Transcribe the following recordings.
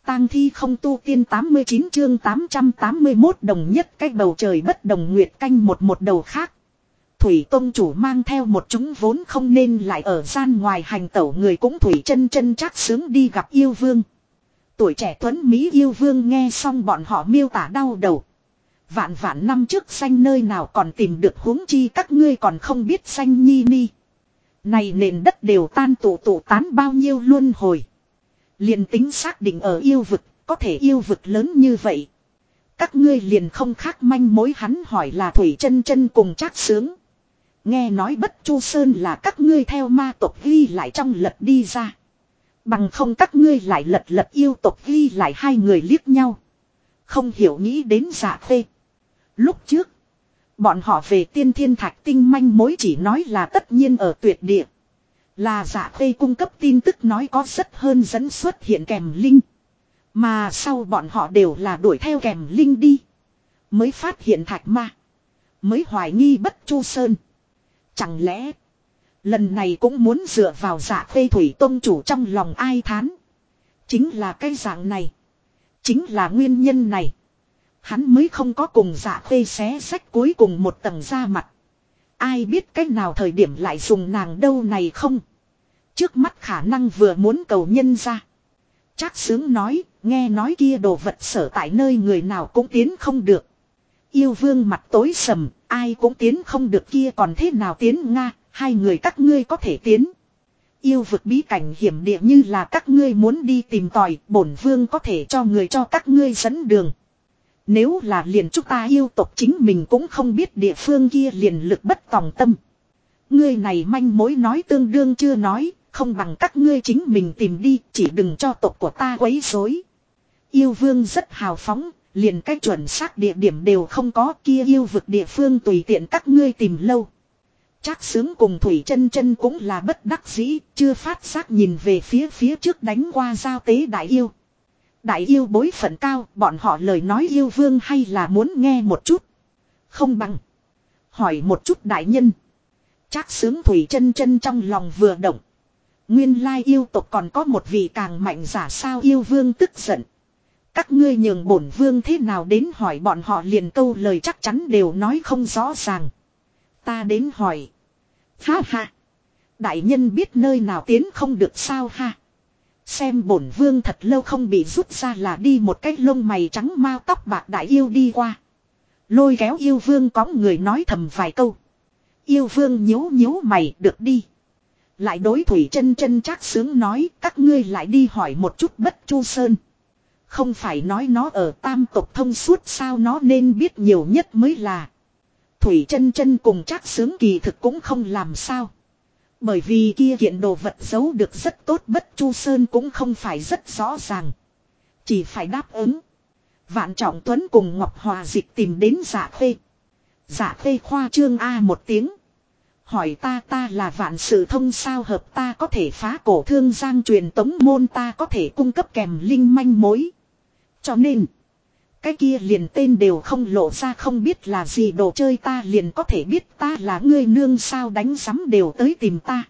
tang thi không tu tiên 89 chương 881 đồng nhất cách bầu trời bất đồng nguyệt canh một đầu khác. Thủy Tông chủ mang theo một chúng vốn không nên lại ở gian ngoài hành tẩu người cũng Thủy chân chân chắc sướng đi gặp yêu vương. Tuổi trẻ tuấn Mỹ yêu vương nghe xong bọn họ miêu tả đau đầu. Vạn vạn năm trước xanh nơi nào còn tìm được huống chi các ngươi còn không biết xanh nhi ni. Này nền đất đều tan tụ tán bao nhiêu luân hồi. Liền tính xác định ở yêu vực, có thể yêu vực lớn như vậy. Các ngươi liền không khác manh mối hắn hỏi là Thủy chân chân cùng Trác Sướng. Nghe nói Bất Chu Sơn là các ngươi theo ma tộc ghi lại trong lật đi ra. Bằng không các ngươi lại lật yêu tộc ghi lại hai người liếc nhau. Không hiểu nghĩ đến Dạ Khê. Lúc trước, bọn họ về Tiên Thiên Thạch Tinh manh mối chỉ nói là tất nhiên ở tuyệt địa. Là Dạ Khê cung cấp tin tức nói có rất hơn dẫn xuất hiện kèm linh. Mà sau bọn họ đều là đuổi theo kèm linh đi. Mới phát hiện thạch ma. Mới hoài nghi Bất Chu Sơn. Chẳng lẽ lần này cũng muốn dựa vào Dạ Khê Thủy Tông chủ trong lòng ai thán. Chính là cái dạng này. Chính là nguyên nhân này. Hắn mới không có cùng Dạ Khê xé sách cuối cùng một tầng da mặt. Ai biết cách nào thời điểm lại dùng nàng đâu này không. Trước mắt khả năng vừa muốn cầu nhân ra. Trác Sướng nói, nghe nói kia đồ vật sở tại nơi người nào cũng tiến không được. Yêu vương mặt tối sầm, ai cũng tiến không được kia còn thế nào tiến Nga, hai người các ngươi có thể tiến. Yêu vực bí cảnh hiểm địa như là các ngươi muốn đi tìm tòi, bổn vương có thể cho người cho các ngươi dẫn đường. Nếu là liền chúng ta yêu tộc chính mình cũng không biết địa phương kia liền lực bất tòng tâm. Ngươi này manh mối nói tương đương chưa nói, không bằng các ngươi chính mình tìm đi, chỉ đừng cho tộc của ta quấy rối. Yêu vương rất hào phóng, liền cái chuẩn xác địa điểm đều không có kia yêu vực địa phương tùy tiện các ngươi tìm lâu. Trác Sướng cùng Thủy chân chân cũng là bất đắc dĩ, chưa phát giác nhìn về phía trước đánh qua giao tế đại yêu. Đại yêu bối phận cao, bọn họ lời nói yêu vương hay là muốn nghe một chút. Không bằng hỏi một chút đại nhân. Trác Sướng Thủy chân chân trong lòng vừa động. Nguyên lai yêu tộc còn có một vị càng mạnh giả sao yêu vương tức giận. Các ngươi nhường bổn vương thế nào đến hỏi bọn họ liền câu lời chắc chắn đều nói không rõ ràng. Ta đến hỏi. Ha ha. Đại nhân biết nơi nào tiến không được sao ha. Xem bổn vương thật lâu không bị rút ra là đi một cái lông mày trắng mao tóc bạc đại yêu đi qua. Lôi kéo yêu vương có người nói thầm vài câu. Yêu vương nhíu mày được đi. Lại đối Thủy chân chân Trác Sướng nói các ngươi lại đi hỏi một chút Bất Chu Sơn. Không phải nói nó ở tam tộc thông suốt sao nó nên biết nhiều nhất mới là. Thủy chân chân cùng Trác Sướng kỳ thực cũng không làm sao. Bởi vì kia kiện đồ vật giấu được rất tốt Bất Chu Sơn cũng không phải rất rõ ràng. Chỉ phải đáp ứng. Vạn Trọng Tuấn cùng Ngọc Hòa Dịch tìm đến Dạ Khê. Dạ Khê khoa trương A một tiếng. Hỏi ta là vạn sự thông sao hợp ta có thể phá cổ thương giang truyền tống môn ta có thể cung cấp kèm linh manh mối. Cho nên. Cái kia liền tên đều không lộ ra không biết là gì đồ chơi ta liền có thể biết ta là ngươi nương sao đánh sắm đều tới tìm ta.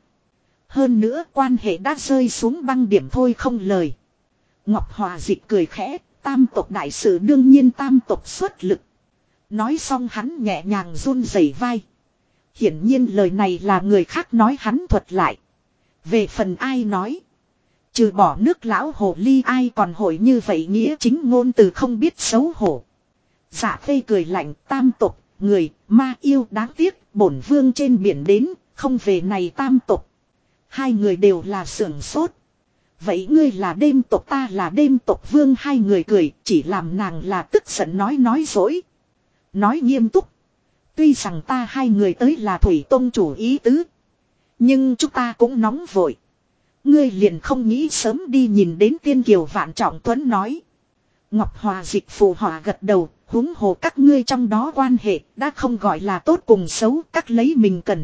Hơn nữa quan hệ đã rơi xuống băng điểm thôi không lời. Ngọc Hòa Dịch cười khẽ, tam tộc đại sự đương nhiên tam tộc xuất lực. Nói xong hắn nhẹ nhàng run rẩy vai. Hiển nhiên lời này là người khác nói hắn thuật lại. Về phần ai nói. Trừ bỏ nước lão hồ ly ai còn hội như vậy nghĩa chính ngôn từ không biết xấu hổ. Dạ Khê cười lạnh tam tộc, người, ma yêu đáng tiếc, bổn vương trên biển đến, không về này tam tộc. Hai người đều là sưởng sốt. Vậy ngươi là đêm tộc ta là đêm tộc vương hai người cười chỉ làm nàng là tức giận nói dối. Nói nghiêm túc. Tuy rằng ta hai người tới là Thủy Tông chủ ý tứ. Nhưng chúng ta cũng nóng vội. Ngươi liền không nghĩ sớm đi nhìn đến tiên kiều Vạn Trọng Tuấn nói. Ngọc Hòa Dịch phù hòa gật đầu, huống hồ các ngươi trong đó quan hệ đã không gọi là tốt cùng xấu các lấy mình cần.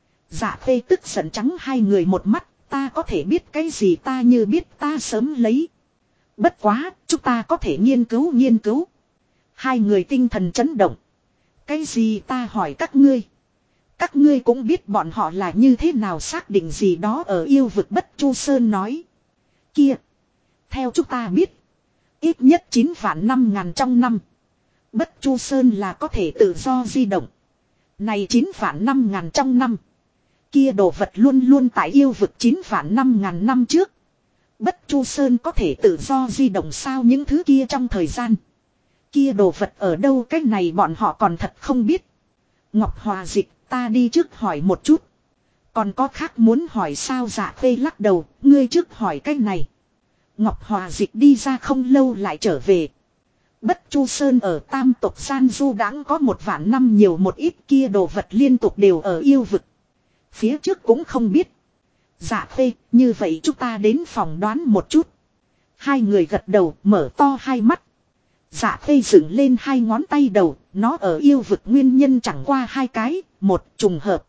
Dạ Khê tức giận trắng hai người một mắt, ta có thể biết cái gì ta như biết ta sớm lấy. Bất quá, chúng ta có thể nghiên cứu. Hai người tinh thần chấn động. Cái gì ta hỏi các ngươi. Các ngươi cũng biết bọn họ là như thế nào xác định gì đó ở yêu vực Bất Chu Sơn nói. Kia. Theo chúng ta biết. Ít nhất 9 vạn 5 ngàn trong năm. Bất Chu Sơn là có thể tự do di động. Này 9 vạn 5 ngàn trong năm. Kia đồ vật luôn luôn tại yêu vực 9 vạn 5 ngàn năm trước. Bất Chu Sơn có thể tự do di động sao những thứ kia trong thời gian. Kia đồ vật ở đâu cái này bọn họ còn thật không biết. Ngọc Hòa Dịch ta đi trước hỏi một chút. Còn có khác muốn hỏi sao Dạ Khê lắc đầu, ngươi trước hỏi cái này. Ngọc Hòa Dịch đi ra không lâu lại trở về. Bất Chu Sơn ở tam tộc San Du đãng có 1 vạn năm nhiều một ít kia đồ vật liên tục đều ở yêu vực. Phía trước cũng không biết. Dạ Khê, như vậy chúng ta đến phòng đoán một chút. Hai người gật đầu, mở to hai mắt. Dạ Khê dựng lên 2 ngón tay đầu, nó ở yêu vực nguyên nhân chẳng qua 2 cái, 1 trùng hợp.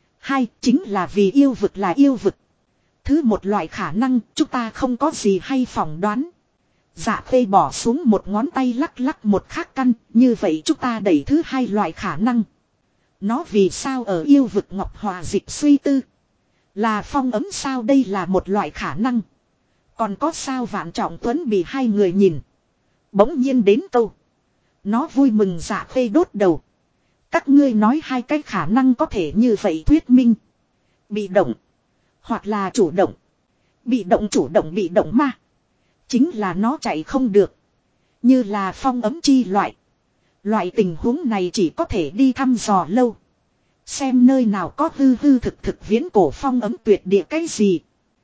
2 chính là vì yêu vực là yêu vực. Thứ một loại khả năng chúng ta không có gì hay phỏng đoán. Dạ Khê bỏ xuống 1 ngón tay lắc lắc một khác căn, như vậy chúng ta đẩy thứ 2 loại khả năng. Nó vì sao ở yêu vực Ngọc Hòa Dịch suy tư. Là phong ấm sao đây là một loại khả năng. Còn có sao Vạn Trọng Tuấn bị 2 người nhìn. Bỗng nhiên đến câu. Nó vui mừng Dạ Khê đốt đầu. Các ngươi nói 2 cái khả năng có thể như vậy thuyết minh. Bị động. Hoặc là chủ động. Bị động chủ động bị động mà. Chính là nó chạy không được. Như là phong ấm chi loại. Loại tình huống này chỉ có thể đi thăm dò lâu. Xem nơi nào có hư hư thực viễn cổ phong ấm tuyệt địa cái gì.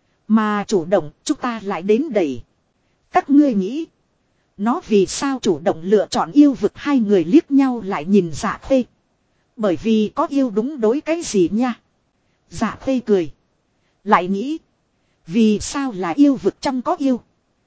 Mà chủ động chúng ta lại đến đẩy. Các ngươi nghĩ. Nó vì sao chủ động lựa chọn yêu vực 2 người liếc nhau lại nhìn Dạ Khê. Bởi vì có yêu đúng đối cái gì nha. Dạ Khê cười. Lại nghĩ. Vì sao là yêu vực trong có yêu.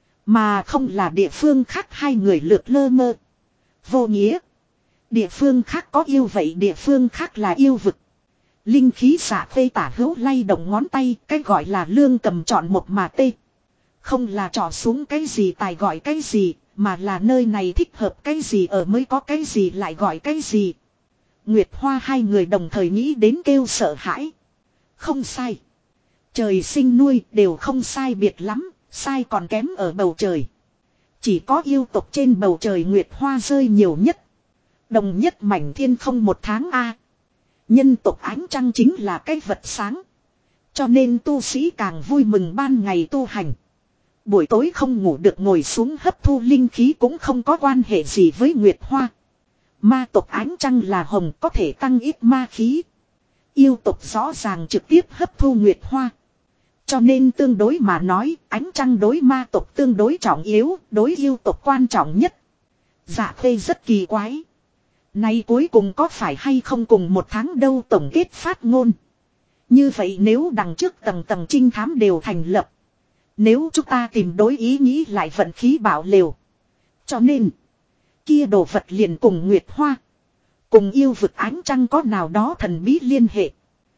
Mà không là địa phương khác 2 người lượt lơ mơ. Vô nghĩa. Địa phương khác có yêu vậy địa phương khác là yêu vực. Linh khí Dạ Khê tả hữu lay động ngón tay. Cái gọi là lương cầm chọn một mà tê. Không là trỏ xuống cái gì tài gọi cái gì. Mà là nơi này thích hợp cái gì ở mới có cái gì lại gọi cái gì. Nguyệt Hoa 2 người đồng thời nghĩ đến kêu sợ hãi. Không sai. Trời sinh nuôi đều không sai biệt lắm. Sai còn kém ở bầu trời. Chỉ có yêu tộc trên bầu trời Nguyệt Hoa rơi nhiều nhất. Đồng nhất mảnh thiên không 1 tháng A. Nhân tộc ánh trăng chính là cái vật sáng. Cho nên tu sĩ càng vui mừng ban ngày tu hành. Buổi tối không ngủ được ngồi xuống hấp thu linh khí cũng không có quan hệ gì với Nguyệt Hoa. Ma tộc ánh trăng là hồng có thể tăng ít ma khí. Yêu tộc rõ ràng trực tiếp hấp thu Nguyệt Hoa. Cho nên tương đối mà nói ánh trăng đối ma tộc tương đối trọng yếu, đối yêu tộc quan trọng nhất. Dạ Khê rất kỳ quái. Nay cuối cùng có phải hay không cùng 1 tháng đâu tổng kết phát ngôn. Như vậy nếu đằng trước tầng tầng trinh thám đều thành lập. Nếu chúng ta tìm đối ý nghĩ lại vận khí bảo liều. Cho nên. Kia đồ vật liền cùng Nguyệt Hoa. Cùng yêu vực ánh trăng có nào đó thần bí liên hệ.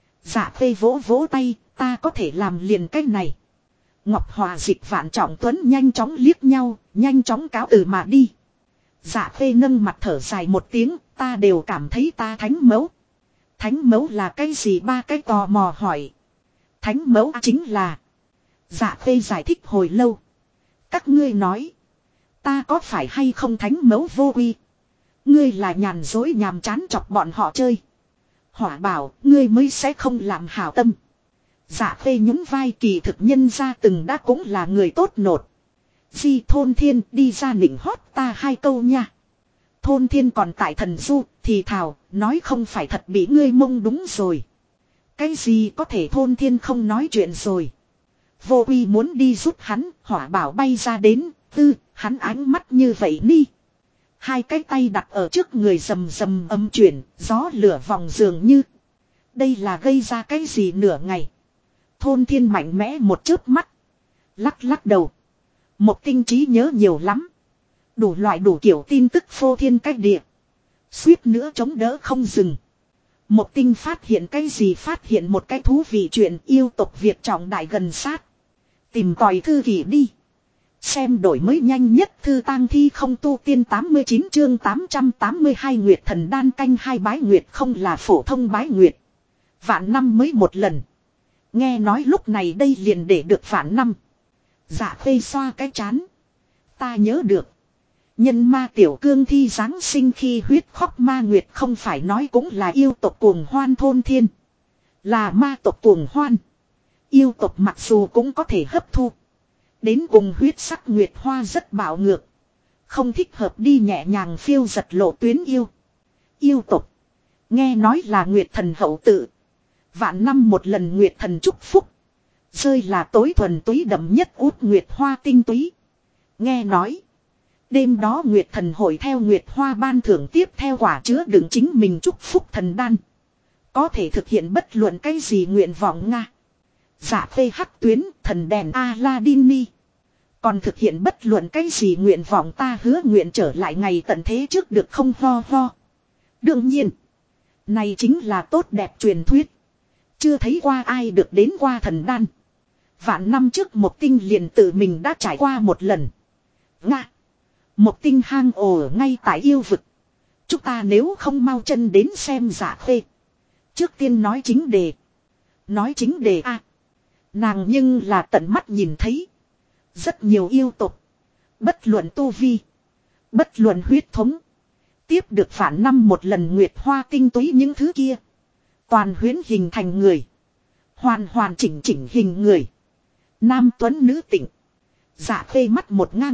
Dạ Khê vỗ vỗ tay. Ta có thể làm liền cái này. Ngọc Hòa Dịch Vạn Trọng Tuấn nhanh chóng liếc nhau. Nhanh chóng cáo từ mà đi. Dạ Khê nâng mặt thở dài một tiếng. Ta đều cảm thấy ta thánh mẫu. Thánh mẫu là cái gì 3 cái tò mò hỏi. Thánh mẫu chính là. Dạ Khê giải thích hồi lâu. Các ngươi nói. Ta có phải hay không thánh mẫu vô uy. Ngươi là nhàn dối nhàm chán chọc bọn họ chơi. Hỏa bảo ngươi mới sẽ không làm hảo tâm. Dạ Khê nhún vai kỳ thực nhân ra từng đã cũng là người tốt nột. Di Thôn Thiên đi ra nịnh hót ta 2 câu nha. Thôn Thiên còn tại thần du thì thào nói không phải thật bị ngươi mông đúng rồi. Cái gì có thể Thôn Thiên không nói chuyện rồi. Vô uy muốn đi giúp hắn, hỏa bảo bay ra đến, hắn ánh mắt như vậy ni. 2 cái tay đặt ở trước người rầm rầm âm chuyển, gió lửa vòng dường như. Đây là gây ra cái gì nửa ngày. Thôn Thiên mạnh mẽ một chớp mắt. Lắc lắc đầu. Một tinh trí nhớ nhiều lắm. Đủ loại đủ kiểu tin tức phô thiên cách địa. Suýt nữa chống đỡ không dừng. Một tinh phát hiện cái gì phát hiện một cái thú vị chuyện yêu tộc Việt trọng đại gần sát. Tìm tòi thư kỷ đi. Xem đổi mới nhanh nhất thư tang thi không tu tiên 89 chương 882 Nguyệt thần đan canh 2 bái Nguyệt không là phổ thông bái Nguyệt. Vạn năm mới một lần. Nghe nói lúc này đây liền để được vạn năm. Dạ Khê xoa cái chán. Ta nhớ được. Nhân ma tiểu cương thi giáng sinh khi huyết khóc ma nguyệt không phải nói cũng là yêu tộc cuồng hoan thôn thiên. Là ma tộc cuồng hoan. Yêu tộc mặc dù cũng có thể hấp thu. Đến cùng huyết sắc nguyệt hoa rất bạo ngược. Không thích hợp đi nhẹ nhàng phiêu giật lộ tuyến yêu. Yêu tộc. Nghe nói là nguyệt thần hậu tự. Vạn năm một lần nguyệt thần chúc phúc. Rơi là tối thuần túy đậm nhất út nguyệt hoa tinh túy. Nghe nói. Đêm đó nguyệt thần hội theo nguyệt hoa ban thưởng tiếp theo quả chứa đựng chính mình chúc phúc thần đan. Có thể thực hiện bất luận cái gì nguyện vọng Nga. Dạ phê hắc tuyến thần đèn Aladini. Còn thực hiện bất luận cái gì nguyện vọng ta hứa nguyện trở lại ngày tận thế trước được không ho ho. Đương nhiên. Này chính là tốt đẹp truyền thuyết. Chưa thấy qua ai được đến qua thần đan. Vạn năm trước một tinh liền tự mình đã trải qua một lần. Nga. Một tinh hang ổ ngay tại yêu vực. Chúng ta nếu không mau chân đến xem giả phê. Trước tiên nói chính đề. Nói chính đề a. Nàng nhưng là tận mắt nhìn thấy. Rất nhiều yêu tộc. Bất luận tu vi. Bất luận huyết thống. Tiếp được phản năm một lần nguyệt hoa tinh túy những thứ kia. Toàn huyễn hình thành người. Hoàn chỉnh hình người. Nam tuấn nữ tịnh. Dạ phê mắt một ngang.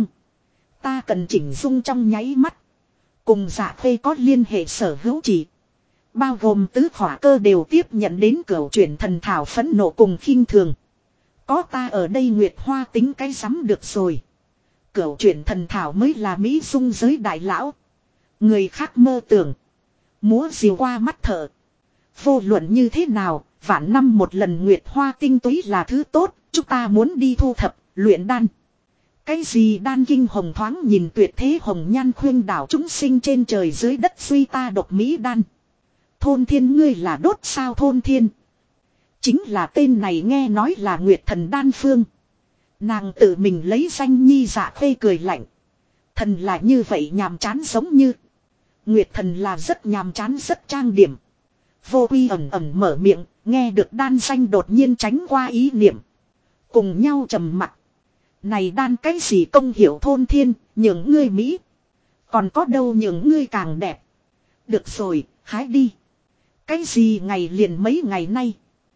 Ta cần chỉnh dung trong nháy mắt. Cùng dạ phê có liên hệ sở hữu chỉ. Bao gồm tứ khỏa cơ đều tiếp nhận đến cửu chuyển thần thảo phẫn nộ cùng khinh thường. Có ta ở đây nguyệt hoa tính cái rắm được rồi. Cửu chuyển thần thảo mới là mỹ dung giới đại lão. Người khác mơ tưởng. Múa diều qua mắt thợ. Vô luận như thế nào, vạn năm một lần nguyệt hoa tinh túy là thứ tốt, chúng ta muốn đi thu thập, luyện đan. Cái gì đan kinh hồng thoáng nhìn tuyệt thế hồng nhan khuyên đảo chúng sinh trên trời dưới đất suy ta độc mỹ đan. Thôn thiên ngươi là đốt sao thôn thiên. Chính là tên này nghe nói là nguyệt thần đan phương. Nàng tự mình lấy danh nhi dạ phê cười lạnh. Thần là như vậy nhàm chán giống như. Nguyệt thần là rất nhàm chán rất trang điểm. Vô quy ẩn ẩn mở miệng, nghe được đan danh đột nhiên tránh qua ý niệm. Cùng nhau trầm mặt. Này đan cái gì công hiểu thôn thiên, những ngươi Mỹ. Còn có đâu những ngươi càng đẹp. Được rồi, hái đi. Cái gì ngày liền mấy ngày nay.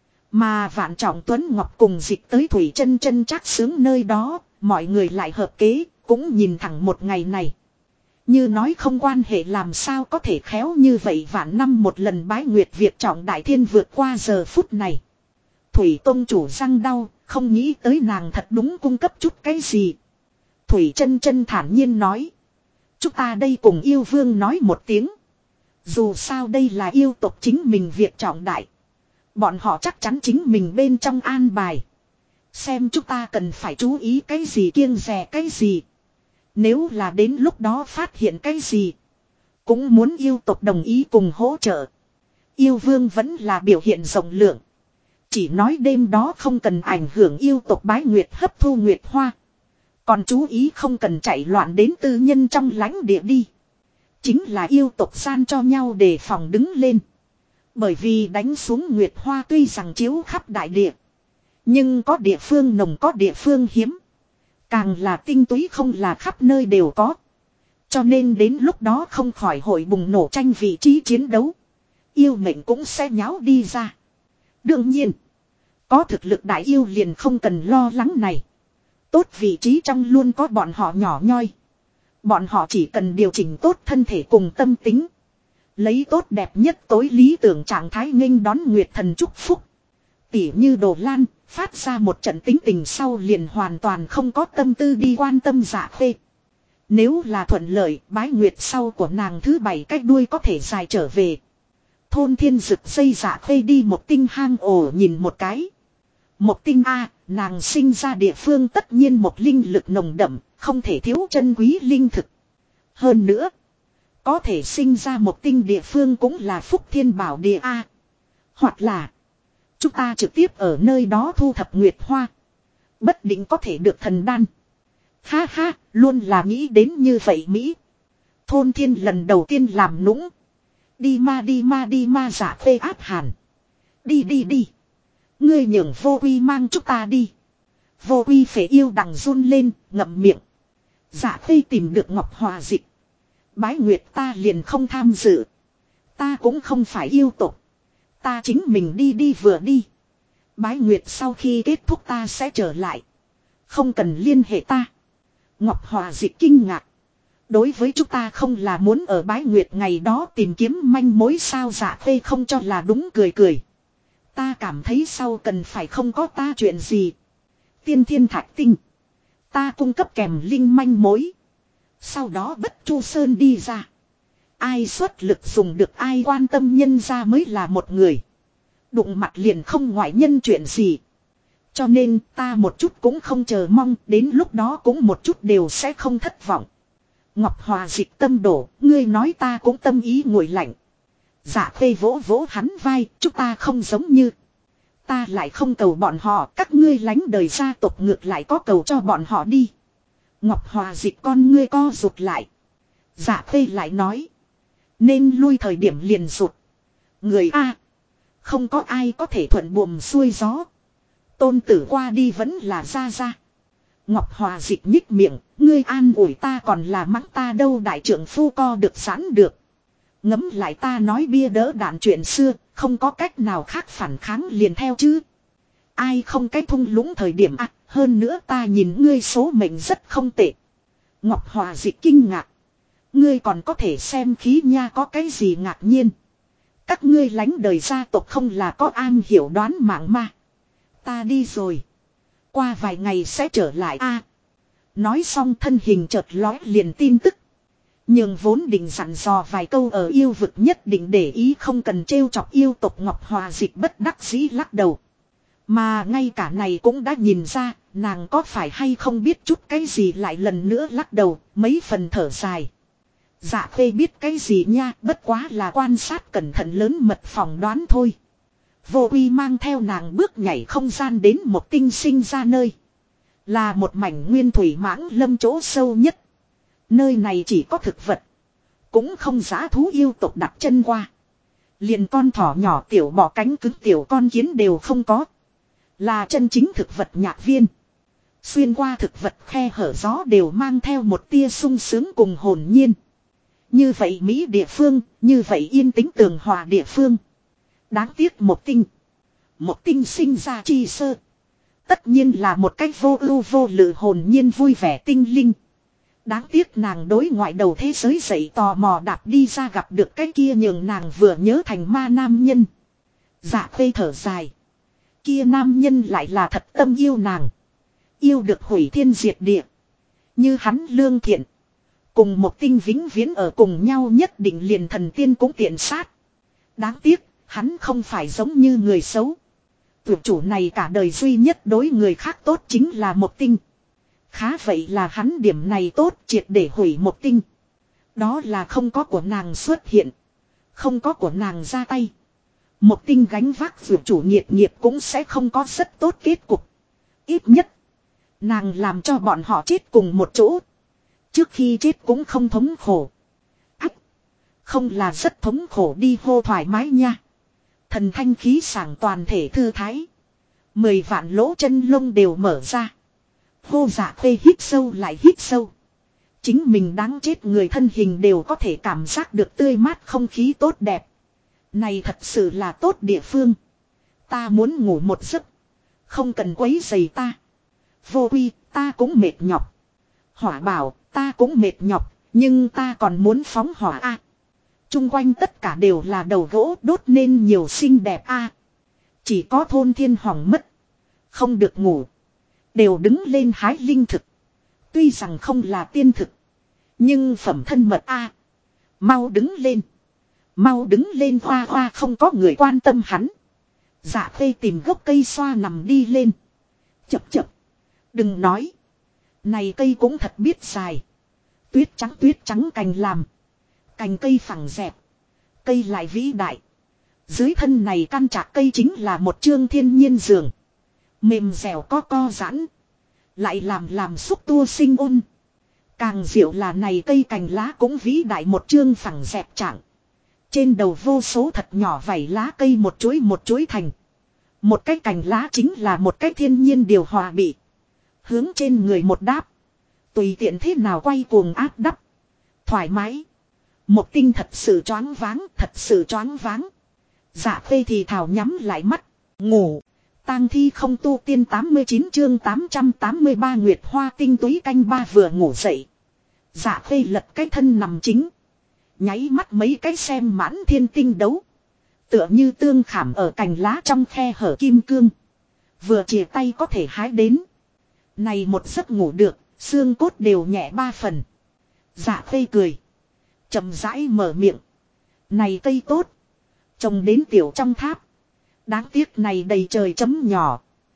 Mà Vạn Trọng Tuấn Ngọc cùng dịch tới Thủy chân chân chắc sướng nơi đó, mọi người lại hợp kế, cũng nhìn thẳng một ngày này. Như nói không quan hệ làm sao có thể khéo như vậy vạn năm một lần bái nguyệt việc trọng đại thiên vượt qua giờ phút này. Thủy Tông chủ răng đau, không nghĩ tới nàng thật đúng cung cấp chút cái gì. Thủy chân chân thản nhiên nói. Chúng ta đây cùng yêu vương nói một tiếng. Dù sao đây là yêu tộc chính mình việc trọng đại. Bọn họ chắc chắn chính mình bên trong an bài. Xem chúng ta cần phải chú ý cái gì kiêng dè cái gì. Nếu là đến lúc đó phát hiện cái gì. Cũng muốn yêu tộc đồng ý cùng hỗ trợ. Yêu vương vẫn là biểu hiện rộng lượng. Chỉ nói đêm đó không cần ảnh hưởng yêu tộc bái nguyệt hấp thu nguyệt hoa. Còn chú ý không cần chạy loạn đến tư nhân trong lãnh địa đi. Chính là yêu tộc gian cho nhau đề phòng đứng lên. Bởi vì đánh xuống nguyệt hoa tuy rằng chiếu khắp đại địa. Nhưng có địa phương nồng có địa phương hiếm. Càng là tinh túy không là khắp nơi đều có. Cho nên đến lúc đó không khỏi hội bùng nổ tranh vị trí chiến đấu. Yêu mệnh cũng sẽ nháo đi ra. Đương nhiên. Có thực lực đại yêu liền không cần lo lắng này. Tốt vị trí trong luôn có bọn họ nhỏ nhoi. Bọn họ chỉ cần điều chỉnh tốt thân thể cùng tâm tính. Lấy tốt đẹp nhất tối lý tưởng trạng thái nghênh đón nguyệt thần chúc phúc. Tỉ như Đồ Lan, phát ra một trận tính tình sau liền hoàn toàn không có tâm tư đi quan tâm Dạ Phê. Nếu là thuận lợi, bái nguyệt sau của nàng thứ 7 cách đuôi có thể dài trở về. Thôn thiên rực dây Dạ Phê đi một tinh hang ổ nhìn một cái. Một tinh A, nàng sinh ra địa phương tất nhiên một linh lực nồng đậm, không thể thiếu chân quý linh thực. Hơn nữa, có thể sinh ra một tinh địa phương cũng là phúc thiên bảo địa A. Hoặc là, chúng ta trực tiếp ở nơi đó thu thập nguyệt hoa. Bất định có thể được thần đan. Ha ha, luôn là nghĩ đến như vậy Mỹ. Thôn thiên lần đầu tiên làm nũng. Đi ma Dạ Phê áp hàn. Đi. Ngươi nhường vô uy mang chúng ta đi. Vô uy phải yêu đằng run lên, ngậm miệng. Dạ Khê tìm được Ngọc Hòa Dịch. Bái Nguyệt ta liền không tham dự. Ta cũng không phải yêu tục. Ta chính mình đi vừa đi. Bái Nguyệt sau khi kết thúc ta sẽ trở lại. Không cần liên hệ ta. Ngọc Hòa Dịch kinh ngạc. Đối với chúng ta không là muốn ở Bái Nguyệt ngày đó tìm kiếm manh mối sao? Dạ Khê không cho là đúng, cười cười. Ta cảm thấy sau cần phải không có ta chuyện gì. Tiên thiên thạch tinh. Ta cung cấp kèm linh manh mối. Sau đó Bất Chu Sơn đi ra. Ai xuất lực dùng được, ai quan tâm nhân ra mới là một người. Đụng mặt liền không ngoại nhân chuyện gì. Cho nên ta một chút cũng không chờ mong, đến lúc đó cũng một chút đều sẽ không thất vọng. Ngọc Hòa Dịch tâm đổ, ngươi nói ta cũng tâm ý nguội lạnh. Dạ Khê vỗ vỗ hắn vai, chúng ta không giống như. Ta lại không cầu bọn họ, các ngươi lánh đời gia tộc ngược lại có cầu cho bọn họ đi. Ngọc Hòa Dịch con ngươi co rụt lại. Dạ Khê lại nói. Nên lui thời điểm liền rụt. Người A. Không có ai có thể thuận buồm xuôi gió. Tôn tử qua đi vẫn là ra. Ngọc Hòa Dịch nhích miệng. Ngươi an ủi ta còn là mắng ta đâu, đại trưởng phu co được sẵn được. Ngấm lại ta nói bia đỡ đạn chuyện xưa. Không có cách nào khác phản kháng liền theo chứ. Ai không cái thung lũng thời điểm à, hơn nữa ta nhìn ngươi số mệnh rất không tệ. Ngọc Hòa Dịch kinh ngạc. Ngươi còn có thể xem khí nha, có cái gì ngạc nhiên. Các ngươi lánh đời gia tộc không là có an hiểu đoán mạng ma. Ta đi rồi. Qua vài ngày sẽ trở lại a. Nói xong thân hình chợt lóe liền tin tức. Nhưng vốn định dặn dò vài câu ở yêu vực nhất định để ý không cần trêu chọc yêu tộc, Ngọc Hòa Dịch bất đắc dĩ lắc đầu. Mà ngay cả này cũng đã nhìn ra, nàng có phải hay không biết chút cái gì, lại lần nữa lắc đầu, mấy phần thở dài. Dạ Khê biết cái gì nha, bất quá là quan sát cẩn thận lớn mật phỏng đoán thôi. Vô Uy mang theo nàng bước nhảy không gian đến một tinh sinh ra nơi. Là một mảnh nguyên thủy mãng lâm chỗ sâu nhất. Nơi này chỉ có thực vật. Cũng không dã thú yêu tộc đặt chân qua. Liền con thỏ nhỏ tiểu bò cánh cứng tiểu con kiến đều không có. Là chân chính thực vật nhạc viên. Xuyên qua thực vật khe hở gió đều mang theo một tia sung sướng cùng hồn nhiên. Như vậy Mỹ địa phương, như vậy yên tĩnh tường hòa địa phương. Đáng tiếc một tinh sinh ra chi sơ. Tất nhiên là một cách vô ưu vô lự hồn nhiên vui vẻ tinh linh. Đáng tiếc nàng đối ngoại đầu thế giới dậy tò mò đạp đi ra gặp được cái kia nhường nàng vừa nhớ thành ma nam nhân. Dạ Khê thở dài. Kia nam nhân lại là thật tâm yêu nàng. Yêu được hủy thiên diệt địa. Như hắn lương thiện. Cùng một tinh vĩnh viễn ở cùng nhau nhất định liền thần tiên cũng tiện sát. Đáng tiếc, hắn không phải giống như người xấu. Tuyệt chủ này cả đời duy nhất đối người khác tốt chính là một tinh. Khá vậy là hắn điểm này tốt triệt để hủy một tinh. Đó là không có của nàng xuất hiện. Không có của nàng ra tay. Một tinh gánh vác vượt chủ nghiệp cũng sẽ không có rất tốt kết cục. Ít nhất, nàng làm cho bọn họ chết cùng một chỗ. Trước khi chết cũng không thống khổ. Ách, không là rất thống khổ đi hô thoải mái nha. Thần thanh khí sảng toàn thể thư thái. 10 vạn lỗ chân lông đều mở ra. Hô Dạ Khê hít sâu lại hít sâu. Chính mình đáng chết người thân hình đều có thể cảm giác được tươi mát không khí tốt đẹp. Này thật sự là tốt địa phương. Ta muốn ngủ một giấc. Không cần quấy rầy ta. Vô Uy, ta cũng mệt nhọc. Hỏa Bảo, ta cũng mệt nhọc, nhưng ta còn muốn phóng hỏa a. Trung quanh tất cả đều là đầu gỗ đốt nên nhiều xinh đẹp a. Chỉ có thôn thiên hỏng mất. Không được ngủ. Đều đứng lên hái linh thực. Tuy rằng không là tiên thực. Nhưng phẩm thân mật a. Mau đứng lên. Mau đứng lên, Hoa Hoa không có người quan tâm hắn. Dạ Khê tìm gốc cây xoa nằm đi lên. Chập. Đừng nói. Này cây cũng thật biết dài. Tuyết trắng cành làm. Cành cây phẳng dẹp. Cây lại vĩ đại. Dưới thân này căn trạc cây chính là một chương thiên nhiên giường. Mềm dẻo co giãn. Lại làm xúc tua sinh ôn. Càng diệu là này cây cành lá cũng vĩ đại một chương phẳng dẹp trạng. Trên đầu vô số thật nhỏ vảy lá cây một chuỗi thành. Một cái cành lá chính là một cái thiên nhiên điều hòa bị. Hướng trên người một đáp. Tùy tiện thế nào quay cuồng áp đắp. Thoải mái. Một tinh thật sự choáng váng, thật sự choáng váng. Dạ Khê thì thào nhắm lại mắt, ngủ. Tang thi không tu tiên 89 chương 883 Nguyệt Hoa tinh túy canh ba vừa ngủ dậy. Dạ Khê lật cái thân nằm chính. Nháy mắt mấy cái xem mãn thiên tinh đấu. Tựa như tương khảm ở cành lá trong khe hở kim cương. Vừa chìa tay có thể hái đến. Này một giấc ngủ được, xương cốt đều nhẹ 3 phần. Dạ Khê cười. Chậm rãi mở miệng. Này cây tốt. Trồng đến tiểu trong tháp. Đáng tiếc này đầy trời chấm nhỏ.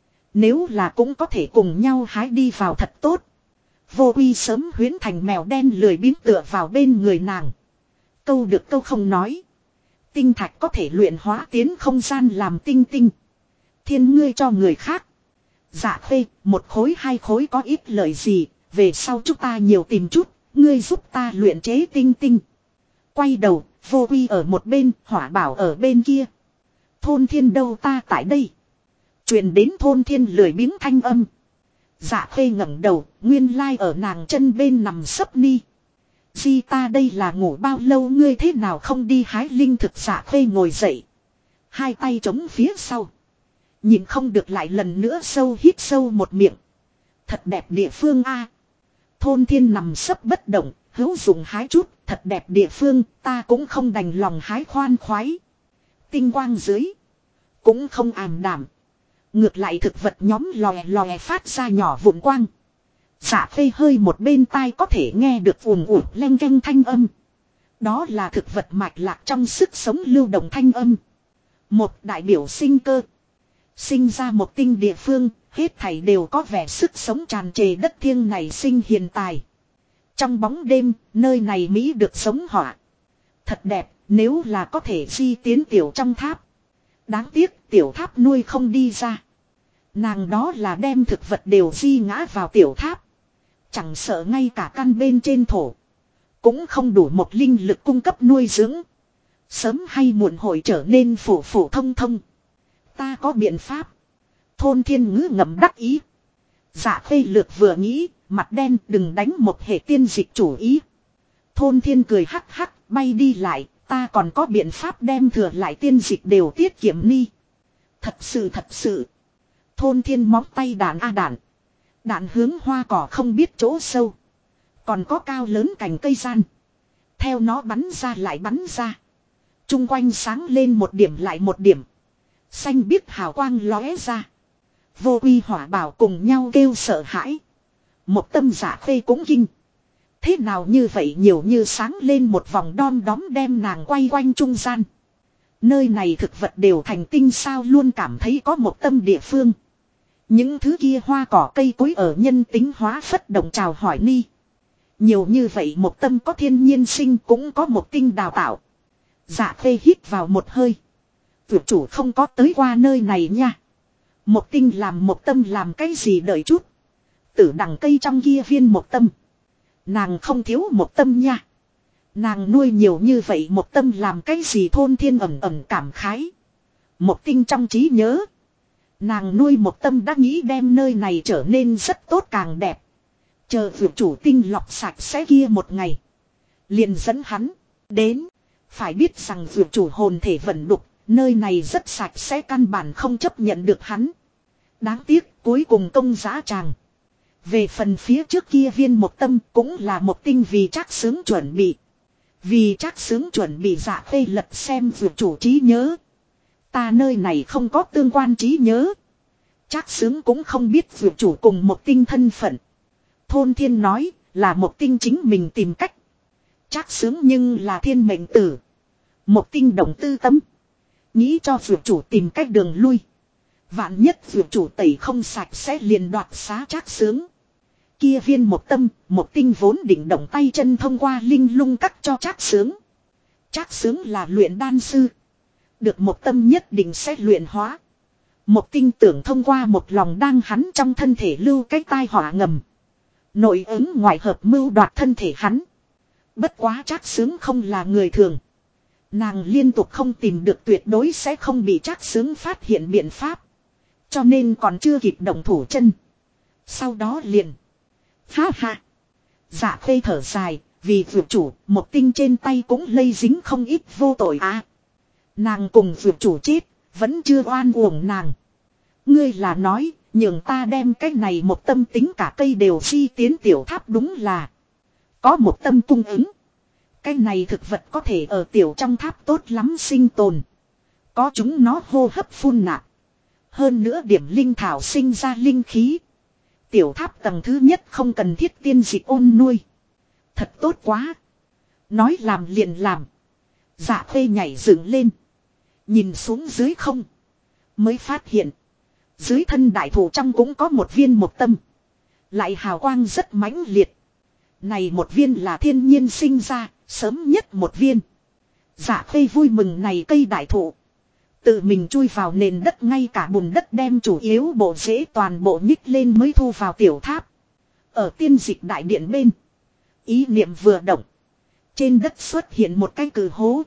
Nếu là cũng có thể cùng nhau hái đi vào thật tốt. Vô Uy sớm huyễn thành mèo đen lười biếng tựa vào bên người nàng. Câu được câu không nói. Tinh thạch có thể luyện hóa tiến không gian làm tinh tinh. Thiên ngươi cho người khác. Dạ Khê, một khối hai khối có ít lợi gì. Về sau chúng ta nhiều tìm chút. Ngươi giúp ta luyện chế tinh tinh. Quay đầu, Vô Uy ở một bên, Hỏa Bảo ở bên kia. Thôn Thiên đâu ta tại đây. Truyền đến Thôn Thiên lười biếng thanh âm. Dạ Khê ngẩng đầu, nguyên lai ở nàng chân bên nằm sấp ni. Di ta đây là ngủ bao lâu ngươi thế nào không đi hái linh thực. Dạ Khê ngồi dậy. Hai tay chống phía sau. Nhìn không được lại lần nữa sâu hít sâu một miệng. Thật đẹp địa phương a. Thôn Thiên nằm sấp bất động, hữu dụng hái chút, thật đẹp địa phương, ta cũng không đành lòng hái khoan khoái. Tinh quang dưới, cũng không ảm đảm. Ngược lại thực vật nhóm lòe lòe phát ra nhỏ vụn quang. Dạ Khê hơi một bên tai có thể nghe được ùm ùm leng keng thanh âm. Đó là thực vật mạch lạc trong sức sống lưu động thanh âm. Một đại biểu sinh cơ. Sinh ra một tinh địa phương, hết thảy đều có vẻ sức sống tràn trề đất thiêng này sinh hiền tài. Trong bóng đêm, nơi này Mỹ được sống họa. Thật đẹp, nếu là có thể di tiến tiểu trong tháp. Đáng tiếc tiểu tháp nuôi không đi ra. Nàng đó là đem thực vật đều di ngã vào tiểu tháp. Chẳng sợ ngay cả căn bên trên thổ. Cũng không đủ một linh lực cung cấp nuôi dưỡng. Sớm hay muộn hội trở nên phổ phổ thông thông. Ta có biện pháp. Thôn Thiên ngữ ngậm đắc ý. Dạ Khê lược vừa nghĩ, mặt đen đừng đánh một hệ tiên dịch chủ ý. Thôn Thiên cười hắc hắc, bay đi lại, ta còn có biện pháp đem thừa lại tiên dịch đều tiết kiệm ni. Thật sự. Thôn Thiên móng tay đạn a đạn. Đạn hướng hoa cỏ không biết chỗ sâu. Còn có cao lớn cành cây gian. Theo nó bắn ra lại bắn ra. Trung quanh sáng lên một điểm lại một điểm. Xanh biếc hào quang lóe ra. Vô Uy Hỏa Bảo cùng nhau kêu sợ hãi. Một tâm Dạ Khê cũng kinh. Thế nào như vậy nhiều như sáng lên một vòng đom đóm đem nàng quay quanh trung gian. Nơi này thực vật đều thành tinh sao luôn cảm thấy có một tâm địa phương. Những thứ kia hoa cỏ cây cối ở nhân tính hóa phất động chào hỏi ni. Nhiều như vậy một tâm có thiên nhiên sinh cũng có một tinh đào tạo. Dạ Khê hít vào một hơi. Vượt chủ không có tới qua nơi này nha. Một tinh làm một tâm làm cái gì đợi chút. Tử đằng cây trong kia viên một tâm. Nàng không thiếu một tâm nha. Nàng nuôi nhiều như vậy một tâm làm cái gì. Thôn Thiên ẩm ẩm cảm khái. Một tinh trong trí nhớ. Nàng nuôi một tâm đã nghĩ đem nơi này trở nên rất tốt càng đẹp. Chờ vượt chủ tinh lọc sạch sẽ kia một ngày. Liền dẫn hắn đến. Phải biết rằng vượt chủ hồn thể vận đục. Nơi này rất sạch sẽ căn bản không chấp nhận được hắn. Đáng tiếc cuối cùng công giá tràng. Về phần phía trước kia viên một tâm cũng là một tinh vì Trác Xướng chuẩn bị. Vì Trác Xướng chuẩn bị Dạ Khê lật xem vượt chủ trí nhớ. Ta nơi này không có tương quan trí nhớ. Trác Xướng cũng không biết vượt chủ cùng một tinh thân phận. Thôn Thiên nói là một tinh chính mình tìm cách. Trác Xướng nhưng là thiên mệnh tử. Một tinh đồng tư tâm. Nghĩ cho vượt chủ tìm cách đường lui. Vạn nhất vượt chủ tẩy không sạch sẽ liền đoạt xá Trác Xướng. Kia viên một tâm, một tinh vốn định động tay chân thông qua linh lung cắt cho Trác Xướng. Trác Xướng là luyện đan sư. Được một tâm nhất định sẽ luyện hóa. Một tinh tưởng thông qua một lòng đang hắn trong thân thể lưu cái tai họa ngầm. Nội ứng ngoại hợp mưu đoạt thân thể hắn. Bất quá Trác Xướng không là người thường. Nàng liên tục không tìm được tuyệt đối sẽ không bị Trác Xướng phát hiện biện pháp. Cho nên còn chưa kịp động thủ chân. Sau đó liền. Ha ha. Dạ Khê thở dài, vì vượt chủ, một tinh trên tay cũng lây dính không ít vô tội à. Nàng cùng vượt chủ chết, vẫn chưa oan uổng nàng. Ngươi là nói, nhường ta đem cái này một tâm tính cả cây đều di tiến tiểu tháp đúng là. Có một tâm cung ứng. Cái này thực vật có thể ở tiểu trong tháp tốt lắm sinh tồn. Có chúng nó hô hấp phun nạp. Hơn nữa điểm linh thảo sinh ra linh khí. Tiểu tháp tầng thứ nhất không cần thiết tiên dịch ôn nuôi. Thật tốt quá. Nói làm liền làm. Dạ Khê nhảy dựng lên. Nhìn xuống dưới không. Mới phát hiện. Dưới thân đại thụ trong cũng có một viên một tâm. Lại hào quang rất mãnh liệt. Này một viên là thiên nhiên sinh ra. Sớm nhất một viên. Dạ Khê vui mừng này cây đại thụ. Tự mình chui vào nền đất ngay cả bùn đất đem chủ yếu bộ rễ toàn bộ nhích lên mới thu vào tiểu tháp. Ở tiên dịch đại điện bên. Ý niệm vừa động. Trên đất xuất hiện một cái cử hố.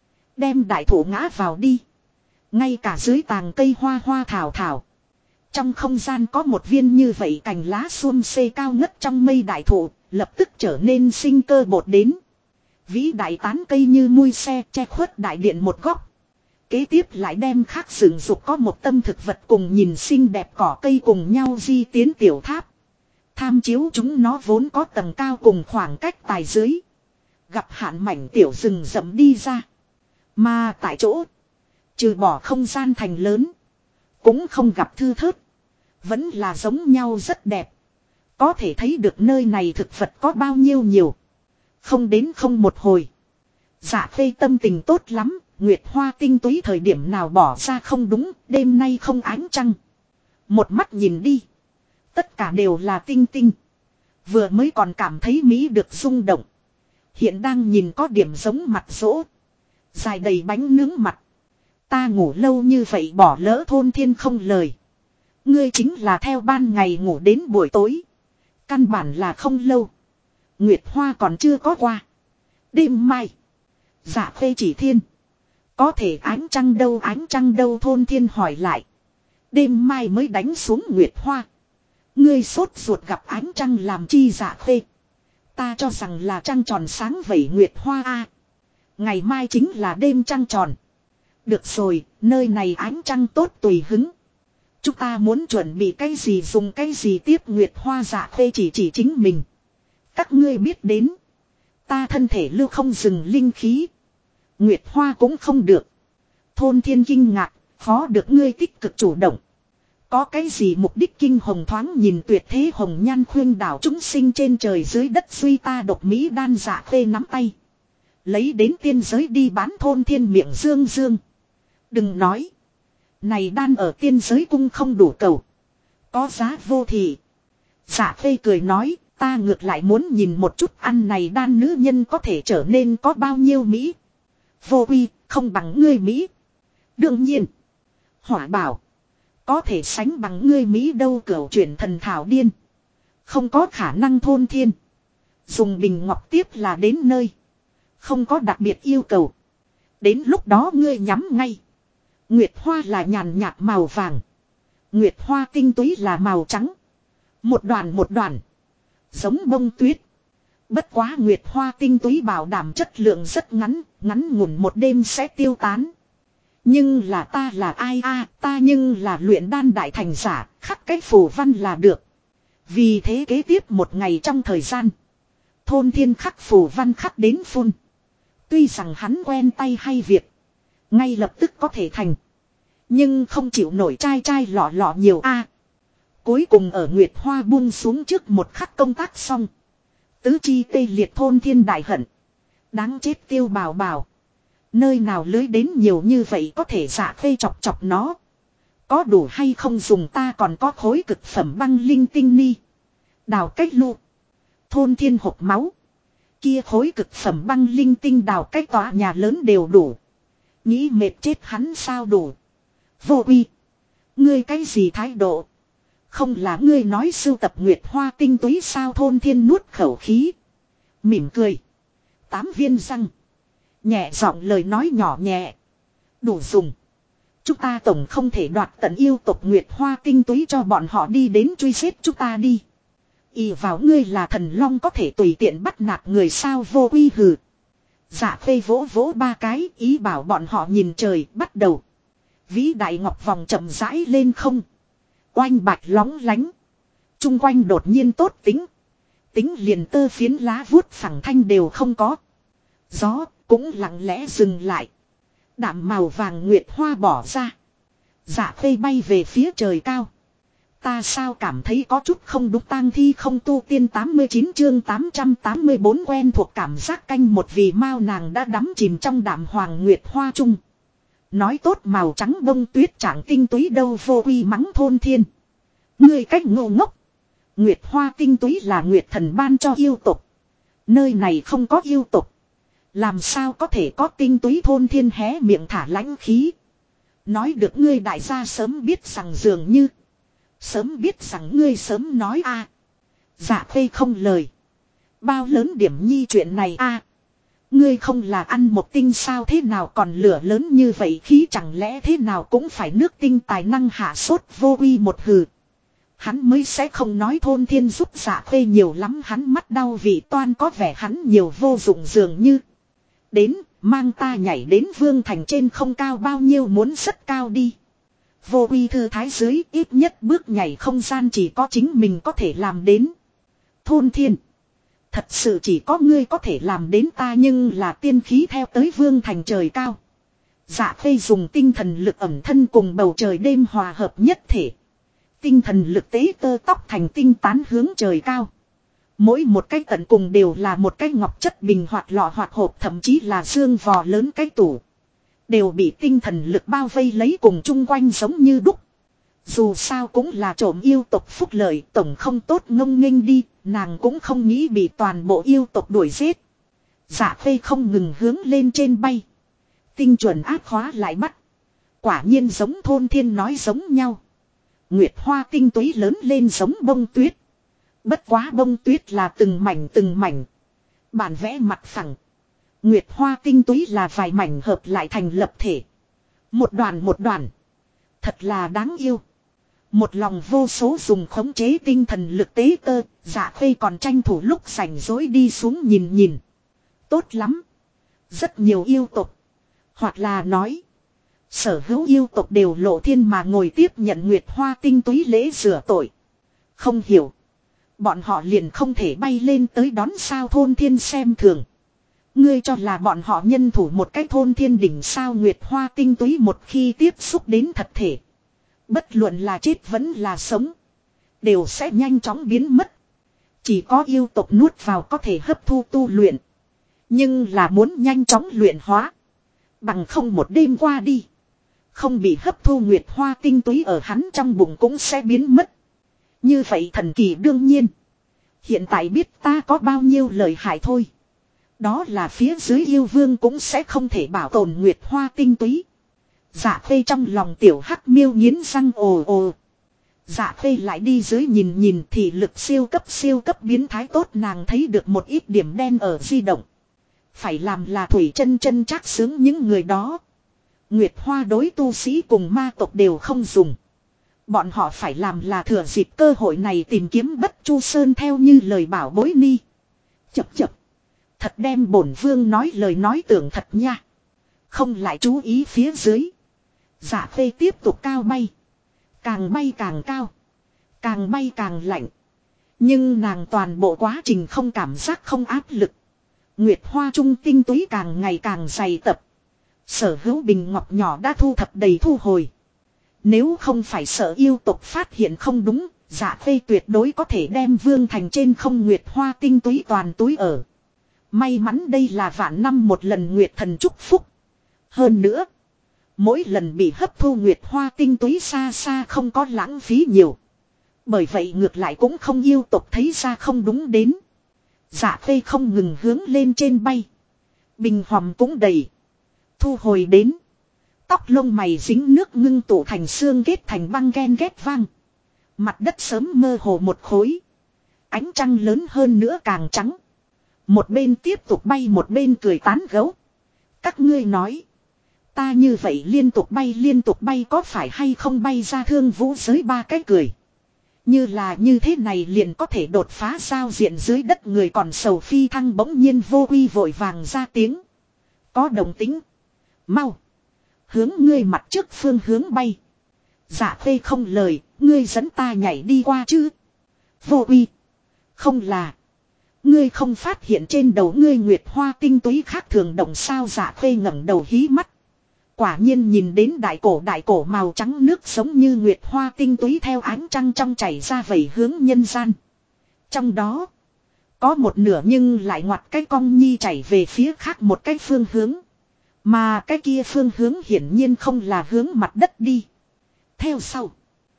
Đem đại thụ ngã vào đi. Ngay cả dưới tàng cây hoa hoa thảo thảo. Trong không gian có một viên như vậy cành lá xuôm xê cao ngất trong mây đại thụ. Lập tức trở nên sinh cơ bột đến. Vĩ đại tán cây như mui xe che khuất đại điện một góc. Kế tiếp lại đem khác dựng dục có một tâm thực vật cùng nhìn xinh đẹp cỏ cây cùng nhau di tiến tiểu tháp. Tham chiếu chúng nó vốn có tầng cao cùng khoảng cách tài dưới. Gặp hạn mảnh tiểu rừng rậm đi ra. Mà tại chỗ. Trừ bỏ không gian thành lớn. Cũng không gặp thưa thớt. Vẫn là giống nhau rất đẹp. Có thể thấy được nơi này thực vật có bao nhiêu nhiều. Không đến không một hồi. Dạ Khê tâm tình tốt lắm. Nguyệt hoa tinh túy thời điểm nào bỏ ra không đúng. Đêm nay không ánh trăng. Một mắt nhìn đi. Tất cả đều là tinh tinh. Vừa mới còn cảm thấy Mỹ được rung động. Hiện đang nhìn có điểm giống mặt rỗ. Dài đầy bánh nướng mặt. Ta ngủ lâu như vậy bỏ lỡ thôn thiên không lời. Ngươi chính là theo ban ngày ngủ đến buổi tối. Căn bản là không lâu. Nguyệt hoa còn chưa có qua. Đêm mai. Dạ Khê chỉ thiên. Có thể ánh trăng đâu thôn thiên hỏi lại. Đêm mai mới đánh xuống Nguyệt hoa. Ngươi sốt ruột gặp ánh trăng làm chi Dạ Khê. Ta cho rằng là trăng tròn sáng vẩy Nguyệt hoa a. Ngày mai chính là đêm trăng tròn. Được rồi, nơi này ánh trăng tốt tùy hứng. Chúng ta muốn chuẩn bị cái gì dùng cái gì tiếp Nguyệt hoa Dạ Khê chỉ chính mình. Các ngươi biết đến. Ta thân thể lưu không dừng linh khí. Nguyệt hoa cũng không được. Thôn thiên kinh ngạc, khó được ngươi tích cực chủ động. Có cái gì mục đích kinh hồng thoáng nhìn tuyệt thế hồng nhan khuyên đảo chúng sinh trên trời dưới đất suy ta độc mỹ đan Dạ Khê nắm tay. Lấy đến tiên giới đi bán thôn thiên miệng dương dương. Đừng nói. Này đan ở tiên giới cung không đủ cầu. Có giá vô thị. Dạ Khê cười nói. Ta ngược lại muốn nhìn một chút ăn này đan nữ nhân có thể trở nên có bao nhiêu Mỹ. Vô quy, không bằng ngươi Mỹ. Đương nhiên. Hỏa bảo. Có thể sánh bằng ngươi Mỹ đâu cửu chuyển thần thảo điên. Không có khả năng thôn thiên. Dùng bình ngọc tiếp là đến nơi. Không có đặc biệt yêu cầu. Đến lúc đó ngươi nhắm ngay. Nguyệt hoa là nhàn nhạt màu vàng. Nguyệt hoa tinh túy là màu trắng. Một đoàn. Giống bông tuyết. Bất quá nguyệt hoa tinh túy bảo đảm chất lượng rất ngắn ngủn một đêm sẽ tiêu tán. Nhưng là ta là ai a, ta nhưng là luyện đan đại thành giả, khắc cái phù văn là được. Vì thế kế tiếp một ngày trong thời gian. Thôn thiên khắc phù văn khắc đến phun. Tuy rằng hắn quen tay hay việc. Ngay lập tức có thể thành. Nhưng không chịu nổi chai lọ nhiều a. Cuối cùng ở Nguyệt Hoa buông xuống trước một khắc công tác xong. Tứ chi tê liệt thôn thiên đại hận. Đáng chết Tiêu Bảo Bảo. Nơi nào lưới đến nhiều như vậy có thể Dạ Khê chọc nó. Có đủ hay không dùng ta còn có khối cực phẩm băng linh tinh ni. Đào cách lu. Thôn thiên hộp máu. Kia khối cực phẩm băng linh tinh đào cách tòa nhà lớn đều đủ. Nghĩ mệt chết hắn sao đủ. Vô uy. Ngươi cái gì thái độ. Không là ngươi nói sưu tập nguyệt hoa tinh túy sao thôn thiên nuốt khẩu khí. Mỉm cười. 8 viên răng. Nhẹ giọng lời nói nhỏ nhẹ. Đủ dùng. Chúng ta tổng không thể đoạt tận yêu tộc nguyệt hoa tinh túy cho bọn họ đi đến truy giết chúng ta đi. ỷ vào ngươi là thần long có thể tùy tiện bắt nạt người sao vô uy hừ. Dạ khê vỗ vỗ ba cái ý bảo bọn họ nhìn trời bắt đầu. Vĩ đại ngọc vòng chậm rãi lên không. Oanh bạch lóng lánh. Trung quanh đột nhiên tốt tính. Tính liền tơ phiến lá vuốt phẳng thanh đều không có. Gió cũng lặng lẽ dừng lại. Đạm màu vàng nguyệt hoa bỏ ra. Dạ khê bay về phía trời cao. Ta sao cảm thấy có chút không đúng tang thi không tu tiên 89 chương 884 quen thuộc cảm giác canh một vì mau nàng đã đắm chìm trong đạm hoàng nguyệt hoa chung. Nói tốt màu trắng bông tuyết chẳng tinh túy đâu vô uy mắng thôn thiên. Ngươi cách ngô ngốc. Nguyệt hoa tinh túy là nguyệt thần ban cho yêu tục. Nơi này không có yêu tục. Làm sao có thể có tinh túy thôn thiên hé miệng thả lãnh khí. Nói được ngươi đại gia sớm biết rằng dường như. Sớm biết rằng ngươi sớm nói a. Dạ khê không lời. Bao lớn điểm nhi chuyện này a. Ngươi không là ăn một tinh sao thế nào còn lửa lớn như vậy khí chẳng lẽ thế nào cũng phải nước tinh tài năng hạ sốt vô uy một hừ. Hắn mới sẽ không nói thôn thiên giúp dạ khê nhiều lắm hắn mắt đau vì toan có vẻ hắn nhiều vô dụng dường như. Đến mang ta nhảy đến vương thành trên không cao bao nhiêu muốn rất cao đi. Vô uy thư thái dưới ít nhất bước nhảy không gian chỉ có chính mình có thể làm đến. Thôn thiên. Thật sự chỉ có ngươi có thể làm đến ta nhưng là tiên khí theo tới vương thành trời cao. Dạ khê dùng tinh thần lực ẩm thân cùng bầu trời đêm hòa hợp nhất thể. Tinh thần lực tế tơ tóc thành tinh tán hướng trời cao. Mỗi một cái tận cùng đều là một cái ngọc chất bình hoặc lọ hoặc hộp thậm chí là xương vò lớn cái tủ. Đều bị tinh thần lực bao vây lấy cùng chung quanh giống như đúc. Dù sao cũng là trộm yêu tộc phúc lợi tổng không tốt ngông nghênh đi, nàng cũng không nghĩ bị toàn bộ yêu tộc đuổi giết. Dạ khê không ngừng hướng lên trên bay. Tinh chuẩn áp khóa lại bắt. Quả nhiên giống thôn thiên nói giống nhau. Nguyệt hoa tinh túy lớn lên giống bông tuyết. Bất quá bông tuyết là từng mảnh. Bản vẽ mặt phẳng. Nguyệt hoa tinh túy là vài mảnh hợp lại thành lập thể. Một đoàn. Thật là đáng yêu. Một lòng vô số dùng khống chế tinh thần lực tế tơ. Dạ khê còn tranh thủ lúc rảnh rỗi đi xuống nhìn. Tốt lắm. Rất nhiều yêu tục. Hoặc là nói. Sở hữu yêu tộc đều lộ thiên mà ngồi tiếp nhận nguyệt hoa tinh túy lễ rửa tội. Không hiểu. Bọn họ liền không thể bay lên tới đón sao thôn thiên xem thường. Ngươi cho là bọn họ nhân thủ một cái thôn thiên đỉnh sao nguyệt hoa tinh túy một khi tiếp xúc đến thật thể. Bất luận là chết vẫn là sống. Đều sẽ nhanh chóng biến mất. Chỉ có yêu tộc nuốt vào có thể hấp thu tu luyện. Nhưng là muốn nhanh chóng luyện hóa. Bằng không một đêm qua đi. Không bị hấp thu nguyệt hoa tinh túy ở hắn trong bụng cũng sẽ biến mất. Như vậy thần kỳ đương nhiên. Hiện tại biết ta có bao nhiêu lời hại thôi. Đó là phía dưới yêu vương cũng sẽ không thể bảo tồn nguyệt hoa tinh túy. Dạ khê trong lòng tiểu hắc miêu nghiến răng ồ. Dạ khê lại đi dưới nhìn thì lực siêu cấp biến thái tốt nàng thấy được một ít điểm đen ở di động. Phải làm là thủy chân trác sướng những người đó. Nguyệt hoa đối tu sĩ cùng ma tộc đều không dùng. Bọn họ phải làm là thừa dịp cơ hội này tìm kiếm Bất Chu Sơn theo như lời bảo bối ni. Chập. Thật đem bổn vương nói lời nói tưởng thật nha. Không lại chú ý phía dưới. Dạ khê tiếp tục cao bay. Càng bay càng cao. Càng bay càng lạnh. Nhưng nàng toàn bộ quá trình không cảm giác không áp lực. Nguyệt hoa trung tinh túy càng ngày càng dày tập. Sở hữu bình ngọc nhỏ đã thu thập đầy thu hồi. Nếu không phải sợ yêu tộc phát hiện không đúng, dạ khê tuyệt đối có thể đem vương thành trên không nguyệt hoa tinh túy toàn túi ở. May mắn đây là vạn năm một lần nguyệt thần chúc phúc. Hơn nữa, mỗi lần bị hấp thu nguyệt hoa tinh túy xa không có lãng phí nhiều. Bởi vậy ngược lại cũng không yêu tộc thấy ra không đúng đến. Dạ khê không ngừng hướng lên trên bay. Bình hòm cũng đầy. Thu hồi đến. Tóc lông mày dính nước ngưng tụ thành xương kết thành băng ghen ghét vang. Mặt đất sớm mơ hồ một khối. Ánh trăng lớn hơn nữa càng trắng. Một bên tiếp tục bay một bên cười tán gấu. Các ngươi nói. Ta như vậy liên tục bay có phải hay không bay ra thương vũ giới ba cái cười. Như là như thế này liền có thể đột phá giao diện dưới đất người còn sầu phi thăng bỗng nhiên Vô Quy vội vàng ra tiếng. Có đồng tính. Mau. Hướng ngươi mặt trước phương hướng bay. Dạ Khê không lời, ngươi dẫn ta nhảy đi qua chứ. Vô Quy. Không là. Ngươi không phát hiện trên đầu ngươi nguyệt hoa tinh túy khác thường động sao. Dạ Khê ngẩng đầu hí mắt. Quả nhiên nhìn đến đại cổ màu trắng nước giống như nguyệt hoa tinh túy theo ánh trăng trong chảy ra vẩy hướng nhân gian. Trong đó. Có một nửa nhưng lại ngoặt cái cong nhi chảy về phía khác một cái phương hướng. Mà cái kia phương hướng hiển nhiên không là hướng mặt đất đi. Theo sau.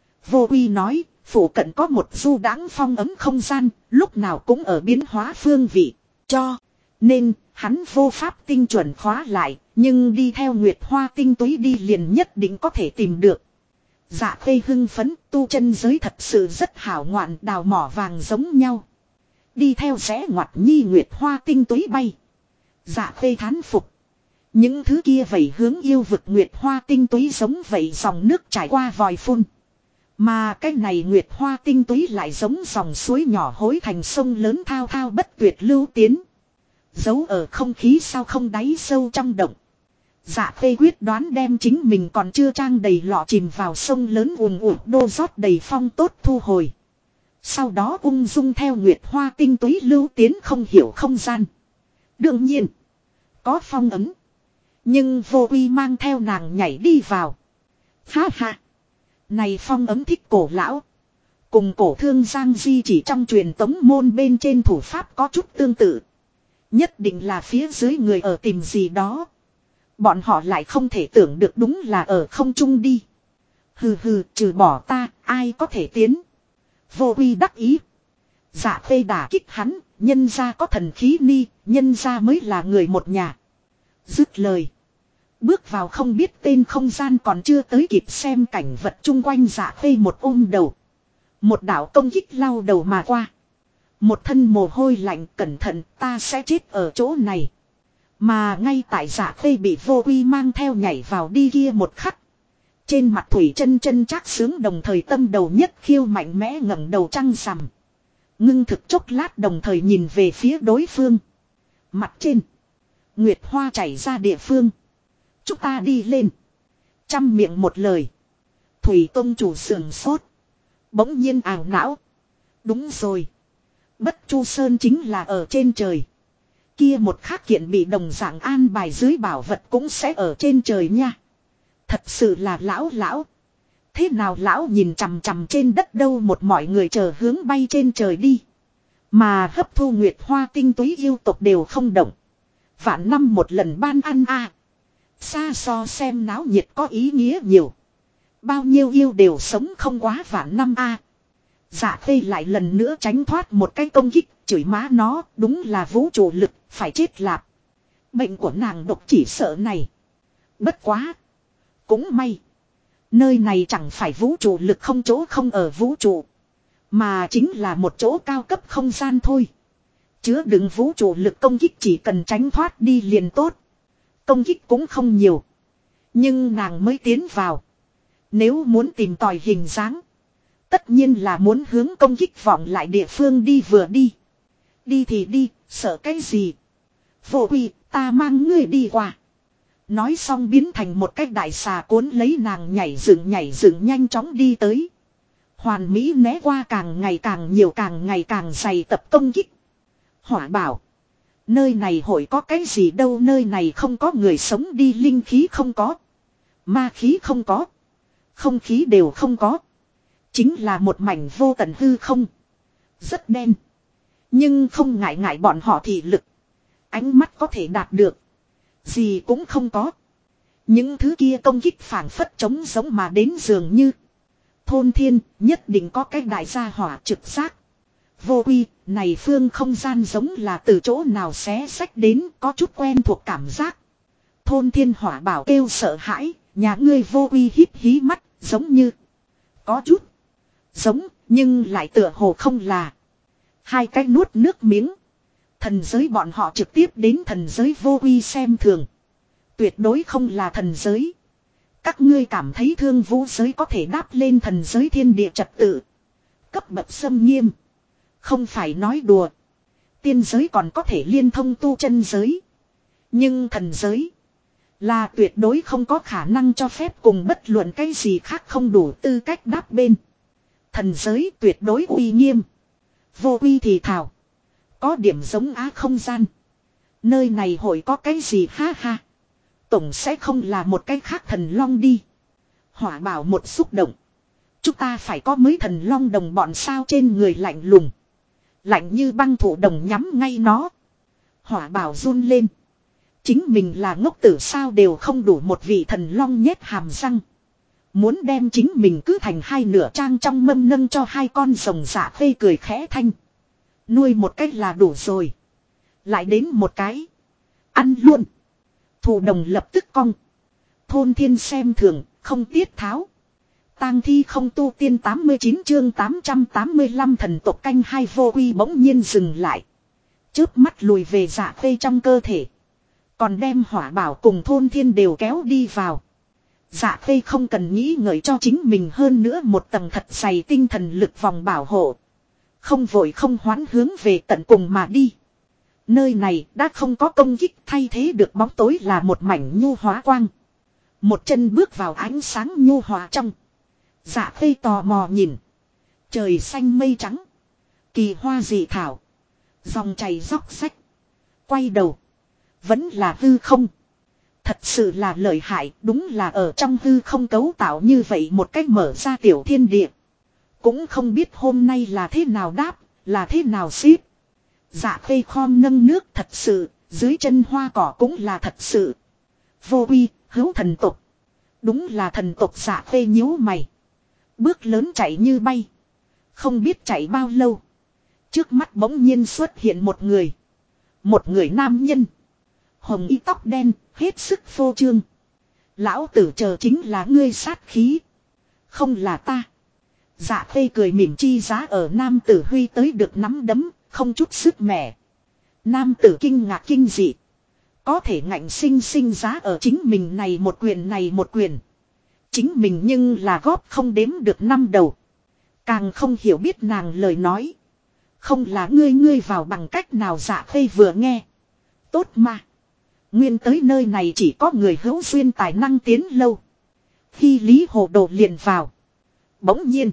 Vô Quy nói. Phủ cận có một du đãng phong ấm không gian. Lúc nào cũng ở biến hóa phương vị. Cho. Nên hắn vô pháp tinh chuẩn khóa lại. Nhưng đi theo nguyệt hoa tinh túy đi liền nhất định có thể tìm được. Dạ Khê hưng phấn. Tu chân giới thật sự rất hảo ngoạn. Đào mỏ vàng giống nhau. Đi theo rẽ ngoặt nhi nguyệt hoa tinh túy bay. Dạ Khê thán phục. Những thứ kia vẩy hướng yêu vực nguyệt hoa tinh túy giống vậy dòng nước trải qua vòi phun. Mà cái này nguyệt hoa tinh túy lại giống dòng suối nhỏ hối thành sông lớn thao thao bất tuyệt lưu tiến. Giấu ở không khí sao không đáy sâu trong động. Dạ Khê quyết đoán đem chính mình còn chưa trang đầy lọ chìm vào sông lớn ùn ùn đô rót đầy phong tốt thu hồi. Sau đó ung dung theo nguyệt hoa tinh túy lưu tiến không hiểu không gian. Đương nhiên. Có phong ấm. Nhưng Vô Quy mang theo nàng nhảy đi vào. Ha ha. Này phong ấm thích cổ lão. Cùng cổ thương Giang Di chỉ trong truyền tống môn bên trên thủ pháp có chút tương tự. Nhất định là phía dưới người ở tìm gì đó. Bọn họ lại không thể tưởng được đúng là ở không trung đi. Hừ hừ, trừ bỏ ta, ai có thể tiến. Vô Quy đắc ý. Dạ Khê đả kích hắn, nhân ra có thần khí ni, nhân ra mới là người một nhà. Dứt lời. Bước vào không biết tên không gian còn chưa tới kịp xem cảnh vật chung quanh. Dạ Khê một ôm đầu. Một đạo công kích lau đầu mà qua. Một thân mồ hôi lạnh, cẩn thận, ta sẽ chết ở chỗ này. Mà ngay tại Dạ Khê bị Vô Quy mang theo nhảy vào đi kia một khắc. Trên mặt Thủy chân chân chắc sướng đồng thời tâm đầu nhất khiêu mạnh mẽ ngẩng đầu trăng rằm. Ngưng thực chốc lát đồng thời nhìn về phía đối phương. Mặt trên. Nguyệt hoa chảy ra địa phương. Chúng ta đi lên. Trăm miệng một lời. Thủy Tông chủ sườn sốt. Bỗng nhiên ảo não. Đúng rồi. Bất Chu Sơn chính là ở trên trời. Kia một khắc kiện bị đồng dạng an bài dưới bảo vật cũng sẽ ở trên trời nha. Thật sự là lão. Thế nào lão nhìn chằm chằm trên đất đâu một mọi người chờ hướng bay trên trời đi. Mà hấp thu nguyệt hoa tinh túy yêu tộc đều không động. Vạn năm một lần ban ăn a. Xa so xem náo nhiệt có ý nghĩa nhiều. Bao nhiêu yêu đều sống không quá vạn năm a. Dạ Khê lại lần nữa tránh thoát một cái công kích, chửi má nó, đúng là vũ trụ lực, phải chết lạp. Bệnh của nàng độc chỉ sợ này. Bất quá. Cũng may. Nơi này chẳng phải vũ trụ lực không chỗ không ở vũ trụ. Mà chính là một chỗ cao cấp không gian thôi. Chứa đựng vũ trụ lực công kích chỉ cần tránh thoát đi liền tốt. Công kích cũng không nhiều. Nhưng nàng mới tiến vào. Nếu muốn tìm tòi hình dáng. Tất nhiên là muốn hướng công kích vọng lại địa phương đi vừa đi. Đi thì đi, sợ cái gì. Vô Quy, ta mang ngươi đi qua. Nói xong biến thành một cái đại xà cuốn lấy nàng nhảy dựng nhanh chóng đi tới. Hoàn Mỹ né qua càng ngày càng nhiều càng ngày càng dày tập công kích. Hỏa bảo. Nơi này hội có cái gì đâu, nơi này không có người sống đi, linh khí không có. Ma khí không có. Không khí đều không có. Chính là một mảnh vô tận hư không. Rất đen. Nhưng không ngại bọn họ thị lực. Ánh mắt có thể đạt được. Gì cũng không có. Những thứ kia công kích phảng phất trống giống mà đến dường như. Thôn thiên nhất định có cái đại gia hỏa trực giác. Vô Quy, này phương không gian giống là từ chỗ nào xé sách đến, có chút quen thuộc cảm giác. Thôn thiên hỏa bảo kêu sợ hãi, nhà ngươi Vô Quy híp hí mắt, giống như. Có chút. Giống, nhưng lại tựa hồ không là. Hai cái nuốt nước miếng. Thần giới bọn họ trực tiếp đến thần giới Vô Quy xem thường. Tuyệt đối không là thần giới. Các ngươi cảm thấy Thương Vũ giới có thể đáp lên thần giới thiên địa trật tự. Cấp bậc xâm nghiêm. Không phải nói đùa. Tiên giới còn có thể liên thông tu chân giới. Nhưng thần giới là tuyệt đối không có khả năng cho phép cùng bất luận cái gì khác không đủ tư cách đáp bên. Thần giới tuyệt đối uy nghiêm. Vô uy thì thảo. Có điểm giống á không gian. Nơi này hội có cái gì ha ha. Tổng sẽ không là một cái khác thần long đi. Hỏa bảo một xúc động. Chúng ta phải có mới thần long đồng bọn sao trên người lạnh lùng. Lạnh như băng thủ đồng nhắm ngay nó. Hỏa bảo run lên. Chính mình là ngốc tử sao đều không đủ một vị thần long nhét hàm răng. Muốn đem chính mình cứ thành hai nửa trang trong mâm nâng cho hai con rồng dạ phê cười khẽ thanh. Nuôi một cách là đủ rồi. Lại đến một cái. Ăn luôn. Thủ đồng lập tức cong. Thôn thiên xem thường, không tiết tháo. Tang thi không tu tiên 89 chương 885 thần tộc canh hai vô uy bỗng nhiên dừng lại. Chớp mắt lùi về dạ phê trong cơ thể. Còn đem hỏa bảo cùng thôn thiên đều kéo đi vào. Dạ phê không cần nghĩ ngợi cho chính mình hơn nữa một tầng thật dày tinh thần lực vòng bảo hộ. Không vội không hoán hướng về tận cùng mà đi. Nơi này đã không có công kích thay thế được bóng tối là một mảnh nhu hóa quang. Một chân bước vào ánh sáng nhu hóa trong. Dạ phê tò mò nhìn. Trời xanh mây trắng. Kỳ hoa dị thảo. Dòng chảy róc rách. Quay đầu. Vẫn là hư không. Thật sự là lợi hại. Đúng là ở trong hư không cấu tạo như vậy một cách mở ra tiểu thiên địa. Cũng không biết hôm nay là thế nào đáp. Là thế nào xếp. Dạ phê khom nâng nước thật sự. Dưới chân hoa cỏ cũng là thật sự. Vô uy, hữu thần tục. Đúng là thần tục dạ phê nhíu mày. Bước lớn chạy như bay. Không biết chạy bao lâu. Trước mắt bỗng nhiên xuất hiện một người. Một người nam nhân. Hồng y tóc đen, hết sức phô trương. Lão tử chờ chính là ngươi sát khí. Không là ta. Dạ phê cười mỉm chi giá ở nam tử huy tới được nắm đấm, không chút sức mẻ. Nam tử kinh ngạc kinh dị. Có thể ngạnh sinh sinh giá ở chính mình này một quyền. Chính mình nhưng là góp không đếm được năm đầu. Càng không hiểu biết nàng lời nói. Không là ngươi vào bằng cách nào dạ phê vừa nghe. Tốt mà. Nguyên tới nơi này chỉ có người hữu duyên tài năng tiến lâu. Khi Lý Hồ Đồ liền vào. Bỗng nhiên.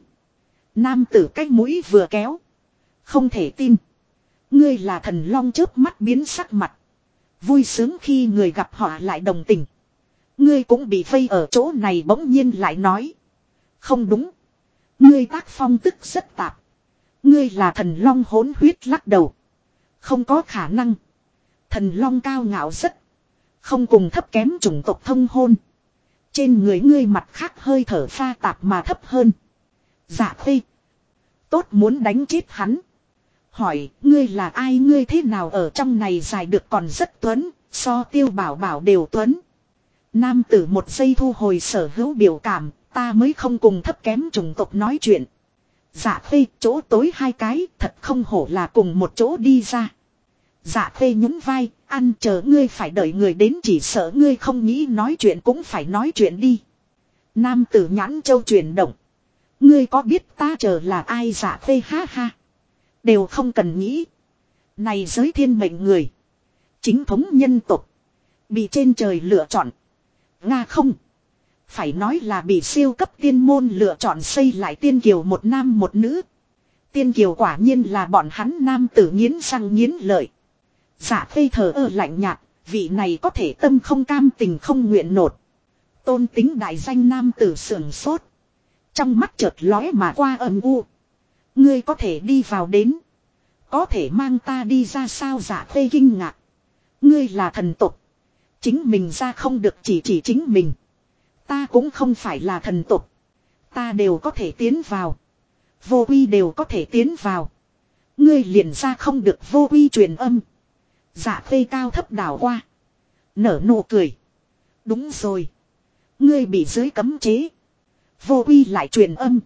Nam tử cái mũi vừa kéo. Không thể tin. Ngươi là thần long chớp mắt biến sắc mặt. Vui sướng khi người gặp họ lại đồng tình. Ngươi cũng bị vây ở chỗ này bỗng nhiên lại nói. Không đúng. Ngươi tác phong tức rất tạp. Ngươi là thần long hỗn huyết lắc đầu. Không có khả năng. Thần long cao ngạo rất. Không cùng thấp kém chủng tộc thông hôn. Trên người ngươi mặt khác hơi thở pha tạp mà thấp hơn. Dạ phê. Tốt muốn đánh chết hắn. Hỏi ngươi là ai ngươi thế nào ở trong này dài được còn rất tuấn. So tiêu bảo bảo đều tuấn. Nam tử một giây thu hồi sở hữu biểu cảm. Ta mới không cùng thấp kém chủng tộc nói chuyện. Dạ phê chỗ tối hai cái thật không hổ là cùng một chỗ đi ra. Dạ phê nhún vai, ăn chờ ngươi phải đợi người đến chỉ sợ ngươi không nghĩ nói chuyện cũng phải nói chuyện đi. Nam tử nhãn châu chuyển động. Ngươi có biết ta chờ là ai dạ phê ha ha. Đều không cần nghĩ. Này giới thiên mệnh người. Chính thống nhân tộc. Bị trên trời lựa chọn. Nga không. Phải nói là bị siêu cấp tiên môn lựa chọn xây lại tiên kiều một nam một nữ. Tiên kiều quả nhiên là bọn hắn nam tử nghiến răng nghiến lợi. Dạ phê thờ ơ lạnh nhạt, vị này có thể tâm không cam tình không nguyện nột. Tôn tính đại danh nam tử sưởng sốt. Trong mắt chợt lóe mà qua âm u. Ngươi có thể đi vào đến. Có thể mang ta đi ra sao dạ phê kinh ngạc. Ngươi là thần tục. Chính mình ra không được chỉ chính mình. Ta cũng không phải là thần tục. Ta đều có thể tiến vào. Vô uy đều có thể tiến vào. Ngươi liền ra không được vô uy truyền âm. Dạ phê cao thấp đảo qua. Nở nụ cười. Đúng rồi. Ngươi bị dưới cấm chế. Vô uy lại truyền âm.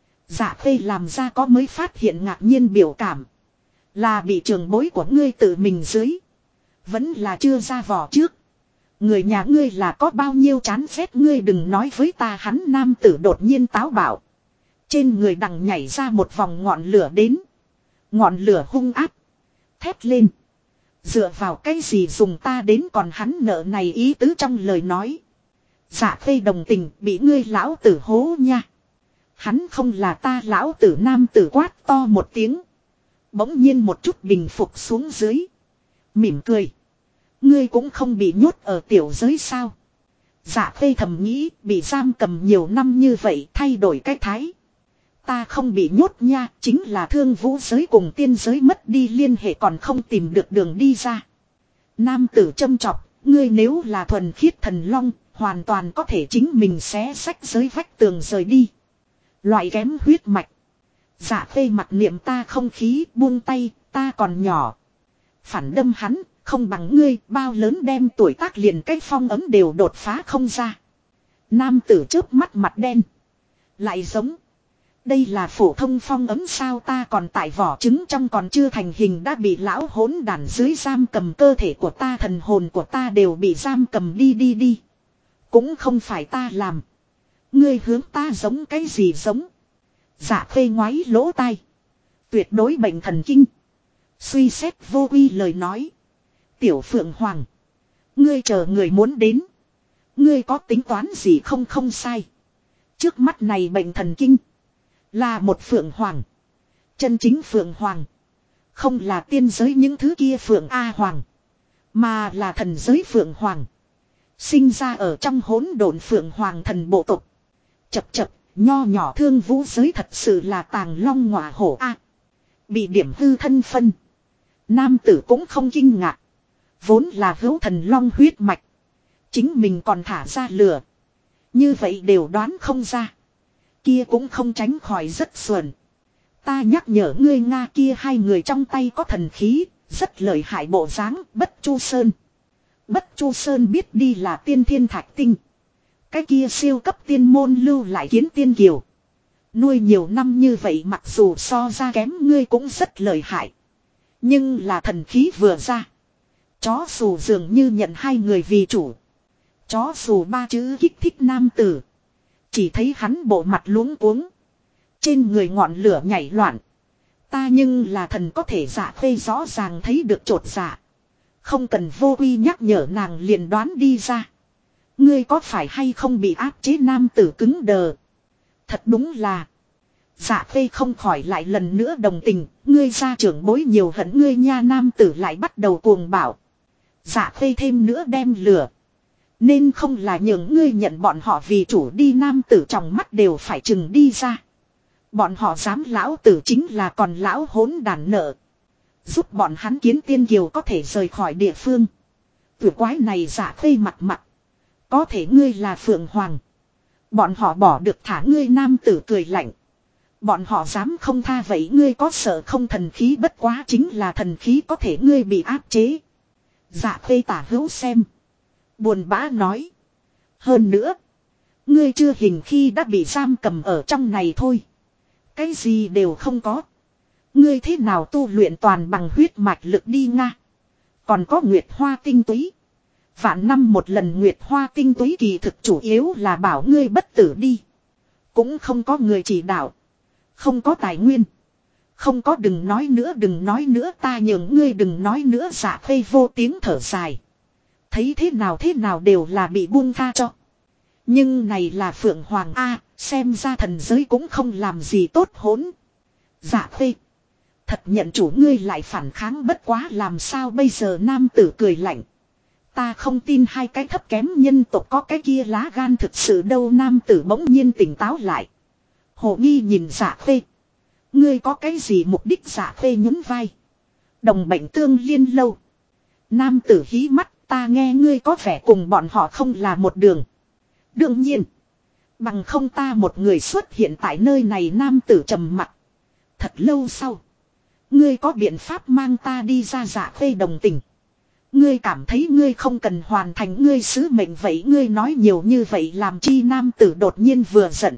Dạ phê làm ra có mới phát hiện ngạc nhiên biểu cảm. Là bị trường bối của ngươi tự mình dưới. Vẫn là chưa ra vỏ trước. Người nhà ngươi là có bao nhiêu chán ghét ngươi đừng nói với ta hắn nam tử đột nhiên táo bạo. Trên người đằng nhảy ra một vòng ngọn lửa đến. Ngọn lửa hung áp. Thét lên. Dựa vào cái gì dùng ta đến còn hắn nợ này ý tứ trong lời nói. Dạ Khê đồng tình bị ngươi lão tử hố nha. Hắn không là ta lão tử nam tử quát to một tiếng. Bỗng nhiên một chút bình phục xuống dưới. Mỉm cười. Ngươi cũng không bị nhốt ở tiểu giới sao. Dạ Khê thầm nghĩ bị giam cầm nhiều năm như vậy thay đổi cái thái. Ta không bị nhốt nha, chính là thương vũ giới cùng tiên giới mất đi liên hệ còn không tìm được đường đi ra. Nam tử châm chọc, ngươi nếu là thuần khiết thần long, hoàn toàn có thể chính mình xé sách giới vách tường rời đi. Loại kém huyết mạch. Dạ Khê mặt niệm ta không khí, buông tay, ta còn nhỏ. Phản đâm hắn, không bằng ngươi, bao lớn đem tuổi tác liền cái phong ấm đều đột phá không ra. Nam tử chớp mắt mặt đen. Lại giống. Đây là phổ thông phong ấm sao ta còn tại vỏ trứng trong còn chưa thành hình đã bị lão hỗn đản dưới giam cầm cơ thể của ta thần hồn của ta đều bị giam cầm đi. Cũng không phải ta làm. Ngươi hướng ta giống cái gì giống. Dạ Khê ngoáy lỗ tai. Tuyệt đối bệnh thần kinh. Suy xét vô uy lời nói. Tiểu Phượng Hoàng. Ngươi chờ người muốn đến. Ngươi có tính toán gì không sai. Trước mắt này bệnh thần kinh. Là một Phượng Hoàng. Chân chính Phượng Hoàng. Không là tiên giới những thứ kia Phượng A Hoàng. Mà là thần giới Phượng Hoàng. Sinh ra ở trong hỗn độn Phượng Hoàng thần bộ tộc. Chập nho nhỏ thương vũ giới thật sự là tàng long ngọa hổ A. Bị điểm hư thân phân. Nam tử cũng không kinh ngạc. Vốn là hữu thần long huyết mạch. Chính mình còn thả ra lửa. Như vậy đều đoán không ra. Kia cũng không tránh khỏi rất xuẩn. Ta nhắc nhở ngươi Nga kia hai người trong tay có thần khí. Rất lợi hại bộ dáng Bất Chu Sơn. Bất Chu Sơn biết đi là tiên thiên thạch tinh. Cái kia siêu cấp tiên môn lưu lại kiến tiên kiều. Nuôi nhiều năm như vậy mặc dù so ra kém ngươi cũng rất lợi hại. Nhưng là thần khí vừa ra. Chó xù dường như nhận hai người vì chủ. Chó xù ba chữ kích thích nam tử. Chỉ thấy hắn bộ mặt luống cuống. Trên người ngọn lửa nhảy loạn. Ta nhưng là thần có thể Dạ Khê rõ ràng thấy được trột dạ. Không cần vô uy nhắc nhở nàng liền đoán đi ra. Ngươi có phải hay không bị áp chế nam tử cứng đờ. Thật đúng là. Dạ Khê không khỏi lại lần nữa đồng tình. Ngươi gia trưởng bối nhiều hận ngươi nha nam tử lại bắt đầu cuồng bảo. Dạ Khê thêm nữa đem lửa. Nên không là nhường ngươi nhận bọn họ vì chủ đi nam tử trong mắt đều phải chừng đi ra. Bọn họ dám lão tử chính là còn lão hỗn đàn nợ. Giúp bọn hắn kiến tiên kiều có thể rời khỏi địa phương. Tử quái này Dạ Khê mặt. Có thể ngươi là Phượng Hoàng. Bọn họ bỏ được thả ngươi nam tử cười lạnh. Bọn họ dám không tha vậy ngươi có sợ không thần khí bất quá chính là thần khí có thể ngươi bị áp chế. Dạ Khê tả hữu xem. Buồn bã nói. Hơn nữa. Ngươi chưa hình khi đã bị giam cầm ở trong này thôi. Cái gì đều không có. Ngươi thế nào tu luyện toàn bằng huyết mạch lực đi Nga. Còn có nguyệt hoa tinh túy. Vạn năm một lần nguyệt hoa tinh túy kỳ thực chủ yếu là bảo ngươi bất tử đi. Cũng không có người chỉ đạo. Không có tài nguyên. Không có đừng nói nữa ta nhường ngươi đừng nói nữa Dạ Khê vô tiếng thở dài. Thấy thế nào đều là bị buông tha cho. Nhưng này là Phượng Hoàng A, xem ra thần giới cũng không làm gì tốt hỗn. Dạ Khê. Thật nhận chủ ngươi lại phản kháng bất quá làm sao bây giờ nam tử cười lạnh. Ta không tin hai cái thấp kém nhân tộc có cái kia lá gan thực sự đâu nam tử bỗng nhiên tỉnh táo lại. Hồ nghi nhìn Dạ Khê. Ngươi có cái gì mục đích Dạ Khê nhún vai. Đồng bệnh tương liên lâu. Nam tử hí mắt ta nghe ngươi có vẻ cùng bọn họ không là một đường. Đương nhiên. Bằng không ta một người xuất hiện tại nơi này nam tử trầm mặc. Thật lâu sau. Ngươi có biện pháp mang ta đi ra Dạ Khê đồng tình. Ngươi cảm thấy ngươi không cần hoàn thành ngươi sứ mệnh vậy ngươi nói nhiều như vậy làm chi nam tử đột nhiên vừa giận.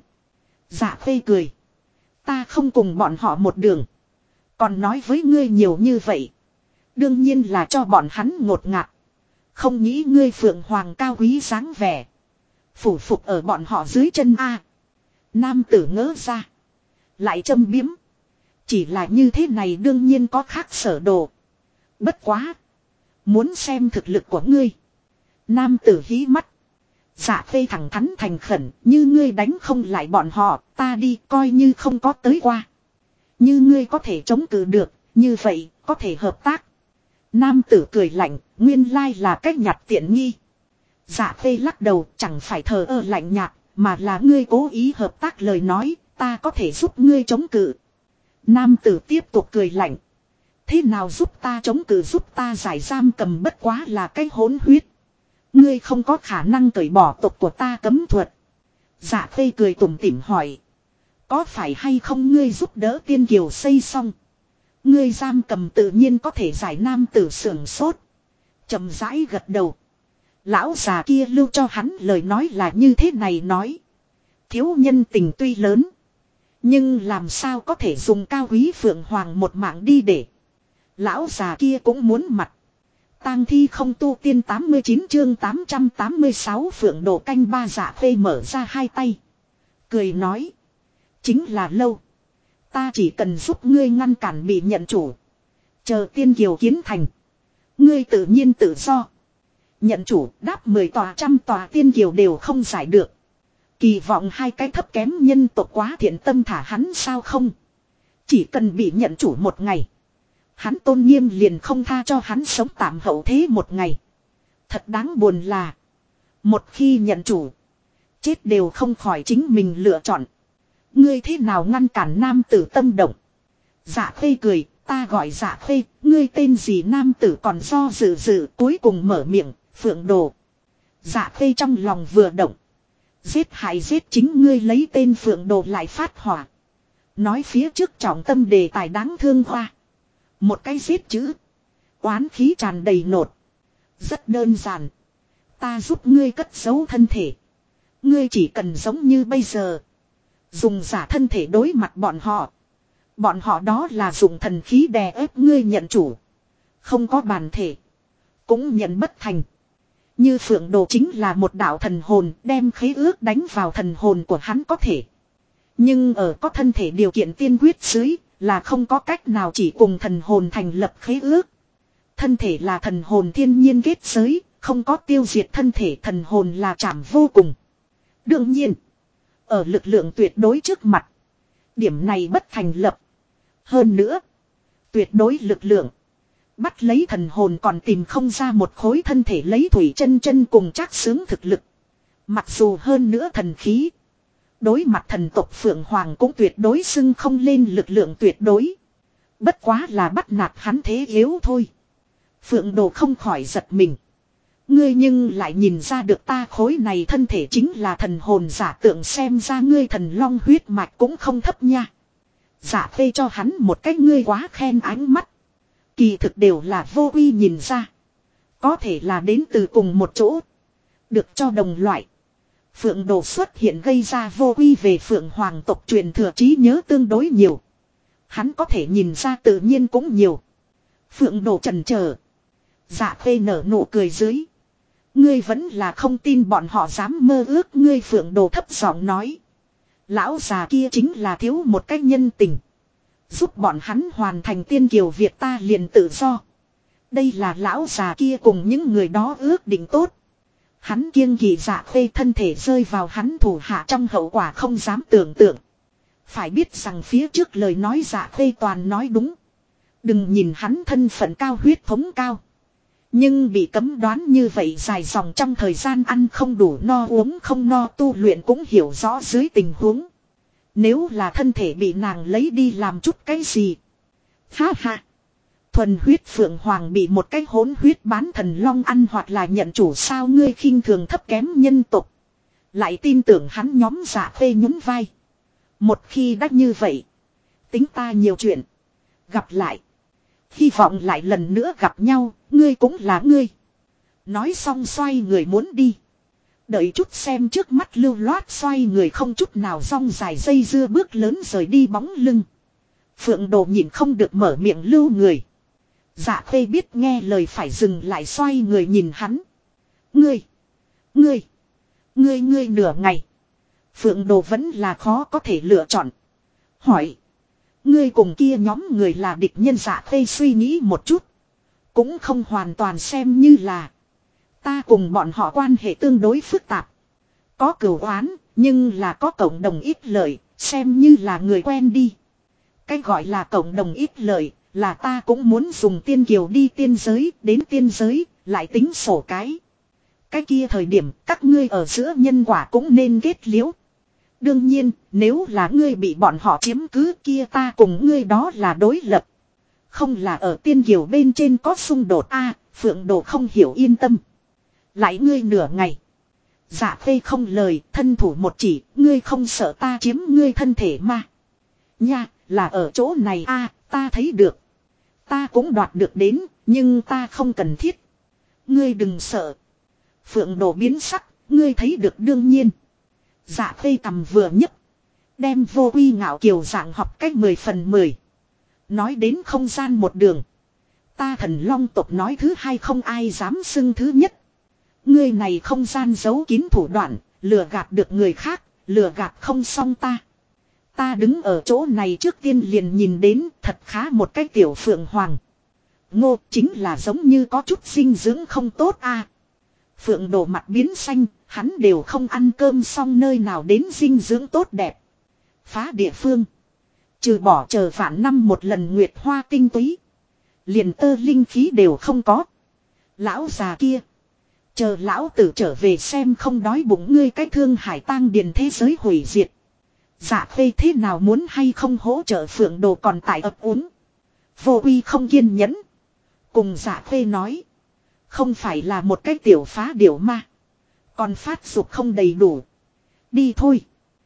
Dạ Khê cười. Ta không cùng bọn họ một đường. Còn nói với ngươi nhiều như vậy. Đương nhiên là cho bọn hắn ngột ngạt. Không nghĩ ngươi Phượng Hoàng cao quý dáng vẻ. Phủ phục ở bọn họ dưới chân A. Nam tử ngỡ ra. Lại châm biếm. Chỉ là như thế này đương nhiên có khác sở đồ. Bất quá. Muốn xem thực lực của ngươi. Nam tử hí mắt. Dạ Khê thẳng thắn thành khẩn. Như ngươi đánh không lại bọn họ. Ta đi coi như không có tới qua. Như ngươi có thể chống cự được. Như vậy có thể hợp tác. Nam tử cười lạnh. Nguyên lai là cách nhặt tiện nghi. Dạ Khê lắc đầu. Chẳng phải thờ ơ lạnh nhạt. Mà là ngươi cố ý hợp tác lời nói. Ta có thể giúp ngươi chống cự. Nam tử tiếp tục cười lạnh. Thế nào giúp ta chống cự giúp ta giải giam cầm bất quá là cái hỗn huyết. Ngươi không có khả năng cởi bỏ tộc của ta cấm thuật. Dạ Khê cười tủm tỉm hỏi. Có phải hay không ngươi giúp đỡ tiên kiều xây xong. Ngươi giam cầm tự nhiên có thể giải. Nam tử sưởng sốt. Chậm rãi gật đầu. Lão già kia lưu cho hắn lời nói là như thế này nói. Thiếu nhân tình tuy lớn. Nhưng làm sao có thể dùng cao quý phượng hoàng một mạng đi để. Lão già kia cũng muốn mặt. Tang thi không tu tiên 89 chương 886 phượng đồ canh ba. Dạ Khê mở ra hai tay. Cười nói. Chính là lâu. Ta chỉ cần giúp ngươi ngăn cản bị nhận chủ. Chờ tiên kiều kiến thành. Ngươi tự nhiên tự do. Nhận chủ đáp 10 tòa trăm tòa tiên kiều đều không giải được. Kỳ vọng hai cái thấp kém nhân tộc quá thiện tâm thả hắn sao không. Chỉ cần bị nhận chủ một ngày. Hắn tôn nghiêm liền không tha cho hắn sống tạm hậu thế một ngày. Thật đáng buồn là. Một khi nhận chủ. Chết đều không khỏi chính mình lựa chọn. Ngươi thế nào ngăn cản nam tử tâm động. Dạ Khê cười. Ta gọi Dạ Khê. Ngươi tên gì nam tử còn do dự cuối cùng mở miệng. Phượng đồ. Dạ Khê trong lòng vừa động. Giết hại giết chính ngươi lấy tên phượng đồ lại phát hỏa. Nói phía trước trọng tâm đề tài đáng thương hoa. Một cái giết chữ. Oán khí tràn đầy nột. Rất đơn giản. Ta giúp ngươi cất giấu thân thể. Ngươi chỉ cần giống như bây giờ. Dùng giả thân thể đối mặt bọn họ. Bọn họ đó là dùng thần khí đè ép ngươi nhận chủ. Không có bản thể. Cũng nhận bất thành. Như phượng đồ chính là một đạo thần hồn đem khế ước đánh vào thần hồn của hắn có thể. Nhưng ở có thân thể điều kiện tiên quyết dưới là không có cách nào chỉ cùng thần hồn thành lập khế ước. Thân thể là thần hồn thiên nhiên kết giới, không có tiêu diệt thân thể thần hồn là chảm vô cùng. Đương nhiên, ở lực lượng tuyệt đối trước mặt, điểm này bất thành lập. Hơn nữa, tuyệt đối lực lượng. Bắt lấy thần hồn còn tìm không ra một khối thân thể lấy thủy chân chân cùng chắc sướng thực lực. Mặc dù hơn nữa thần khí. Đối mặt thần tộc Phượng Hoàng cũng tuyệt đối xưng không lên lực lượng tuyệt đối. Bất quá là bắt nạt hắn thế yếu thôi. Phượng đồ không khỏi giật mình. Ngươi nhưng lại nhìn ra được ta khối này thân thể chính là thần hồn giả tượng xem ra ngươi thần long huyết mạch cũng không thấp nha. Giả phê cho hắn một cách ngươi quá khen ánh mắt. Kỳ thực đều là vô uy nhìn ra. Có thể là đến từ cùng một chỗ. Được cho đồng loại. Phượng đồ xuất hiện gây ra vô uy về Phượng Hoàng tộc truyền thừa trí nhớ tương đối nhiều. Hắn có thể nhìn ra tự nhiên cũng nhiều. Phượng đồ chần chờ. Dạ phê nở nụ cười dưới. Ngươi vẫn là không tin bọn họ dám mơ ước ngươi. Phượng đồ thấp giọng nói. Lão già kia chính là thiếu một cách nhân tình. Giúp bọn hắn hoàn thành tiên kiều việc ta liền tự do. Đây là lão già kia cùng những người đó ước định tốt. Hắn kiêng kỵ Dạ Khê thân thể rơi vào hắn thủ hạ trong hậu quả không dám tưởng tượng. Phải biết rằng phía trước lời nói Dạ Khê toàn nói đúng. Đừng nhìn hắn thân phận cao huyết thống cao. Nhưng bị cấm đoán như vậy dài dòng trong thời gian ăn không đủ no uống không no tu luyện cũng hiểu rõ dưới tình huống. Nếu là thân thể bị nàng lấy đi làm chút cái gì. Ha ha. Thuần huyết Phượng Hoàng bị một cái hỗn huyết bán thần long ăn hoặc là nhận chủ sao ngươi khinh thường thấp kém nhân tộc. Lại tin tưởng hắn nhóm Dạ Khê nhún vai. Một khi đã như vậy. Tính ta nhiều chuyện. Gặp lại. Hy vọng lại lần nữa gặp nhau, ngươi cũng là ngươi. Nói xong xoay người muốn đi. Đợi chút xem trước mắt lưu loát xoay người không chút nào rong dài dây dưa bước lớn rời đi bóng lưng. Phượng đồ nhìn không được mở miệng lưu người. Dạ Khê biết nghe lời phải dừng lại xoay người nhìn hắn. Ngươi nửa ngày. Phượng đồ vẫn là khó có thể lựa chọn. Hỏi. Ngươi cùng kia nhóm người là địch nhân. Dạ Khê suy nghĩ một chút. Cũng không hoàn toàn xem như là. Ta cùng bọn họ quan hệ tương đối phức tạp. Có cửu oán, nhưng là có cộng đồng ít lợi, xem như là người quen đi. Cái gọi là cộng đồng ít lợi, là ta cũng muốn dùng tiên kiều đi tiên giới, đến tiên giới, lại tính sổ cái. Cái kia thời điểm, các ngươi ở giữa nhân quả cũng nên kết liễu. Đương nhiên, nếu là ngươi bị bọn họ chiếm cứ kia ta cùng ngươi đó là đối lập. Không là ở tiên kiều bên trên có xung đột a. Phượng Đồ không hiểu yên tâm. Lại ngươi nửa ngày. Dạ Khê không lời, thân thủ một chỉ, ngươi không sợ ta chiếm ngươi thân thể mà. Nha, là ở chỗ này a, ta thấy được. Ta cũng đoạt được đến, nhưng ta không cần thiết. Ngươi đừng sợ. Phượng Đồ biến sắc, ngươi thấy được đương nhiên. Dạ Khê cầm vừa nhấc, đem Vô Quy Ngạo Kiều dạng học cách 10/10. Nói đến không gian một đường. Ta Thần Long tộc nói thứ hai không ai dám xưng thứ nhất. Ngươi này không gian giấu kín thủ đoạn, lừa gạt được người khác, lừa gạt không xong ta. Ta đứng ở chỗ này trước tiên liền nhìn đến thật khá một cái tiểu phượng hoàng. Ngô chính là giống như có chút dinh dưỡng không tốt a. Phượng Đồ mặt biến xanh, hắn đều không ăn cơm xong nơi nào đến dinh dưỡng tốt đẹp. Phá địa phương. Trừ bỏ chờ vạn năm một lần nguyệt hoa tinh túy. Liền tơ linh khí đều không có. Lão già kia. Chờ lão tử trở về xem không đói bụng ngươi cái thương hải tang điền thế giới hủy diệt. Dạ Khê thế nào muốn hay không hỗ trợ Phượng Đồ còn tại ấp úng. Vô Uy không kiên nhẫn. Cùng Dạ Khê nói. Không phải là một cái tiểu phá điểu mà. Còn phát dục không đầy đủ. Đi thôi.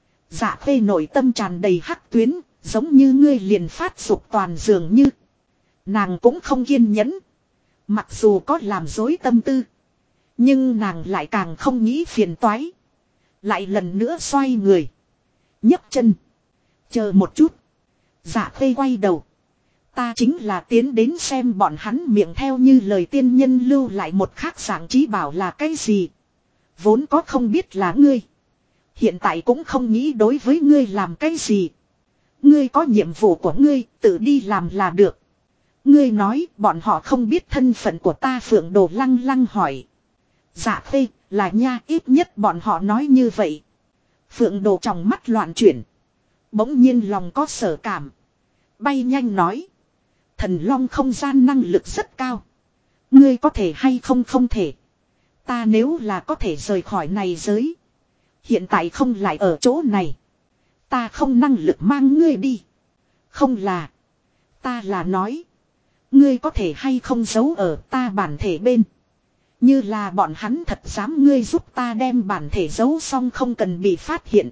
Dạ Khê nội tâm tràn đầy hắc tuyến. Giống như ngươi liền phát dục toàn dường như. Nàng cũng không kiên nhẫn. Mặc dù có làm dối tâm tư. Nhưng nàng lại càng không nghĩ phiền toái. Lại lần nữa xoay người. nhấc chân. Chờ một chút. Dạ Khê quay đầu. Ta chính là tiến đến xem bọn hắn miệng theo như lời tiên nhân lưu lại một khác dạng trí bảo là cái gì. Vốn có không biết là ngươi. Hiện tại cũng không nghĩ đối với ngươi làm cái gì. Ngươi có nhiệm vụ của ngươi, tự đi làm là được. Ngươi nói bọn họ không biết thân phận của ta. Phượng Đồ lăng lăng hỏi. Dạ Khê, là nha, ít nhất bọn họ nói như vậy. Phượng Đồ trong mắt loạn chuyển. Bỗng nhiên lòng có sở cảm. Bay nhanh nói. Thần Long không gian năng lực rất cao. Ngươi có thể hay không không thể. Ta nếu là có thể rời khỏi này giới. Hiện tại không lại ở chỗ này. Ta không năng lực mang ngươi đi. Không là. Ta là nói. Ngươi có thể hay không giấu ở ta bản thể bên. Như là bọn hắn thật dám ngươi giúp ta đem bản thể giấu xong không cần bị phát hiện.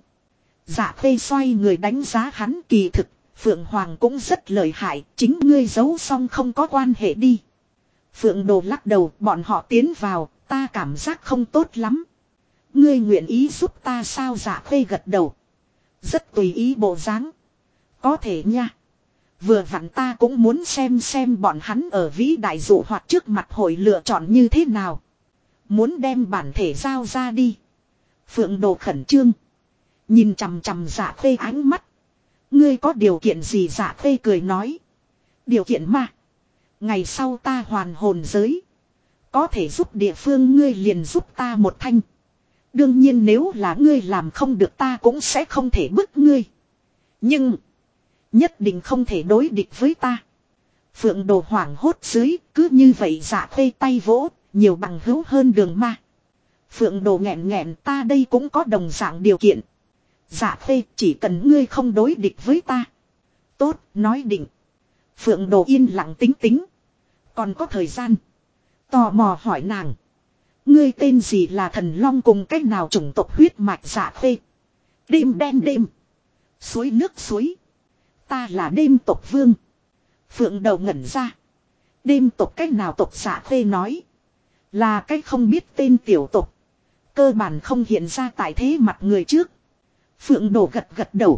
Dạ Khê xoay người đánh giá hắn kỳ thực. Phượng Hoàng cũng rất lợi hại. Chính ngươi giấu xong không có quan hệ đi. Phượng Đồ lắc đầu. Bọn họ tiến vào. Ta cảm giác không tốt lắm. Ngươi nguyện ý giúp ta sao? Dạ Khê gật đầu. Rất tùy ý bộ dáng. Có thể nha. Vừa vặn ta cũng muốn xem bọn hắn ở vĩ đại dụ hoặc trước mặt hội lựa chọn như thế nào. Muốn đem bản thể giao ra đi. Phượng Đồ khẩn trương. Nhìn chằm chằm Dạ Khê ánh mắt. Ngươi có điều kiện gì? Dạ Khê cười nói. Điều kiện mà. Ngày sau ta hoàn hồn giới. Có thể giúp địa phương ngươi liền giúp ta một thanh. Đương nhiên nếu là ngươi làm không được ta cũng sẽ không thể bức ngươi. Nhưng. Nhất định không thể đối địch với ta. Phượng Đồ hoảng hốt dưới. Cứ như vậy Dạ Khê tay vỗ. Nhiều bằng hữu hơn đường ma. Phượng Đồ nghẹn nghẹn ta đây cũng có đồng dạng điều kiện. Dạ Khê chỉ cần ngươi không đối địch với ta. Tốt nói định. Phượng Đồ yên lặng tính tính. Còn có thời gian. Tò mò hỏi nàng. Ngươi tên gì? Là Thần Long cùng cách nào chủng tộc huyết mạch? Dạ Khê. Đêm đen đêm. Suối nước suối. Ta là đêm tộc vương. Phượng Đầu ngẩn ra. Đêm tộc cách nào tộc? Dạ Khê nói. Là cách không biết tên tiểu tộc. Cơ bản không hiện ra tại thế mặt người trước. Phượng Đồ gật gật đầu.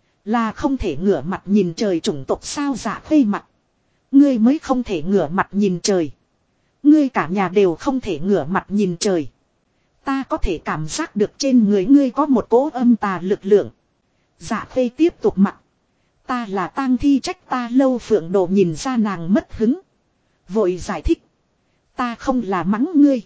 Là không thể ngửa mặt nhìn trời chủng tộc sao? Dạ Khê mặt. Ngươi mới không thể ngửa mặt nhìn trời. Ngươi cả nhà đều không thể ngửa mặt nhìn trời. Ta có thể cảm giác được trên người ngươi có một cỗ âm tà lực lượng. Dạ Khê tiếp tục mặc. Ta là tang thi trách ta lâu Phượng Đồ nhìn ra nàng mất hứng. Vội giải thích. Ta không là mắng ngươi.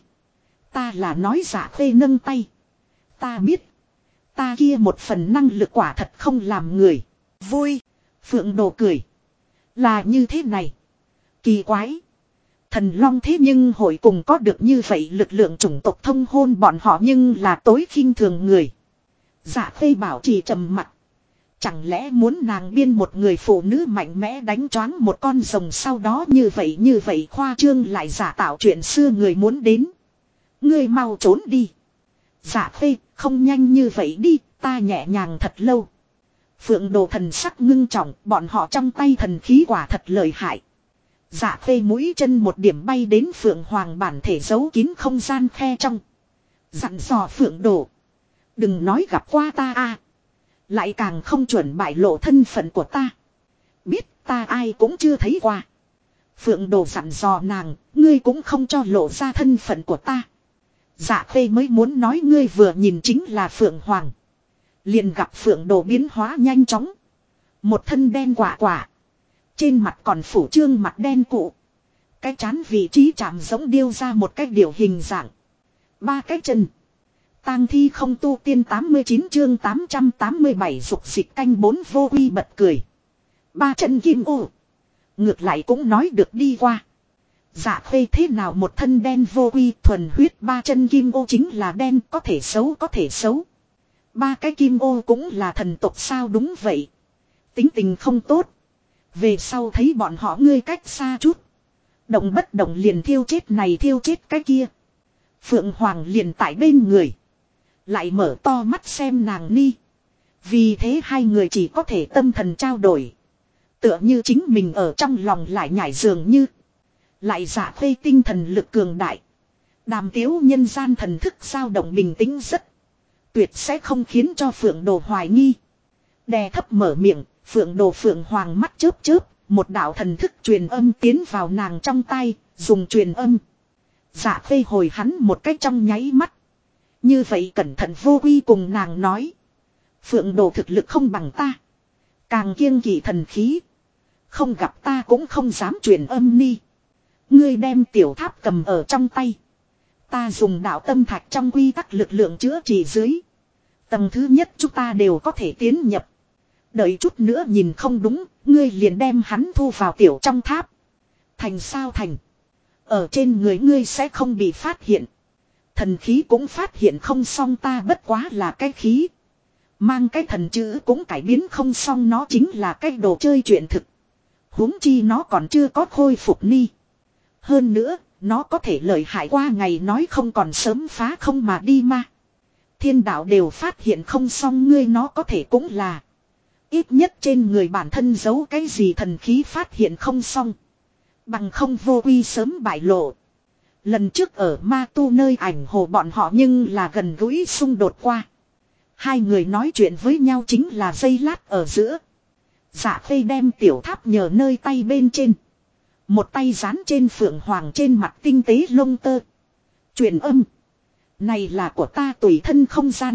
Ta là nói Dạ Khê nâng tay. Ta biết. Ta kia một phần năng lực quả thật không làm người. Vui. Phượng Đồ cười. Là như thế này. Kỳ quái. Thần Long thế nhưng hội cùng có được như vậy lực lượng chủng tộc thông hôn bọn họ nhưng là tối khinh thường người. Dạ Khê bảo trì trầm mặc. Chẳng lẽ muốn nàng biên một người phụ nữ mạnh mẽ đánh choáng một con rồng sau đó như vậy khoa trương lại giả tạo chuyện xưa người muốn đến. Ngươi mau trốn đi. Dạ Khê không nhanh như vậy đi, ta nhẹ nhàng thật lâu. Phượng Đồ thần sắc ngưng trọng, bọn họ trong tay thần khí quả thật lợi hại. Dạ Khê mũi chân một điểm bay đến Phượng Hoàng bản thể giấu kín không gian khe trong. Dặn dò Phượng Đồ. Đừng nói gặp qua ta a, lại càng không chuẩn bại lộ thân phận của ta. Biết ta ai cũng chưa thấy qua. Phượng Đồ dặn dò nàng, ngươi cũng không cho lộ ra thân phận của ta. Dạ Khê mới muốn nói ngươi vừa nhìn chính là Phượng Hoàng. Liền gặp Phượng Đồ biến hóa nhanh chóng. Một thân đen quả quả. Trên mặt còn phủ trương mặt đen cụ. Cái trán vị trí chạm giống điêu ra một cái điều hình dạng. Ba cái chân. Tang thi không tu tiên 89 chương 887 dục dịch canh 4 vô uy bật cười. Ba chân kim ô. Ngược lại cũng nói được đi qua. Dạ Khê thế nào một thân đen vô uy thuần huyết ba chân kim ô chính là đen có thể xấu có thể xấu. Ba cái kim ô cũng là thần tộc sao đúng vậy. Tính tình không tốt. Về sau thấy bọn họ ngươi cách xa chút. Động bất động liền thiêu chết này thiêu chết cái kia. Phượng Hoàng liền tại bên người. Lại mở to mắt xem nàng ni. Vì thế hai người chỉ có thể tâm thần trao đổi. Tựa như chính mình ở trong lòng lại nhảy dường như. Lại Dạ Khê tinh thần lực cường đại. Đàm tiếu nhân gian thần thức dao động bình tĩnh rất. Tuyệt sẽ không khiến cho Phượng Đồ hoài nghi. Đè thấp mở miệng, Phượng Đồ Phượng Hoàng mắt chớp chớp. Một đạo thần thức truyền âm tiến vào nàng trong tay, dùng truyền âm. Dạ Khê hồi hắn một cách trong nháy mắt. Như vậy cẩn thận vô quy cùng nàng nói. Phượng Đồ thực lực không bằng ta. Càng kiêng kỵ thần khí. Không gặp ta cũng không dám truyền âm ni. Ngươi đem tiểu tháp cầm ở trong tay. Ta dùng đạo tâm thạch trong quy tắc lực lượng chữa trị dưới. Tầng thứ nhất chúng ta đều có thể tiến nhập. Đợi chút nữa nhìn không đúng, ngươi liền đem hắn thu vào tiểu trong tháp. Thành sao thành. Ở trên người ngươi sẽ không bị phát hiện. Thần khí cũng phát hiện không xong ta bất quá là cái khí. Mang cái thần chữ cũng cải biến không xong nó chính là cái đồ chơi chuyện thực. Huống chi nó còn chưa có khôi phục ni. Hơn nữa, nó có thể lợi hại qua ngày nói không còn sớm phá không mà đi ma. Thiên đạo đều phát hiện không xong ngươi nó có thể cũng là. Ít nhất trên người bản thân giấu cái gì thần khí phát hiện không xong. Bằng không vô quy sớm bại lộ. Lần trước ở ma tu nơi ảnh hồ bọn họ nhưng là gần gũi xung đột qua. Hai người nói chuyện với nhau chính là giây lát ở giữa. Dạ Khê đem tiểu tháp nhờ nơi tay bên trên. Một tay dán trên Phượng Hoàng trên mặt tinh tế lông tơ. Truyền âm. Này là của ta tùy thân không gian.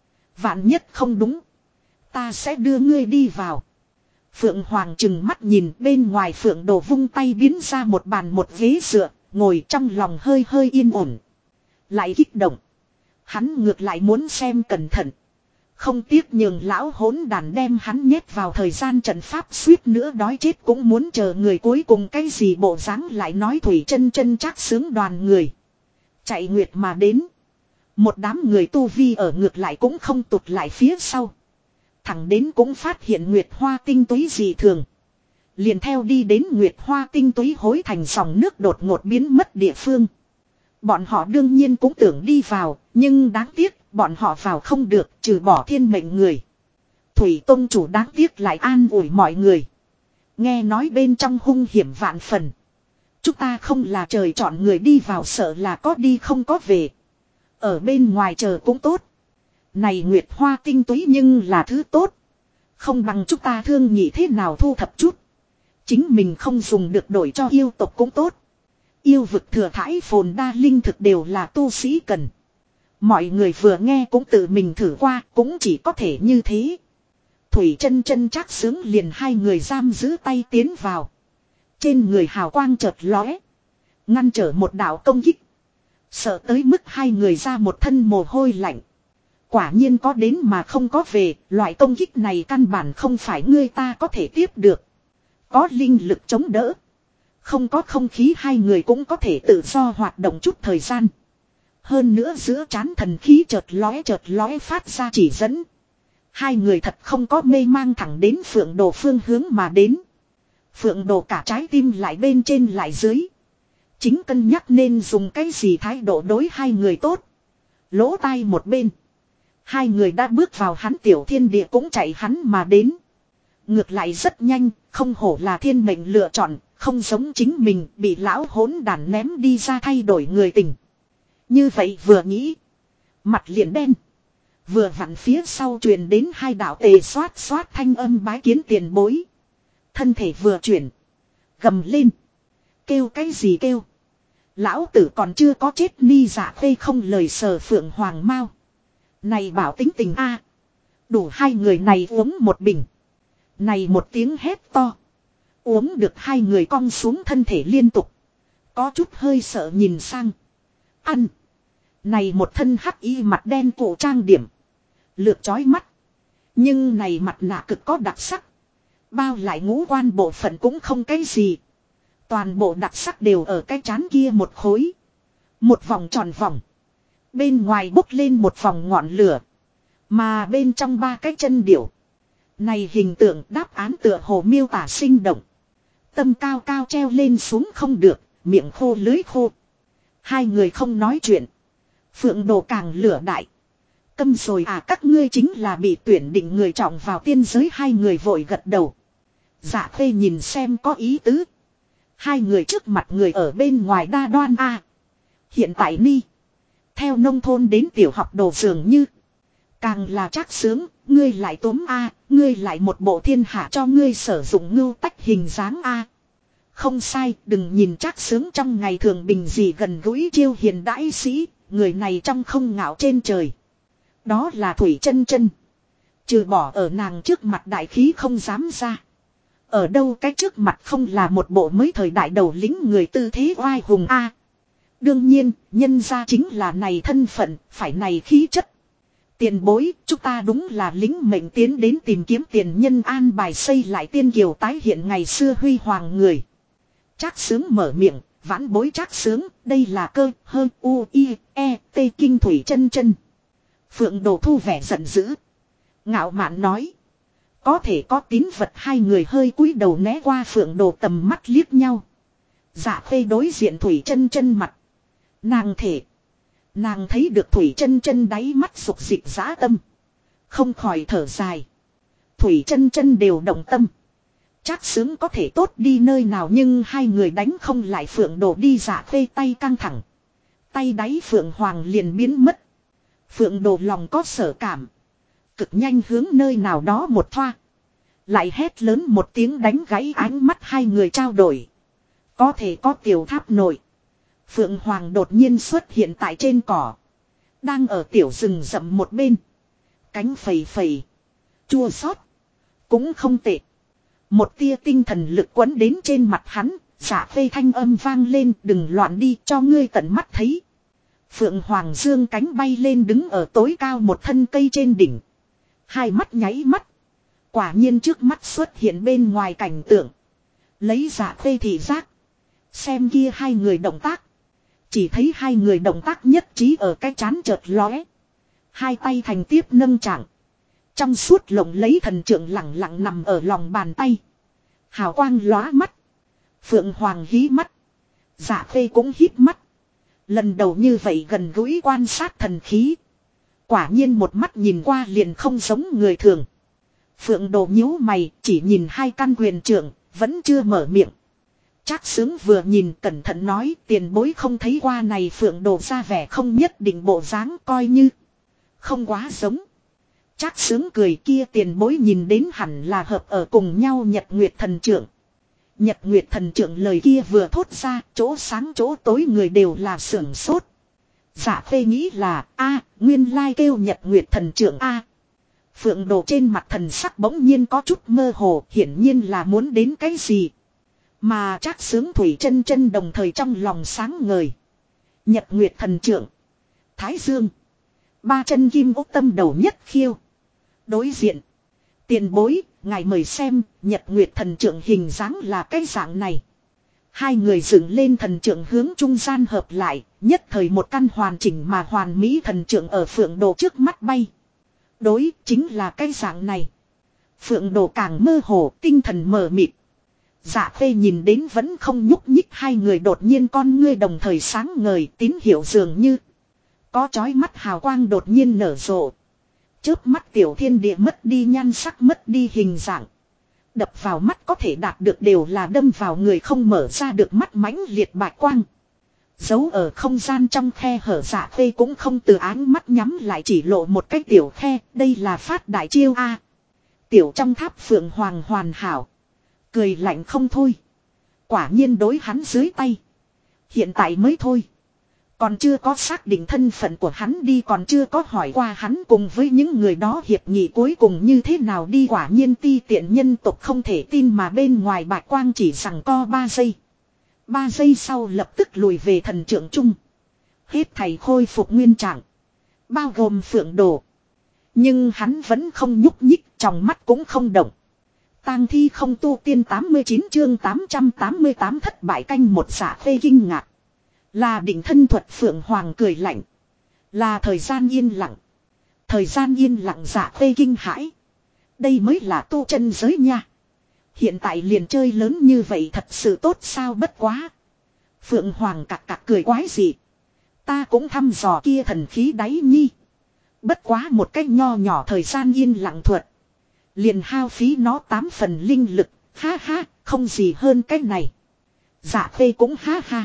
Vạn nhất không đúng. Ta sẽ đưa ngươi đi vào. Phượng Hoàng chừng mắt nhìn bên ngoài Phượng Đồ vung tay biến ra một bàn một ghế dựa. Ngồi trong lòng hơi hơi yên ổn. Lại kích động. Hắn ngược lại muốn xem cẩn thận. Không tiếc nhường lão hỗn đàn đem hắn nhét vào thời gian trận pháp suýt nữa đói chết cũng muốn chờ người cuối cùng cái gì bộ dáng lại nói thủy chân chân chắc sướng đoàn người. Chạy nguyệt mà đến. Một đám người tu vi ở ngược lại cũng không tụt lại phía sau. Thẳng đến cũng phát hiện nguyệt hoa tinh túy dị thường. Liền theo đi đến nguyệt hoa tinh túy hối thành dòng nước đột ngột biến mất địa phương. Bọn họ đương nhiên cũng tưởng đi vào, nhưng đáng tiếc bọn họ vào không được trừ bỏ thiên mệnh người. Thủy Tông chủ đáng tiếc lại an ủi mọi người. Nghe nói bên trong hung hiểm vạn phần. Chúng ta không là trời chọn người đi vào sợ là có đi không có về. Ở bên ngoài chờ cũng tốt. Này nguyệt hoa tinh túy nhưng là thứ tốt. Không bằng chúng ta thương nhị thế nào thu thập chút. Chính mình không dùng được đổi cho yêu tộc cũng tốt. Yêu vực thừa thãi phồn đa linh thực đều là tu sĩ cần. Mọi người vừa nghe cũng tự mình thử qua cũng chỉ có thể như thế. Thủy Chân Chân Trác Xướng liền hai người giam giữ tay tiến vào. Trên người hào quang chợt lóe, ngăn trở một đạo công kích. Sợ tới mức hai người ra một thân mồ hôi lạnh. Quả nhiên có đến mà không có về, loại công kích này căn bản không phải ngươi ta có thể tiếp được. Có linh lực chống đỡ, không có không khí hai người cũng có thể tự do hoạt động chút thời gian. Hơn nữa giữa trán thần khí chợt lóe phát ra chỉ dẫn. Hai người thật không có mê mang thẳng đến Phượng Đồ phương hướng mà đến. Phượng Đồ cả trái tim lại bên trên lại dưới. Chính cân nhắc nên dùng cái gì thái độ đối hai người tốt. Lỗ tai một bên. Hai người đã bước vào hắn tiểu thiên địa cũng chạy hắn mà đến. Ngược lại rất nhanh, không hổ là thiên mệnh lựa chọn, không giống chính mình bị lão hỗn đản ném đi ra thay đổi người tình. Như vậy vừa nghĩ, mặt liền đen. Vừa vặn phía sau truyền đến hai đạo tề xoát xoát thanh âm bái kiến tiền bối. Thân thể vừa chuyển, gầm lên. Kêu cái gì kêu? Lão tử còn chưa có chết ni dạ khê không lời sờ Phượng Hoàng Mao. Này bảo tính tình a, đủ hai người này uống một bình. Này một tiếng hét to. Uống được hai người cong xuống thân thể liên tục. Có chút hơi sợ nhìn sang. Ăn. Này một thân hắc y mặt đen cổ trang điểm. Lược chói mắt. Nhưng này mặt nạ cực có đặc sắc. Bao lại ngũ quan bộ phận cũng không cái gì. Toàn bộ đặc sắc đều ở cái chán kia một khối. Một vòng tròn vòng. Bên ngoài bốc lên một vòng ngọn lửa. Mà bên trong ba cái chân điểu. Này hình tượng đáp án tựa hồ miêu tả sinh động. Tâm cao cao treo lên xuống không được, miệng khô lưới khô. Hai người không nói chuyện. Phượng Đồ càng lửa đại. Câm rồi à, các ngươi chính là bị tuyển định người trọng vào tiên giới. Hai người vội gật đầu. Dạ Khê nhìn xem có ý tứ. Hai người trước mặt người ở bên ngoài đa đoan a. Hiện tại ni. Theo nông thôn đến tiểu học đồ dường như. Càng là Trác Xướng, ngươi lại túm a, ngươi lại một bộ thiên hạ cho ngươi sử dụng ngưu tách hình dáng a. Không sai, đừng nhìn Trác Xướng trong ngày thường bình gì gần gũi chiêu hiền đãi sĩ, người này trong không ngạo trên trời. Đó là Thủy Chân Chân. Trừ bỏ ở nàng trước mặt đại khí không dám ra. Ở đâu cái trước mặt không là một bộ mới thời đại đầu lính người tư thế oai hùng a. Đương nhiên, nhân ra chính là này thân phận, phải này khí chất. Tiền bối, chúng ta đúng là lính mệnh tiến đến tìm kiếm tiền nhân an bài xây lại tiên kiều tái hiện ngày xưa huy hoàng người. Trác Xướng mở miệng, vãn bối Trác Xướng, đây là cơ, hơn, u, i, e, t kinh Thủy Chân Chân. Phượng Đồ thu vẻ giận dữ. Ngạo mạn nói. Có thể có tín vật hai người hơi cúi đầu né qua Phượng Đồ tầm mắt liếc nhau. Dạ Khê đối diện Thủy Chân Chân mặt. Nàng thể. Nàng thấy được Thủy Chân Chân đáy mắt sục dịch dã tâm. Không khỏi thở dài. Thủy Chân Chân đều động tâm. Trác Xướng có thể tốt đi nơi nào nhưng hai người đánh không lại Phượng Đồ đi. Dạ Khê tay căng thẳng. Tay đáy Phượng Hoàng liền biến mất. Phượng Đồ lòng có sở cảm. Cực nhanh hướng nơi nào đó một thoa. Lại hét lớn một tiếng đánh gãy ánh mắt hai người trao đổi. Có thể có tiểu tháp nổi. Phượng Hoàng đột nhiên xuất hiện tại trên cỏ. Đang ở tiểu rừng rậm một bên. Cánh phẩy phẩy. Chua xót. Cũng không tệ. Một tia tinh thần lực quấn đến trên mặt hắn. Dạ Khê thanh âm vang lên, đừng loạn đi cho ngươi tận mắt thấy. Phượng Hoàng dương cánh bay lên đứng ở tối cao một thân cây trên đỉnh. Hai mắt nháy mắt. Quả nhiên trước mắt xuất hiện bên ngoài cảnh tượng. Lấy Dạ Khê thị giác. Xem kia hai người động tác. Chỉ thấy hai người động tác nhất trí ở cái chán chợt lóe. Hai tay thành tiếp nâng trạng. Trong suốt lồng lấy thần trượng lẳng lặng nằm ở lòng bàn tay. Hào quang lóa mắt. Phượng Hoàng hí mắt. Dạ Khê cũng hít mắt. Lần đầu như vậy gần gũi quan sát thần khí. Quả nhiên một mắt nhìn qua liền không giống người thường. Phượng Đồ nhíu mày chỉ nhìn hai căn quyền trượng. Vẫn chưa mở miệng. Trác Xướng vừa nhìn cẩn thận nói tiền bối không thấy qua này Phượng Đồ ra vẻ không nhất định bộ dáng coi như. Không quá giống. Trác Xướng cười kia tiền bối nhìn đến hẳn là hợp ở cùng nhau Nhật Nguyệt Thần Trượng. Nhật Nguyệt Thần Trượng lời kia vừa thốt ra chỗ sáng chỗ tối người đều là sưởng sốt. Dạ Khê nghĩ là a nguyên lai kêu Nhật Nguyệt Thần Trượng a. Phượng Đồ trên mặt thần sắc bỗng nhiên có chút mơ hồ, hiển nhiên là muốn đến cái gì. Mà Trác Xướng Thủy Chân Chân đồng thời trong lòng sáng ngời. Nhật Nguyệt Thần Trượng, Thái Dương, ba chân kim ốc tâm đầu nhất khiêu. Đối diện, tiền bối, ngài mời xem, Nhật Nguyệt Thần Trượng hình dáng là cái dạng này. Hai người dựng lên thần trượng hướng trung gian hợp lại, nhất thời một căn hoàn chỉnh mà hoàn mỹ thần trượng ở Phượng Đồ trước mắt bay. Đối, chính là cái dạng này. Phượng Đồ càng mơ hồ, tinh thần mờ mịt. Dạ Phê nhìn đến vẫn không nhúc nhích, hai người đột nhiên con ngươi đồng thời sáng ngời, tín hiệu dường như có chói mắt hào quang đột nhiên nở rộ. Chớp mắt tiểu thiên địa mất đi nhan sắc, mất đi hình dạng. Đập vào mắt có thể đạt được đều là đâm vào người không mở ra được mắt mãnh liệt bạch quang. Giấu ở không gian trong khe hở Dạ Phê cũng không từ áng mắt nhắm lại, chỉ lộ một cái tiểu khe, đây là phát đại chiêu a. Tiểu trong tháp Phượng Hoàng hoàn hảo. Cười lạnh không thôi. Quả nhiên đối hắn dưới tay. Hiện tại mới thôi. Còn chưa có xác định thân phận của hắn đi, còn chưa có hỏi qua hắn cùng với những người đó hiệp nghị cuối cùng như thế nào đi, quả nhiên ti tiện nhân tộc không thể tin mà bên ngoài bạch quang chỉ rằng co 3 giây. 3 giây sau lập tức lùi về thần trượng chung. Hết thầy khôi phục nguyên trạng. Bao gồm Phượng Đồ. Nhưng hắn vẫn không nhúc nhích, trong mắt cũng không động. Tang thi không tu tiên 89 chương 888 thất bại canh một. Dạ Phê kinh ngạc. Là định thân thuật. Phượng Hoàng cười lạnh. Là thời gian yên lặng. Thời gian yên lặng. Dạ Phê kinh hãi. Đây mới là tu chân giới nha. Hiện tại liền chơi lớn như vậy thật sự tốt sao, bất quá. Phượng Hoàng cặc cặc cười quái gì. Ta cũng thăm dò kia thần khí đáy nhi. Bất quá một cách nho nhỏ thời gian yên lặng thuật. Liền hao phí nó 8 phần linh lực. Ha ha, không gì hơn cái này. Dạ Phê cũng ha ha.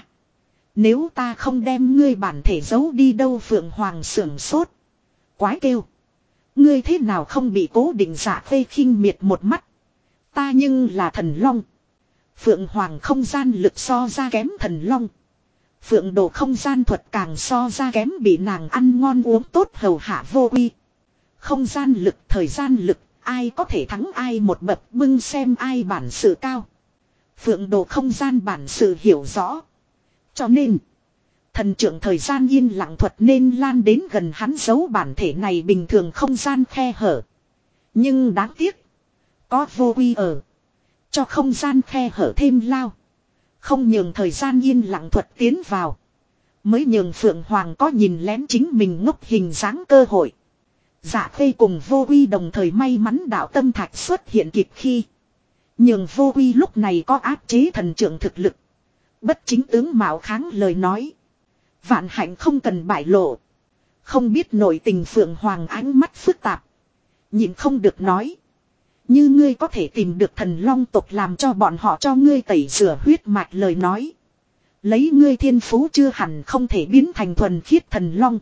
Nếu ta không đem ngươi bản thể giấu đi đâu. Phượng Hoàng sưởng sốt. Quái kêu. Ngươi thế nào không bị cố định. Dạ Phê khinh miệt một mắt. Ta nhưng là thần long. Phượng Hoàng không gian lực so ra kém thần long. Phượng Đồ không gian thuật càng so ra kém bị nàng ăn ngon uống tốt hầu hạ vô uy. Không gian lực, thời gian lực, ai có thể thắng ai một bậc, bưng xem ai bản sự cao. Phượng Đồ không gian bản sự hiểu rõ. Cho nên, thần trưởng thời gian yên lặng thuật nên lan đến gần hắn giấu bản thể này bình thường không gian khe hở. Nhưng đáng tiếc, có vô uy ở. Cho không gian khe hở thêm lao. Không nhường thời gian yên lặng thuật tiến vào. Mới nhường Phượng Hoàng có nhìn lén chính mình ngốc hình dáng cơ hội. Dạ Phê cùng vô uy đồng thời may mắn đạo tâm thạch xuất hiện kịp khi. Nhường vô uy lúc này có áp chế thần trưởng thực lực. Bất chính tướng mạo kháng lời nói. Vạn hạnh không cần bại lộ. Không biết nội tình. Phượng Hoàng ánh mắt phức tạp. Nhìn không được nói. Như ngươi có thể tìm được thần long tộc làm cho bọn họ cho ngươi tẩy rửa huyết mạch lời nói. Lấy ngươi thiên phú chưa hẳn không thể biến thành thuần khiết thần long.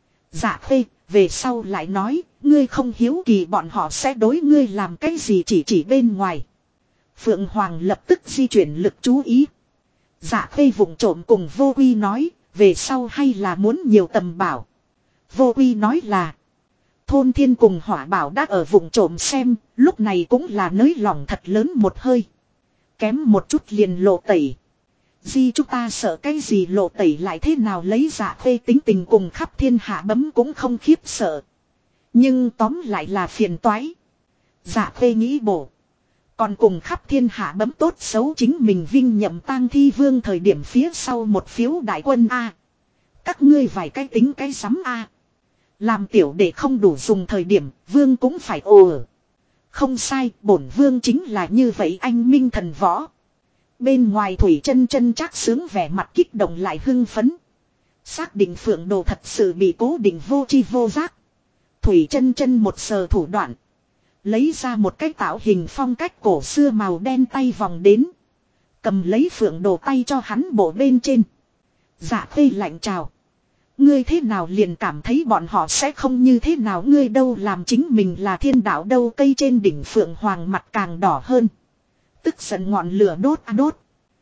Dạ Phê, về sau lại nói, ngươi không hiếu kỳ bọn họ sẽ đối ngươi làm cái gì, chỉ bên ngoài. Phượng Hoàng lập tức di chuyển lực chú ý. Dạ Phê vụng trộm cùng vô uy nói, về sau hay là muốn nhiều tầm bảo. Vô uy nói là. Thôn Thiên cùng Hỏa Bảo đã ở vùng trộm xem, lúc này cũng là nới lòng thật lớn một hơi. Kém một chút liền lộ tẩy. Di chúng ta sợ cái gì lộ tẩy lại thế nào, lấy Dạ Phê tính tình cùng khắp thiên hạ bấm cũng không khiếp sợ. Nhưng tóm lại là phiền toái. Dạ Phê nghĩ bổ. Còn cùng khắp thiên hạ bấm tốt xấu chính mình vinh nhậm tang thi vương thời điểm phía sau một phiếu đại quân A. Các ngươi vài cái tính cái sắm A. Làm tiểu để không đủ dùng thời điểm, vương cũng phải ồ. Không sai, bổn vương chính là như vậy anh minh thần võ. Bên ngoài Thủy Chân Chân Trác Xướng vẻ mặt kích động lại hưng phấn. Xác định Phượng Đồ thật sự bị cố định vô tri vô giác. Thủy Chân Chân một sờ thủ đoạn. Lấy ra một cái tạo hình phong cách cổ xưa màu đen tay vòng đến. Cầm lấy Phượng Đồ tay cho hắn bổ bên trên. Dạ Phê lạnh chào. Ngươi thế nào liền cảm thấy bọn họ sẽ không như thế nào, ngươi đâu làm chính mình là thiên đạo đâu. Cây trên đỉnh Phượng Hoàng mặt càng đỏ hơn. Tức giận ngọn lửa đốt đốt.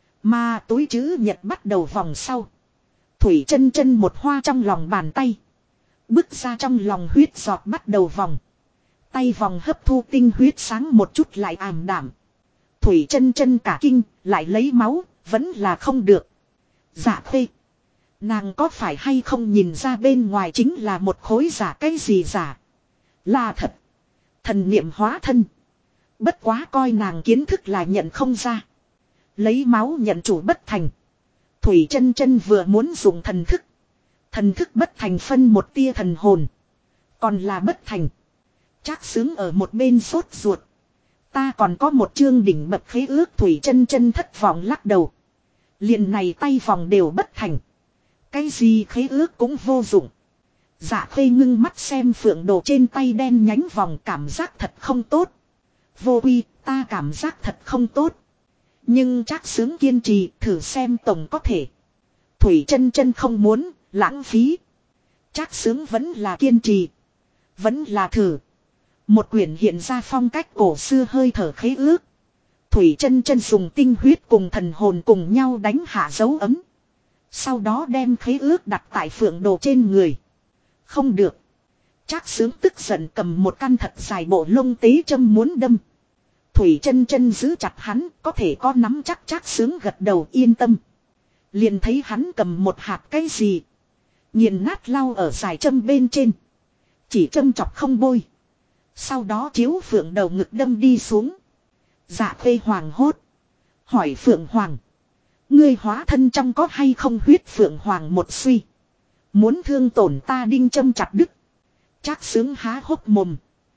Mà túi chữ nhật bắt đầu vòng sau. Thủy Chân Chân một hoa trong lòng bàn tay. Bước ra trong lòng huyết giọt bắt đầu vòng. tay vòng hấp thu tinh huyết sáng một chút lại ảm đảm. Thủy chân chân cả kinh, lại lấy máu, vẫn là không được. Dạ Khê. Nàng có phải hay không nhìn ra bên ngoài chính là một khối giả, cái gì giả? Là thật. Thần niệm hóa thân. Bất quá coi nàng kiến thức là nhận không ra. Lấy máu nhận chủ bất thành. Thủy chân chân vừa muốn dùng thần thức. Thần thức bất thành phân một tia thần hồn. Còn là bất thành. Trác Xướng ở một bên sốt ruột. Ta còn có một chương đỉnh bậc khế ước. Thủy chân chân thất vọng lắc đầu. Liền này tay vòng đều bất thành. Cái gì khế ước cũng vô dụng. Dạ Khê ngưng mắt xem phượng đồ trên tay đen nhánh vòng, cảm giác thật không tốt. Vô uy, ta cảm giác thật không tốt. Nhưng Trác Xướng kiên trì, thử xem tổng có thể. Thủy chân chân không muốn, lãng phí. Trác Xướng vẫn là kiên trì. Vẫn là thử. Một quyển hiện ra phong cách cổ xưa hơi thở khế ước. Thủy chân chân dùng tinh huyết cùng thần hồn cùng nhau đánh hạ dấu ấm. Sau đó đem khế ước đặt tại phượng đồ trên người. Không được. Trác Xướng tức giận cầm một căn thật dài bộ lông tế châm muốn đâm. Thủy chân chân giữ chặt hắn, có thể có nắm chắc. Trác Xướng gật đầu yên tâm. Liền thấy hắn cầm một hạt cái gì. Nghiền nát lau ở dài châm bên trên. Chỉ châm chọc không bôi. Sau đó chiếu phượng đầu ngực đâm đi xuống. Dạ Khê hoàng hốt. Hỏi Phượng Hoàng. Ngươi hóa thân trong có hay không huyết? Phượng Hoàng một suy. Muốn thương tổn ta đinh châm chặt đứt. Trác Xướng há hốc mồm.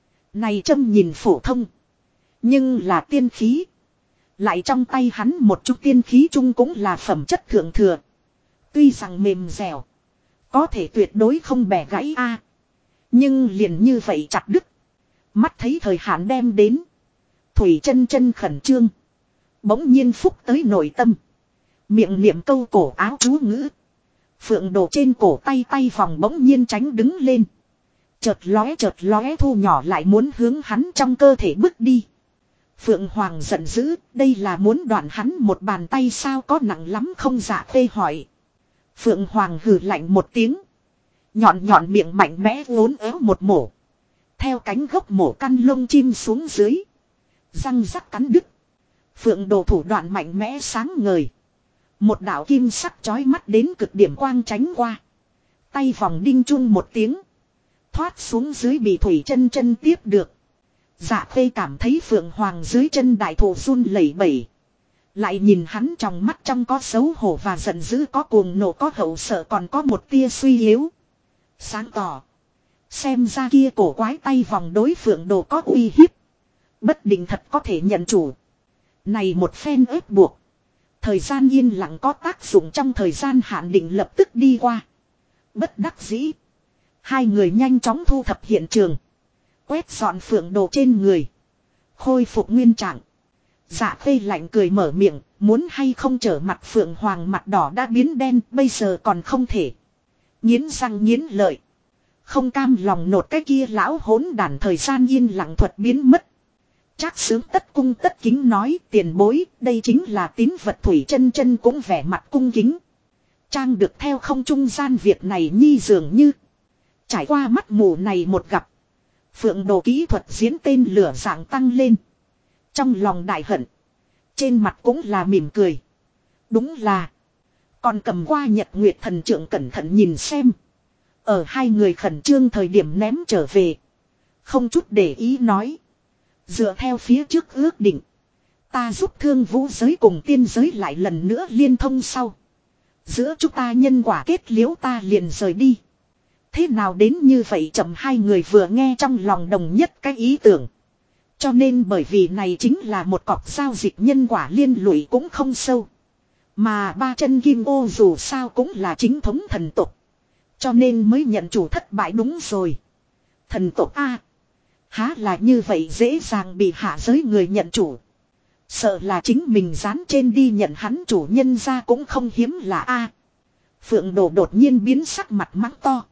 Này châm nhìn phổ thông. Nhưng là tiên khí. Lại trong tay hắn một chút tiên khí chung cũng là phẩm chất thượng thừa. Tuy rằng mềm dẻo. Có thể tuyệt đối không bẻ gãy a. Nhưng liền như vậy chặt đứt. Mắt thấy thời hạn đem đến. Thủy chân chân khẩn trương. Bỗng nhiên phúc tới nội tâm. Miệng niệm câu cổ áo chú ngữ. Phượng đồ trên cổ tay vòng bỗng nhiên tránh đứng lên. Chợt lóe thu nhỏ lại muốn hướng hắn trong cơ thể bước đi. Phượng Hoàng giận dữ, đây là muốn đoạn hắn một bàn tay sao, có nặng lắm không? Dạ Khê hỏi. Phượng Hoàng hừ lạnh một tiếng. Nhọn miệng mạnh mẽ uốn éo một mổ. Theo cánh gốc mổ căn lông chim xuống dưới. Răng rắc cắn đứt. Phượng đồ thủ đoạn mạnh mẽ sáng ngời. Một đạo kim sắc chói mắt đến cực điểm quang tránh qua. Tay vòng đinh chung một tiếng. Thoát xuống dưới bị Thủy chân chân tiếp được. Dạ Khê cảm thấy Phượng Hoàng dưới chân đại thụ run lẩy bẩy. Lại nhìn hắn trong mắt trong có xấu hổ và giận dữ, có cuồng nộ, có hậu sợ, còn có một tia suy yếu. Sáng tỏ. Xem ra kia cổ quái tay vòng đối Phượng đồ có uy hiếp. Bất định thật có thể nhận chủ. Này một phen ép buộc. Thời gian yên lặng có tác dụng, trong thời gian hạn định lập tức đi qua. Bất đắc dĩ. Hai người nhanh chóng thu thập hiện trường. Quét dọn Phượng đồ trên người. Khôi phục nguyên trạng. Dạ Khê lạnh cười mở miệng. Muốn hay không trở mặt? Phượng Hoàng mặt đỏ đã biến đen, bây giờ còn không thể. Nghiến răng nghiến lợi. Không cam lòng nột cái kia lão hỗn đản. Thời gian yên lặng thuật biến mất. Trác Xướng tất cung tất kính nói, tiền bối, đây chính là tín vật. Thủy chân chân cũng vẻ mặt cung kính. Trang được theo không trung gian việc này nhi dường như. Trải qua mắt mù này một gặp. Phượng đồ kỹ thuật diễn tên lửa dạng tăng lên. Trong lòng đại hận. Trên mặt cũng là mỉm cười. Đúng là. Còn cầm qua Nhật Nguyệt Thần Trượng cẩn thận nhìn xem. Ở hai người khẩn trương thời điểm ném trở về. Không chút để ý nói. Dựa theo phía trước ước định. Ta giúp Thương Vũ giới cùng tiên giới lại lần nữa liên thông sau. Giữa chúng ta nhân quả kết liễu, ta liền rời đi. Thế nào đến như vậy chậm? Hai người vừa nghe trong lòng đồng nhất cái ý tưởng. Cho nên bởi vì này chính là một cọc giao dịch nhân quả liên lụy cũng không sâu. Mà ba chân kim ô dù sao cũng là chính thống thần tộc. Cho nên mới nhận chủ thất bại. Đúng rồi. Thần tộc A. Há là như vậy dễ dàng bị hạ giới người nhận chủ. Sợ là chính mình dán trên đi nhận hắn chủ nhân ra cũng không hiếm là A. Phượng đồ đột nhiên biến sắc mặt mắng to.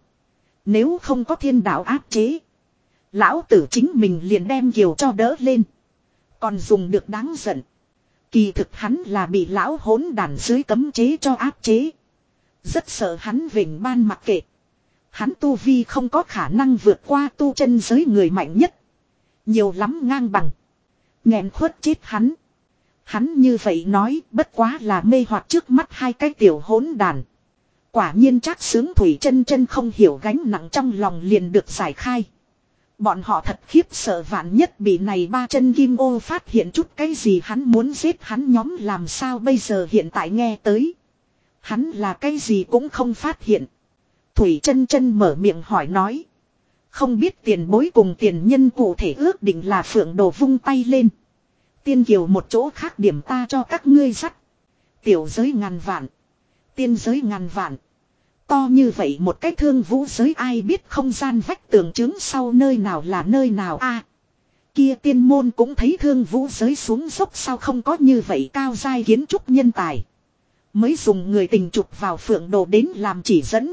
Nếu không có thiên đạo áp chế. Lão tử chính mình liền đem kiều cho đỡ lên. Còn dùng được đáng giận. Kỳ thực hắn là bị lão hỗn đàn dưới cấm chế cho áp chế. Rất sợ hắn vểnh ban mặc kệ. Hắn tu vi không có khả năng vượt qua tu chân giới người mạnh nhất. Nhiều lắm ngang bằng. Nghẹn khuất chết hắn. Hắn như vậy nói bất quá là mê hoặc trước mắt hai cái tiểu hỗn đàn. Quả nhiên Trác Xướng Thủy Chân Chân không hiểu gánh nặng trong lòng liền được giải khai. Bọn họ thật khiếp sợ vạn nhất bị này ba chân kim ô phát hiện chút cái gì hắn muốn giết hắn nhóm làm sao bây giờ hiện tại nghe tới. Hắn là cái gì cũng không phát hiện. Thủy Chân Chân mở miệng hỏi nói. Không biết tiền bối cùng tiền nhân cụ thể ước định là Phượng Đồ vung tay lên. Tiên kiều một chỗ khác điểm ta cho các ngươi dắt. Tiểu giới ngàn vạn. Tiên giới ngàn vạn. To như vậy một cái Thương Vũ giới ai biết không gian vách tường chứng sau nơi nào là nơi nào a kia tiên môn cũng thấy Thương Vũ giới xuống dốc sao không có như vậy cao giai kiến trúc nhân tài. Mới dùng người tình chụp vào Phượng Đồ đến làm chỉ dẫn.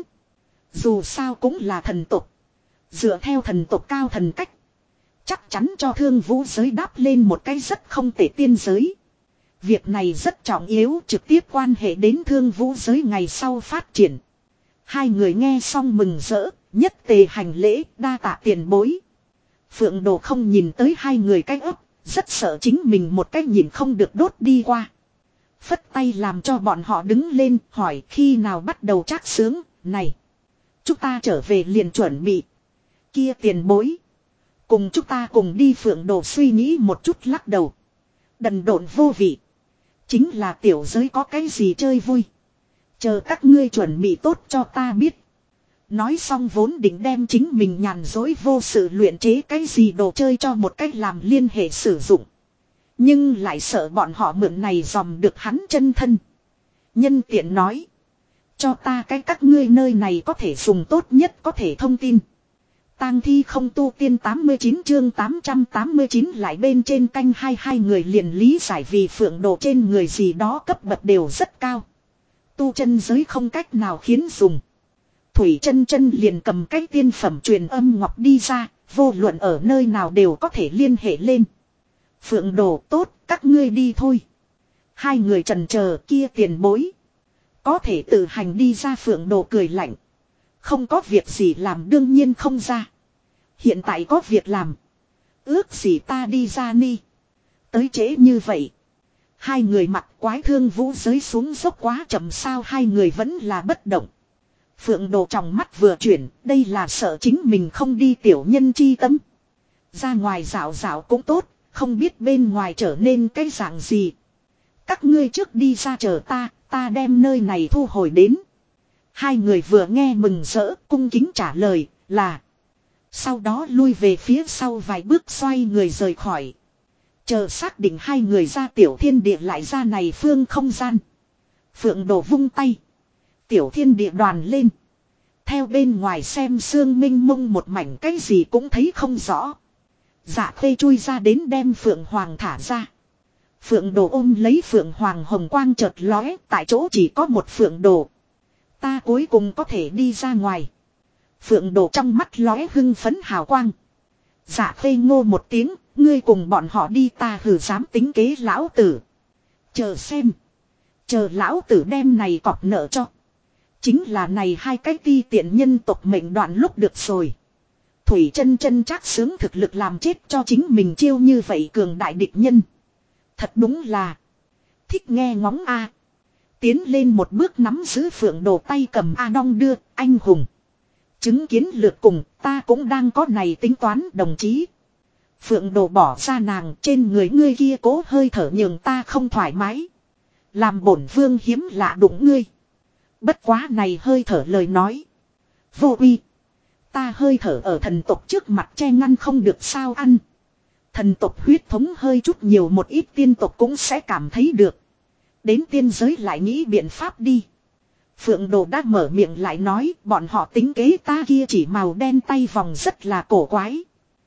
Dù sao cũng là thần tục. Dựa theo thần tục cao thần cách. Chắc chắn cho Thương Vũ giới đáp lên một cái rất không tệ tiên giới. Việc này rất trọng yếu trực tiếp quan hệ đến Thương Vũ giới ngày sau phát triển. Hai người nghe xong mừng rỡ, nhất tề hành lễ, đa tạ tiền bối. Phượng Đồ không nhìn tới hai người cái ấp, rất sợ chính mình một cái nhìn không được đốt đi qua. Phất tay làm cho bọn họ đứng lên, hỏi khi nào bắt đầu Trác Xướng, này. Chúng ta trở về liền chuẩn bị. Kia tiền bối. Cùng chúng ta cùng đi. Phượng Đồ suy nghĩ một chút lắc đầu. Đần độn vô vị. Chính là tiểu giới có cái gì chơi vui. Chờ các ngươi chuẩn bị tốt cho ta biết. Nói xong vốn định đem chính mình nhàn dối vô sự luyện chế cái gì đồ chơi cho một cách làm liên hệ sử dụng. Nhưng lại sợ bọn họ mượn này dòm được hắn chân thân. Nhân tiện nói. Cho ta cái các ngươi nơi này có thể dùng tốt nhất có thể thông tin. Tang thi không tu tiên 89 chương 889 lại bên trên canh hai người liền lý giải vì Phượng Đồ trên người gì đó cấp bậc đều rất cao. Tu chân giới không cách nào khiến dùng. Thủy Chân Chân liền cầm cái tiên phẩm truyền âm ngọc đi ra, vô luận ở nơi nào đều có thể liên hệ lên. Phượng Đồ tốt, các ngươi đi thôi. Hai người trần chờ kia tiền bối. Có thể tự hành đi ra. Phượng Đồ cười lạnh. Không có việc gì làm đương nhiên không ra. Hiện tại có việc làm. Ước gì ta đi ra ni. Tới trễ như vậy. Hai người mặt quái Thương Vũ giới xuống dốc quá chậm sao hai người vẫn là bất động. Phượng Đồ trong mắt vừa chuyển, đây là sợ chính mình không đi tiểu nhân chi tâm. Ra ngoài dạo dạo cũng tốt, không biết bên ngoài trở nên cái dạng gì. Các ngươi trước đi ra chờ ta đem nơi này thu hồi đến. Hai người vừa nghe mừng rỡ, cung kính trả lời là. Sau đó lui về phía sau vài bước xoay người rời khỏi. Chờ xác định hai người ra tiểu thiên địa lại ra này phương không gian. Phượng Đồ vung tay. Tiểu thiên địa đoàn lên. Theo bên ngoài xem sương minh mông một mảnh cái gì cũng thấy không rõ. Dạ Khê chui ra đến đem Phượng Hoàng thả ra. Phượng Đồ ôm lấy Phượng Hoàng hồng quang chợt lóe, tại chỗ chỉ có một Phượng Đồ. Ta cuối cùng có thể đi ra ngoài. Phượng Đồ trong mắt lóe hưng phấn hào quang. Dạ Khê ngô một tiếng, ngươi cùng bọn họ đi ta hử dám tính kế lão tử. Chờ xem. Chờ lão tử đem này cọp nợ cho. Chính là này hai cái ti tiện nhân tộc mệnh đoạn lúc được rồi. Thủy Chân Chân Trác Xướng thực lực làm chết cho chính mình chiêu như vậy cường đại địch nhân. Thật đúng là. Thích nghe ngóng a. Tiến lên một bước nắm giữ Phượng Đồ tay cầm A đong đưa, anh hùng. Chứng kiến lượt cùng, ta cũng đang có này tính toán đồng chí. Phượng Đồ bỏ ra nàng trên người ngươi kia cố hơi thở nhường ta không thoải mái. Làm bổn vương hiếm lạ đụng ngươi. Bất quá này hơi thở lời nói. Vô uy. Ta hơi thở ở thần tộc trước mặt che ngăn không được sao ăn. Thần tộc huyết thống hơi chút nhiều một ít tiên tộc cũng sẽ cảm thấy được. Đến tiên giới lại nghĩ biện pháp đi. Phượng Đồ đã mở miệng lại nói bọn họ tính kế ta kia chỉ màu đen tay vòng rất là cổ quái.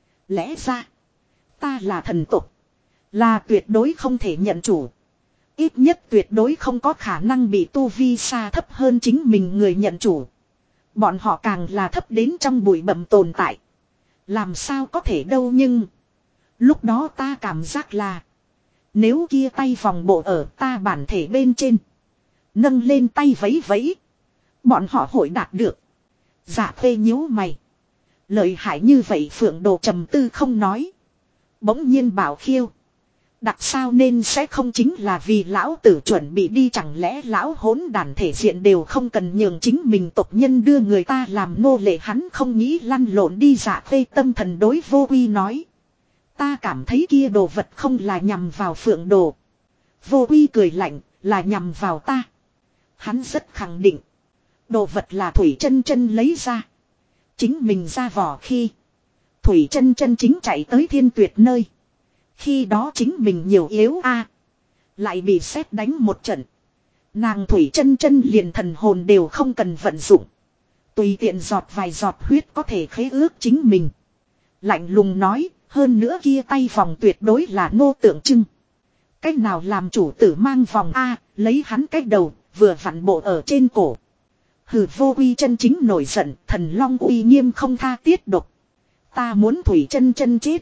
Lẽ ra. Ta là thần tộc. Là tuyệt đối không thể nhận chủ. Ít nhất tuyệt đối không có khả năng bị tu vi xa thấp hơn chính mình người nhận chủ. Bọn họ càng là thấp đến trong bụi bặm tồn tại. Làm sao có thể đâu nhưng. Lúc đó ta cảm giác là. Nếu kia tay vòng bộ ở ta bản thể bên trên. Nâng lên tay vẫy vẫy. Bọn họ hội đạt được. Dạ Khê nhíu mày. Lợi hại như vậy Phượng Đồ trầm tư không nói. Bỗng nhiên bảo khiêu. Đặc sao nên sẽ không chính là vì lão tử chuẩn bị đi, chẳng lẽ lão hỗn đàn thể diện đều không cần nhường chính mình tộc nhân đưa người ta làm nô lệ, hắn không nghĩ lăn lộn đi. Dạ Khê tâm thần đối Vô Quy nói. Ta cảm thấy kia đồ vật không là nhằm vào Phượng Đồ. Vô Quy cười lạnh, là nhằm vào ta. Hắn rất khẳng định. Đồ vật là Thủy Chân Chân lấy ra. Chính mình ra vỏ khi Thủy Chân Chân chính chạy tới Thiên Tuyệt nơi. Khi đó chính mình nhiều yếu a, lại bị sét đánh một trận. Nàng Thủy Chân Chân liền thần hồn đều không cần vận dụng. Tùy tiện giọt vài giọt huyết có thể khế ước chính mình. Lạnh lùng nói, hơn nữa kia tay vòng tuyệt đối là nô tượng trưng. Cách nào làm chủ tử mang vòng a, lấy hắn cách đầu, vừa vặn bộ ở trên cổ. Hừ, Vô Quy chân chính nổi giận, thần long uy nghiêm không tha tiết độc. Ta muốn Thủy Chân Chân chết.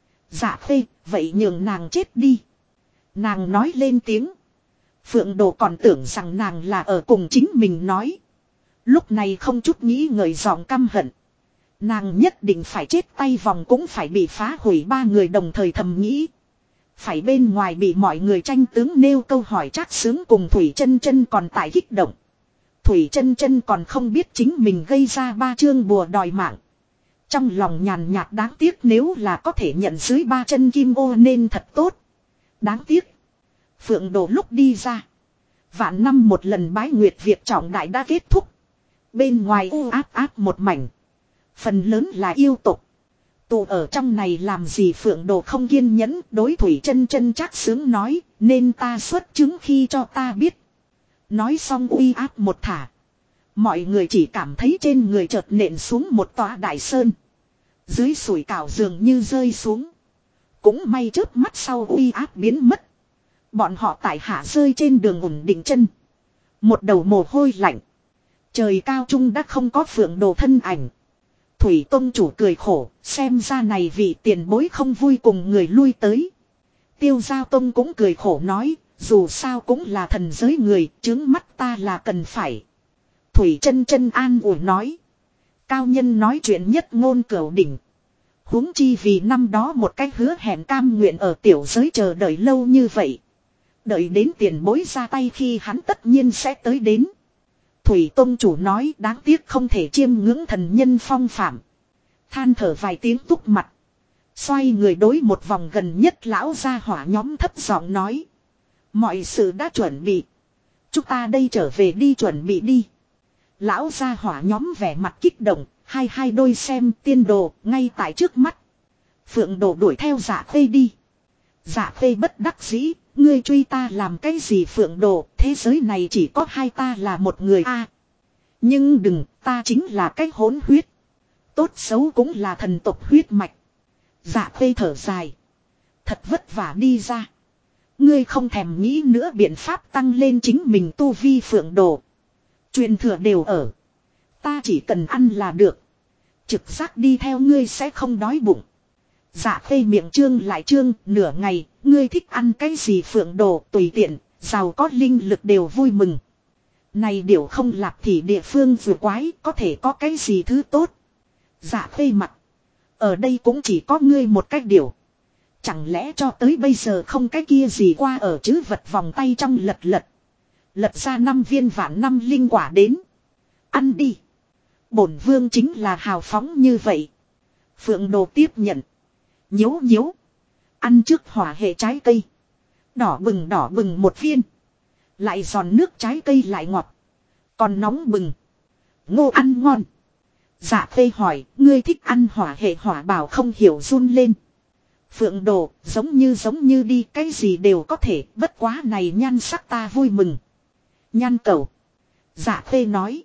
Dạ Khê, vậy nhường nàng chết đi. Nàng nói lên tiếng. Phượng Đồ còn tưởng rằng nàng là ở cùng chính mình nói. Lúc này không chút nghĩ ngợi giọng căm hận. Nàng nhất định phải chết, tay vòng cũng phải bị phá hủy. Ba người đồng thời thầm nghĩ. Phải bên ngoài bị mọi người tranh tướng nêu câu hỏi trác sướng cùng Thủy Chân Chân còn tại kích động. Thủy Chân Chân còn không biết chính mình gây ra 3 chương bùa đòi mạng. Trong lòng nhàn nhạt đáng tiếc, nếu là có thể nhận dưới 3 chân kim ô nên thật tốt. Đáng tiếc. Phượng Đồ lúc đi ra. Vạn năm một lần bái nguyệt việc trọng đại đã kết thúc. Bên ngoài u áp áp một mảnh. Phần lớn là yêu tục. Tụ ở trong này làm gì? Phượng Đồ không kiên nhẫn đối Thủy Chân Chân trác sướng nói. Nên ta xuất chứng khi cho ta biết. Nói xong uy áp một thả. Mọi người chỉ cảm thấy trên người chợt nện xuống một tòa đại sơn. Dưới sủi cảo dường như rơi xuống. Cũng may chớp mắt sau uy áp biến mất. Bọn họ tại hạ rơi trên đường ổn định chân. Một đầu mồ hôi lạnh. Trời cao trung đã không có Phượng Đồ thân ảnh. Thủy Tông chủ cười khổ, xem ra này vị tiền bối không vui cùng người lui tới. Tiêu Giao Tông cũng cười khổ nói, dù sao cũng là thần giới người, chướng mắt ta là cần phải. Thủy Chân Chân an ủi nói. Cao nhân nói chuyện nhất ngôn cửu đỉnh. Huống chi vì năm đó một cách hứa hẹn cam nguyện ở tiểu giới chờ đợi lâu như vậy. Đợi đến tiền bối ra tay khi hắn tất nhiên sẽ tới đến. Thủy Tông chủ nói đáng tiếc không thể chiêm ngưỡng thần nhân phong phạm. Than thở vài tiếng túc mặt. Xoay người đối một vòng gần nhất lão gia hỏa nhóm thấp giọng nói. Mọi sự đã chuẩn bị. Chúng ta đây trở về đi chuẩn bị đi. Lão gia hỏa nhóm vẻ mặt kích động, hai đôi xem tiên đồ ngay tại trước mắt. Phượng Đồ đuổi theo Dạ Khê đi. Dạ Khê bất đắc dĩ, ngươi truy ta làm cái gì? Phượng Đồ, thế giới này chỉ có hai ta là một người a. Nhưng đừng, ta chính là cái hỗn huyết. Tốt xấu cũng là thần tộc huyết mạch. Dạ Khê thở dài. Thật vất vả đi ra. Ngươi không thèm nghĩ nữa biện pháp tăng lên chính mình tu vi. Phượng Đồ. Truyền thừa đều ở. Ta chỉ cần ăn là được. Trực giác đi theo ngươi sẽ không đói bụng. Dạ Khê miệng trương lại trương, nửa ngày, ngươi thích ăn cái gì? Phượng Đồ tùy tiện, giàu có linh lực đều vui mừng. Này điều không lạc thì địa phương vừa quái, có thể có cái gì thứ tốt. Dạ Khê mặt. Ở đây cũng chỉ có ngươi một cách điều. Chẳng lẽ cho tới bây giờ không cái kia gì qua ở chứ? Vật vòng tay trong lật lật. Lật ra 5 viên vạn năm linh quả đến. Ăn đi. Bổn vương chính là hào phóng như vậy. Phượng Đồ tiếp nhận. Nhếu nhếu. Ăn trước hỏa hệ trái cây. Đỏ bừng một viên. Lại giòn nước trái cây lại ngọt. Còn nóng bừng. Ngô ăn ngon. Dạ Khê hỏi, ngươi thích ăn hỏa hệ? Hỏa bảo không hiểu run lên. Phượng Đồ, giống như đi, cái gì đều có thể, bất quá này nhan sắc ta vui mừng. Nhan cầu. Dạ Khê nói.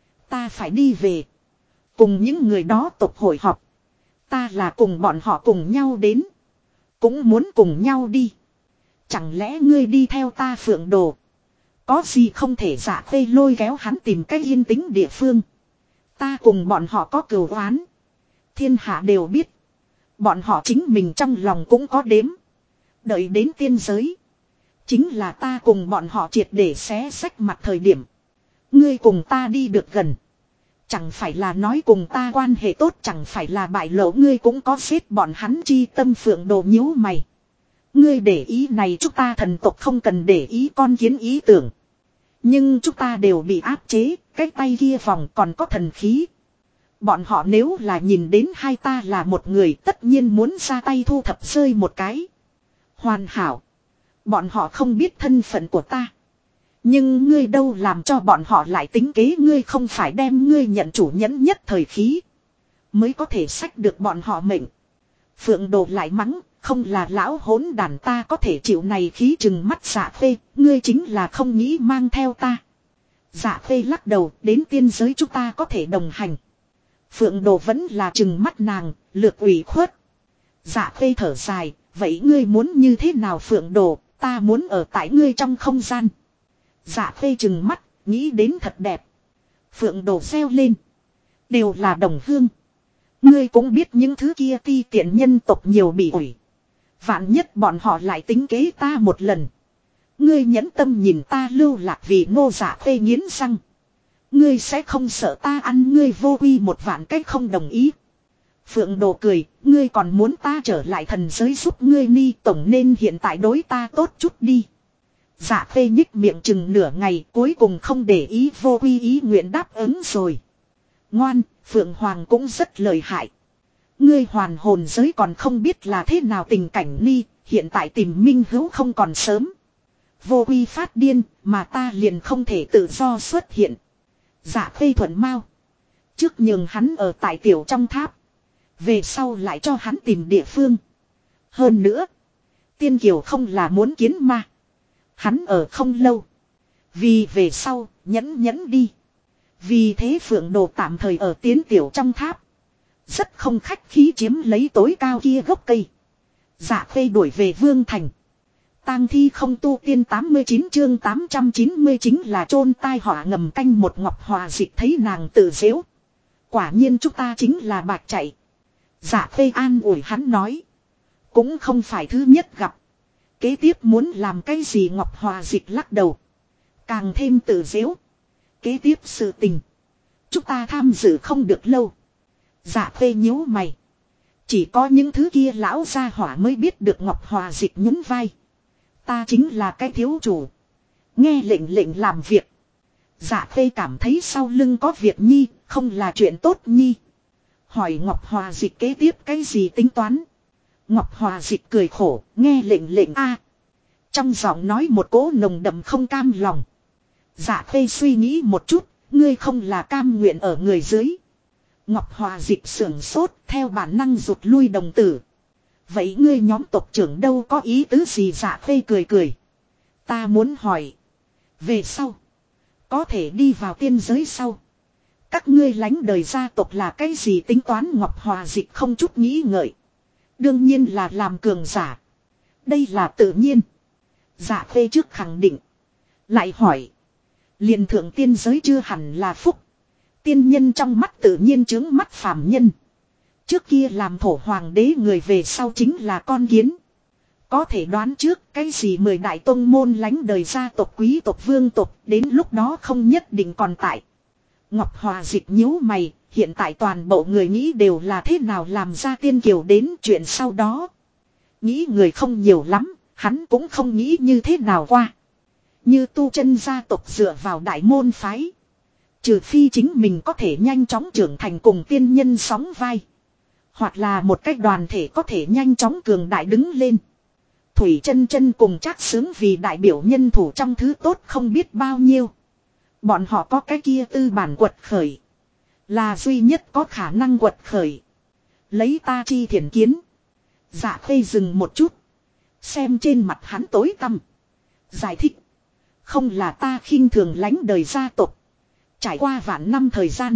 Ta phải đi về. Cùng những người đó tộc hội họp. Ta là cùng bọn họ cùng nhau đến. Cũng muốn cùng nhau đi. Chẳng lẽ ngươi đi theo ta? Phượng Đồ. Có gì không thể? Dạ Khê lôi kéo hắn tìm cách yên tĩnh địa phương. Ta cùng bọn họ có cừu oán. Thiên hạ đều biết. Bọn họ chính mình trong lòng cũng có đếm. Đợi đến tiên giới. Chính là ta cùng bọn họ triệt để xé xách mặt thời điểm. Ngươi cùng ta đi được gần. Chẳng phải là nói cùng ta quan hệ tốt, chẳng phải là bại lộ ngươi cũng có giết bọn hắn chi tâm. Phượng Đồ nhíu mày. Ngươi để ý này chúng ta thần tộc không cần để ý con kiến ý tưởng. Nhưng chúng ta đều bị áp chế, cái tay kia vòng còn có thần khí. Bọn họ nếu là nhìn đến hai ta là một người tất nhiên muốn ra tay thu thập rơi một cái. Hoàn hảo. Bọn họ không biết thân phận của ta. Nhưng ngươi đâu làm cho bọn họ lại tính kế ngươi, không phải đem ngươi nhận chủ nhẫn nhất thời khí. Mới có thể xách được bọn họ mệnh. Phượng Đồ lại mắng, không là lão hỗn đàn ta có thể chịu này khí chừng mắt Dạ Phê, ngươi chính là không nghĩ mang theo ta. Dạ Phê lắc đầu, đến tiên giới chúng ta có thể đồng hành. Phượng Đồ vẫn là chừng mắt nàng, lược ủy khuất. Dạ Phê thở dài, vậy ngươi muốn như thế nào Phượng Đồ, ta muốn ở tại ngươi trong không gian. Dạ Phê chừng mắt, nghĩ đến thật đẹp. Phượng Đồ reo lên. Đều là đồng hương. Ngươi cũng biết những thứ kia ti tiện nhân tộc nhiều bị ủi. Vạn nhất bọn họ lại tính kế ta một lần. Ngươi nhẫn tâm nhìn ta lưu lạc vì ngô. Dạ Phê nghiến răng. Ngươi sẽ không sợ ta ăn ngươi vô quy một vạn cách không đồng ý. Phượng Đồ cười, ngươi còn muốn ta trở lại thần giới giúp ngươi ni, tổng nên hiện tại đối ta tốt chút đi. Dạ Phê nhích miệng chừng nửa ngày, cuối cùng không để ý, vô quy ý nguyện đáp ứng rồi. Ngoan, Phượng Hoàng cũng rất lợi hại. Ngươi hoàn hồn giới còn không biết là thế nào tình cảnh ni, hiện tại tìm minh hữu không còn sớm. Vô quy phát điên, mà ta liền không thể tự do xuất hiện. Dạ Phê thuận mau. Trước nhường hắn ở tại tiểu trong tháp. Về sau lại cho hắn tìm địa phương. Hơn nữa, Tiên Kiều không là muốn kiến ma. Hắn ở không lâu. Vì về sau, nhẫn đi. Vì thế Phượng Đồ tạm thời ở tiến tiểu trong tháp. Rất không khách khí chiếm lấy tối cao kia gốc cây. Dạ Phê đuổi về Vương Thành. Tang thi không tu tiên 89 chương 890 chính là chôn tai họa ngầm canh một. Ngọc Hòa Dịch thấy nàng tự giễu. Quả nhiên chúng ta chính là bạc chạy. Dạ Phê an ủi hắn nói. Cũng không phải thứ nhất gặp. Kế tiếp muốn làm cái gì Ngọc Hòa Dịch lắc đầu. Càng thêm tự giễu. Kế tiếp sự tình. Chúng ta tham dự không được lâu. Dạ Phê nhíu mày. Chỉ có những thứ kia lão gia hỏa mới biết được. Ngọc Hòa Dịch nhún vai. Ta chính là cái thiếu chủ. Nghe lệnh làm việc. Dạ Phê cảm thấy sau lưng có việc nhi, không là chuyện tốt nhi. Hỏi Ngọc Hòa Dịch kế tiếp cái gì tính toán. Ngọc Hòa Dịch cười khổ, nghe lệnh a. Trong giọng nói một cỗ nồng đậm không cam lòng. Dạ Phê suy nghĩ một chút, ngươi không là cam nguyện ở người dưới. Ngọc Hòa Dịch sưởng sốt, theo bản năng rụt lui đồng tử. Vậy ngươi nhóm tộc trưởng đâu có ý tứ gì? Dạ Phê cười. Ta muốn hỏi. Về sau. Có thể đi vào tiên giới sau. Các ngươi lánh đời gia tộc là cái gì tính toán? Ngọc Hòa Dịch không chút nghĩ ngợi. Đương nhiên là làm cường giả. Đây là tự nhiên. Dạ Phê trước khẳng định. Lại hỏi. Liền thượng tiên giới chưa hẳn là phúc. Tiên nhân trong mắt tự nhiên trướng mắt phàm nhân. Trước kia làm thổ hoàng đế người về sau chính là con kiến. Có thể đoán trước cái gì 10 đại tông môn lánh đời gia tộc quý tộc vương tộc đến lúc đó không nhất định còn tại. Ngọc Hòa Dịch nhíu mày, hiện tại toàn bộ người nghĩ đều là thế nào làm ra tiên kiều đến chuyện sau đó. Nghĩ người không nhiều lắm, hắn cũng không nghĩ như thế nào qua. Như tu chân gia tộc dựa vào đại môn phái. Trừ phi chính mình có thể nhanh chóng trưởng thành cùng tiên nhân sóng vai. Hoặc là một cách đoàn thể có thể nhanh chóng cường đại đứng lên. Thủy Chân Chân cùng Trác Sướng vì đại biểu nhân thủ trong thứ tốt không biết bao nhiêu. Bọn họ có cái kia tư bản quật khởi. Là duy nhất có khả năng quật khởi. Lấy ta chi thiển kiến. Dạ Phê dừng một chút. Xem trên mặt hắn tối tăm. Giải thích. Không là ta khinh thường lánh đời gia tộc. Trải qua vạn năm thời gian.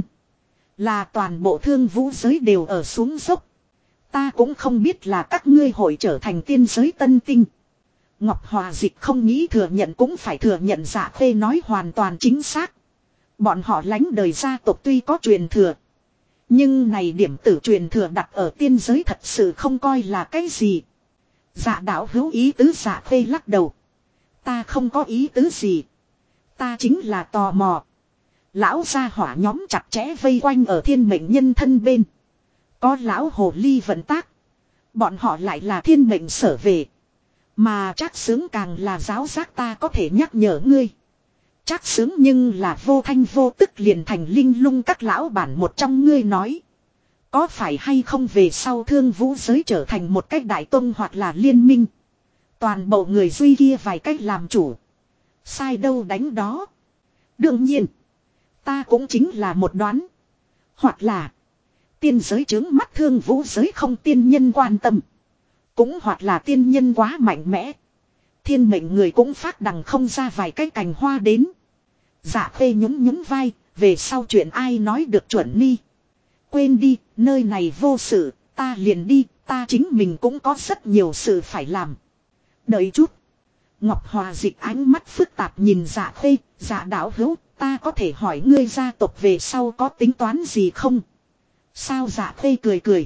Là toàn bộ thương vũ giới đều ở xuống dốc. Ta cũng không biết là các ngươi hội trở thành tiên giới tân tinh. Ngọc Hòa Dịch không nghĩ thừa nhận cũng phải thừa nhận. Dạ Phê nói hoàn toàn chính xác. Bọn họ lánh đời gia tộc tuy có truyền thừa. Nhưng này điểm tử truyền thừa đặt ở tiên giới thật sự không coi là cái gì. Dạ đạo hữu ý tứ? Dạ Phê lắc đầu. Ta không có ý tứ gì. Ta chính là tò mò. Lão gia hỏa nhóm chặt chẽ vây quanh ở thiên mệnh nhân thân bên. Có lão hồ ly vận tác. Bọn họ lại là thiên mệnh sở về. Mà Trác Xướng càng là giáo giác ta có thể nhắc nhở ngươi. Trác Xướng nhưng là vô thanh vô tức liền thành linh lung các lão bản một trong ngươi nói. Có phải hay không về sau thương vũ giới trở thành một cách đại tông hoặc là liên minh. Toàn bộ người duy kia vài cách làm chủ. Sai đâu đánh đó. Đương nhiên. Ta cũng chính là một đoán. Hoặc là. Tiên giới trướng mắt thương vũ giới không tiên nhân quan tâm. Cũng hoặc là tiên nhân quá mạnh mẽ. Thiên mệnh người cũng phát đằng không ra vài cái cành hoa đến. Dạ Khê nhún nhún vai. Về sau chuyện ai nói được chuẩn ni. Quên đi, nơi này vô sự. Ta liền đi, ta chính mình cũng có rất nhiều sự phải làm. Đợi chút. Ngọc Hòa Dịch ánh mắt phức tạp nhìn Dạ Khê. Dạ đạo hữu, ta có thể hỏi ngươi gia tộc về sau có tính toán gì không? Sao Dạ Khê cười cười.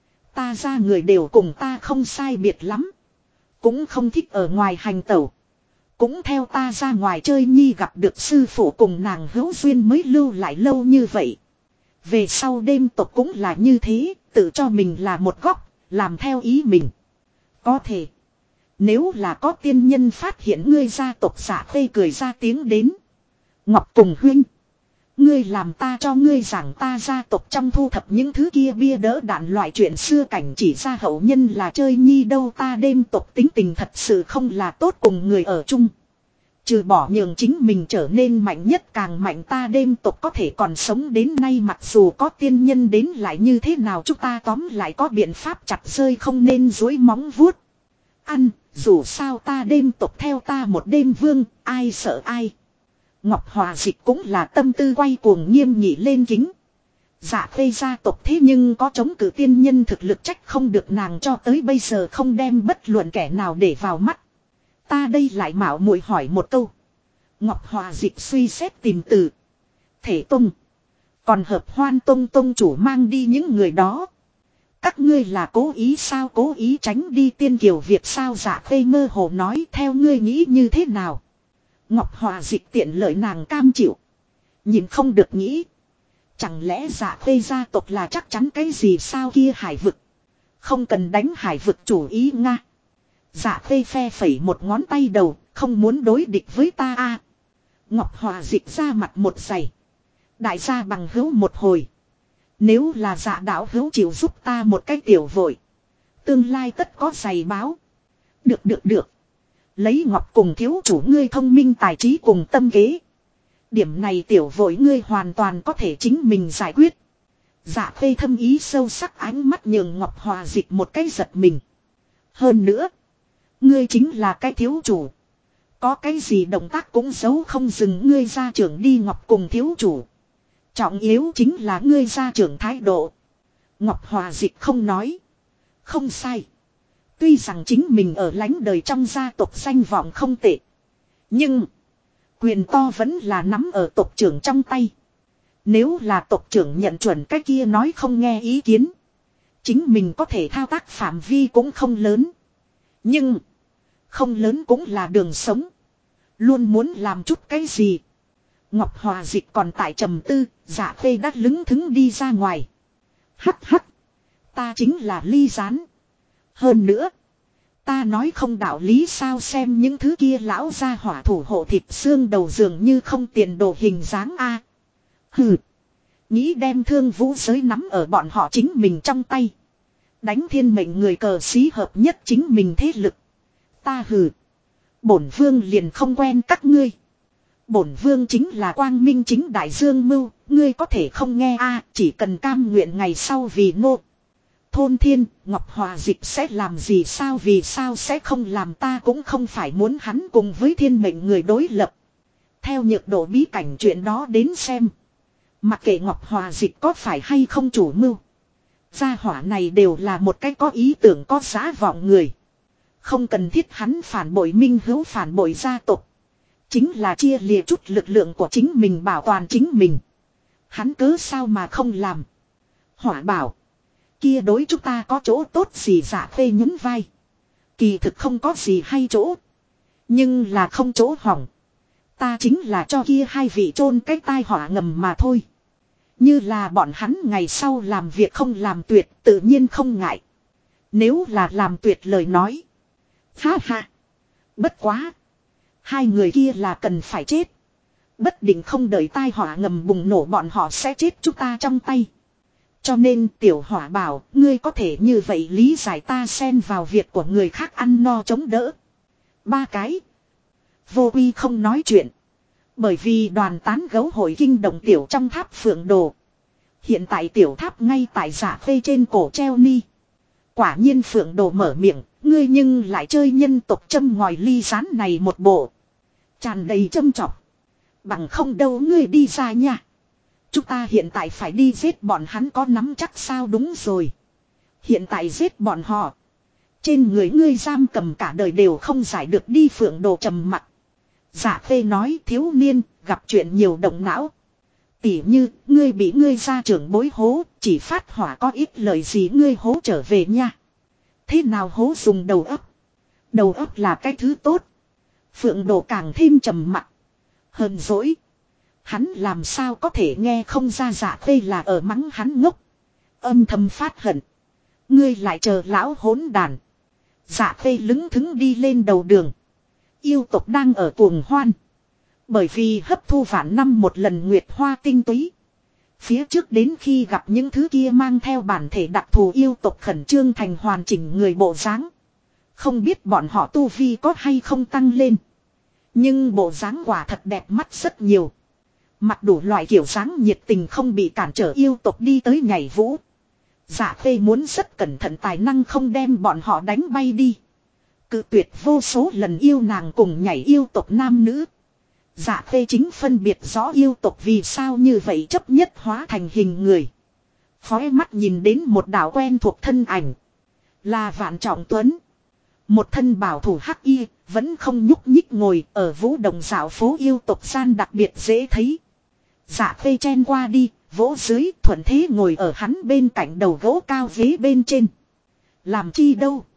Ta ra người đều cùng ta không sai biệt lắm. Cũng không thích ở ngoài hành tẩu. Cũng theo ta ra ngoài chơi nhi gặp được sư phụ cùng nàng hữu duyên mới lưu lại lâu như vậy. Về sau đêm tộc cũng là như thế, tự cho mình là một góc, làm theo ý mình. Có thể. Nếu là có tiên nhân phát hiện ngươi gia tộc Dạ Khê cười ra tiếng đến. Ngọc cùng huynh. Ngươi làm ta cho ngươi giảng ta gia tộc trong thu thập những thứ kia bia đỡ đạn loại chuyện xưa cảnh chỉ ra hậu nhân là chơi nhi đâu ta đêm tộc tính tình thật sự không là tốt cùng người ở chung. Trừ bỏ nhường chính mình trở nên mạnh nhất càng mạnh ta đêm tộc có thể còn sống đến nay mặc dù có tiên nhân đến lại như thế nào chúng ta tóm lại có biện pháp chặt rơi không nên dối móng vuốt. Ăn, dù sao ta đêm tộc theo ta một đêm vương, ai sợ ai. Ngọc Hòa Dịch cũng là tâm tư quay cuồng nghiêm nghị lên kính. Dạ Khê gia tộc thế nhưng có chống cự tiên nhân thực lực trách không được nàng cho tới bây giờ không đem bất luận kẻ nào để vào mắt. Ta đây lại mạo muội hỏi một câu. Ngọc Hòa Dịch suy xét tìm từ. Thể Tông. Còn hợp Hoan Tông tông chủ mang đi những người đó. Các ngươi là cố ý sao cố ý tránh đi tiên kiều việc sao Dạ Khê mơ hồ nói theo ngươi nghĩ như thế nào. Ngọc Hòa Dịch tiện lợi nàng cam chịu. Nhìn không được nghĩ. Chẳng lẽ Dạ Khê gia tộc là chắc chắn cái gì sao kia hải vực. Không cần đánh hải vực chủ ý nga. Dạ Khê phe phẩy một ngón tay đầu. Không muốn đối địch với ta a. Ngọc Hòa Dịch ra mặt một giày. Đại gia bằng hữu một hồi. Nếu là Dạ đạo hữu chịu giúp ta một cái tiểu vội. Tương lai tất có giày báo. Được. Lấy Ngọc cùng thiếu chủ ngươi thông minh tài trí cùng tâm kế. Điểm này tiểu vội ngươi hoàn toàn có thể chính mình giải quyết. Dạ Khê thâm ý sâu sắc ánh mắt nhường Ngọc Hòa Dịch một cái giật mình. Hơn nữa. Ngươi chính là cái thiếu chủ. Có cái gì động tác cũng giấu không dừng ngươi gia trưởng đi Ngọc cùng thiếu chủ. Trọng yếu chính là ngươi gia trưởng thái độ. Ngọc Hòa Dịch không nói. Không sai. Tuy rằng chính mình ở lánh đời trong gia tộc danh vọng không tệ. Nhưng. Quyền to vẫn là nắm ở tộc trưởng trong tay. Nếu là tộc trưởng nhận chuẩn cái kia nói không nghe ý kiến. Chính mình có thể thao tác phạm vi cũng không lớn. Nhưng. Không lớn cũng là đường sống. Luôn muốn làm chút cái gì. Ngọc Hòa Dịch còn tại trầm tư. Dạ Khê đã lững thững đi ra ngoài. Hắc. Ta chính là Ly Gián. Hơn nữa. Ta nói không đạo lý sao xem những thứ kia lão ra hỏa thủ hộ thịt xương đầu dường như không tiền đồ hình dáng a. Hừ. Nghĩ đem thương vũ giới nắm ở bọn họ chính mình trong tay. Đánh thiên mệnh người cờ xí hợp nhất chính mình thế lực. Ta hừ. Bổn vương liền không quen các ngươi. Bổn vương chính là quang minh chính đại dương mưu. Ngươi có thể không nghe a, chỉ cần cam nguyện ngày sau vì nô. Thôn Thiên, Ngọc Hòa Dịch sẽ làm gì sao vì sao sẽ không làm ta cũng không phải muốn hắn cùng với thiên mệnh người đối lập. Theo nhược độ bí cảnh chuyện đó đến xem. Mặc kệ Ngọc Hòa Dịch có phải hay không chủ mưu. Gia hỏa này đều là một cái có ý tưởng có giá vọng người. Không cần thiết hắn phản bội minh hữu phản bội gia tộc. Chính là chia lìa chút lực lượng của chính mình bảo toàn chính mình. Hắn cứ sao mà không làm. Hỏa bảo. Kia đối chúng ta có chỗ tốt gì Dạ Khê nhún vai. Kỳ thực không có gì hay chỗ. Nhưng là không chỗ hỏng. Ta chính là cho kia hai vị chôn cái tai họa ngầm mà thôi. Như là bọn hắn ngày sau làm việc không làm tuyệt tự nhiên không ngại. Nếu là làm tuyệt lời nói. Ha ha. Bất quá. Hai người kia là cần phải chết. Bất định không đợi tai họa ngầm bùng nổ bọn họ sẽ chết chúng ta trong tay. Cho nên tiểu hỏa bảo ngươi có thể như vậy lý giải ta xen vào việc của người khác ăn no chống đỡ. Ba cái. Vô Uy không nói chuyện. Bởi vì đoàn tán gấu hội kinh động tiểu trong tháp phượng đồ. Hiện tại tiểu tháp ngay tại giả phê trên cổ treo ni. Quả nhiên phượng đồ mở miệng, ngươi nhưng lại chơi nhân tộc châm ngòi ly rán này một bộ. Tràn đầy châm chọc. Bằng không đâu ngươi đi ra nha. Chúng ta hiện tại phải đi giết bọn hắn có nắm chắc sao đúng rồi. Hiện tại giết bọn họ. Trên người ngươi giam cầm cả đời đều không giải được đi phượng đồ trầm mặc. Giả phê nói thiếu niên, gặp chuyện nhiều động não. Tỉ như, ngươi bị ngươi gia trưởng bối hố, chỉ phát hỏa có ít lời gì ngươi hố trở về nha. Thế nào hố dùng đầu óc? Đầu óc là cái thứ tốt. Phượng đồ càng thêm trầm mặc. Hờn dỗi. Hắn làm sao có thể nghe không ra giả phê là ở mắng hắn ngốc. Âm thầm phát hận. Ngươi lại chờ lão hỗn đàn. Giả phê lững thững đi lên đầu đường. Yêu tộc đang ở cuồng hoan. Bởi vì hấp thu vạn năm một lần nguyệt hoa tinh túy. Phía trước đến khi gặp những thứ kia mang theo bản thể đặc thù yêu tộc khẩn trương thành hoàn chỉnh người bộ dáng. Không biết bọn họ tu vi có hay không tăng lên. Nhưng bộ dáng quả thật đẹp mắt rất nhiều. Mặc đủ loại kiểu dáng nhiệt tình không bị cản trở yêu tộc đi tới nhảy vũ. Dạ phê muốn rất cẩn thận tài năng không đem bọn họ đánh bay đi. Cự tuyệt vô số lần yêu nàng cùng nhảy yêu tộc nam nữ. Dạ phê chính phân biệt rõ yêu tộc vì sao như vậy chấp nhất hóa thành hình người. Khói mắt nhìn đến một đạo quen thuộc thân ảnh. Là Vạn Trọng Tuấn. Một thân bảo thủ hắc y, vẫn không nhúc nhích ngồi ở vũ đồng dạo phố yêu tộc gian đặc biệt dễ thấy. Dạ phê chen qua đi, vỗ dưới thuận thế ngồi ở hắn bên cạnh đầu gỗ cao ghế bên trên. Làm chi đâu?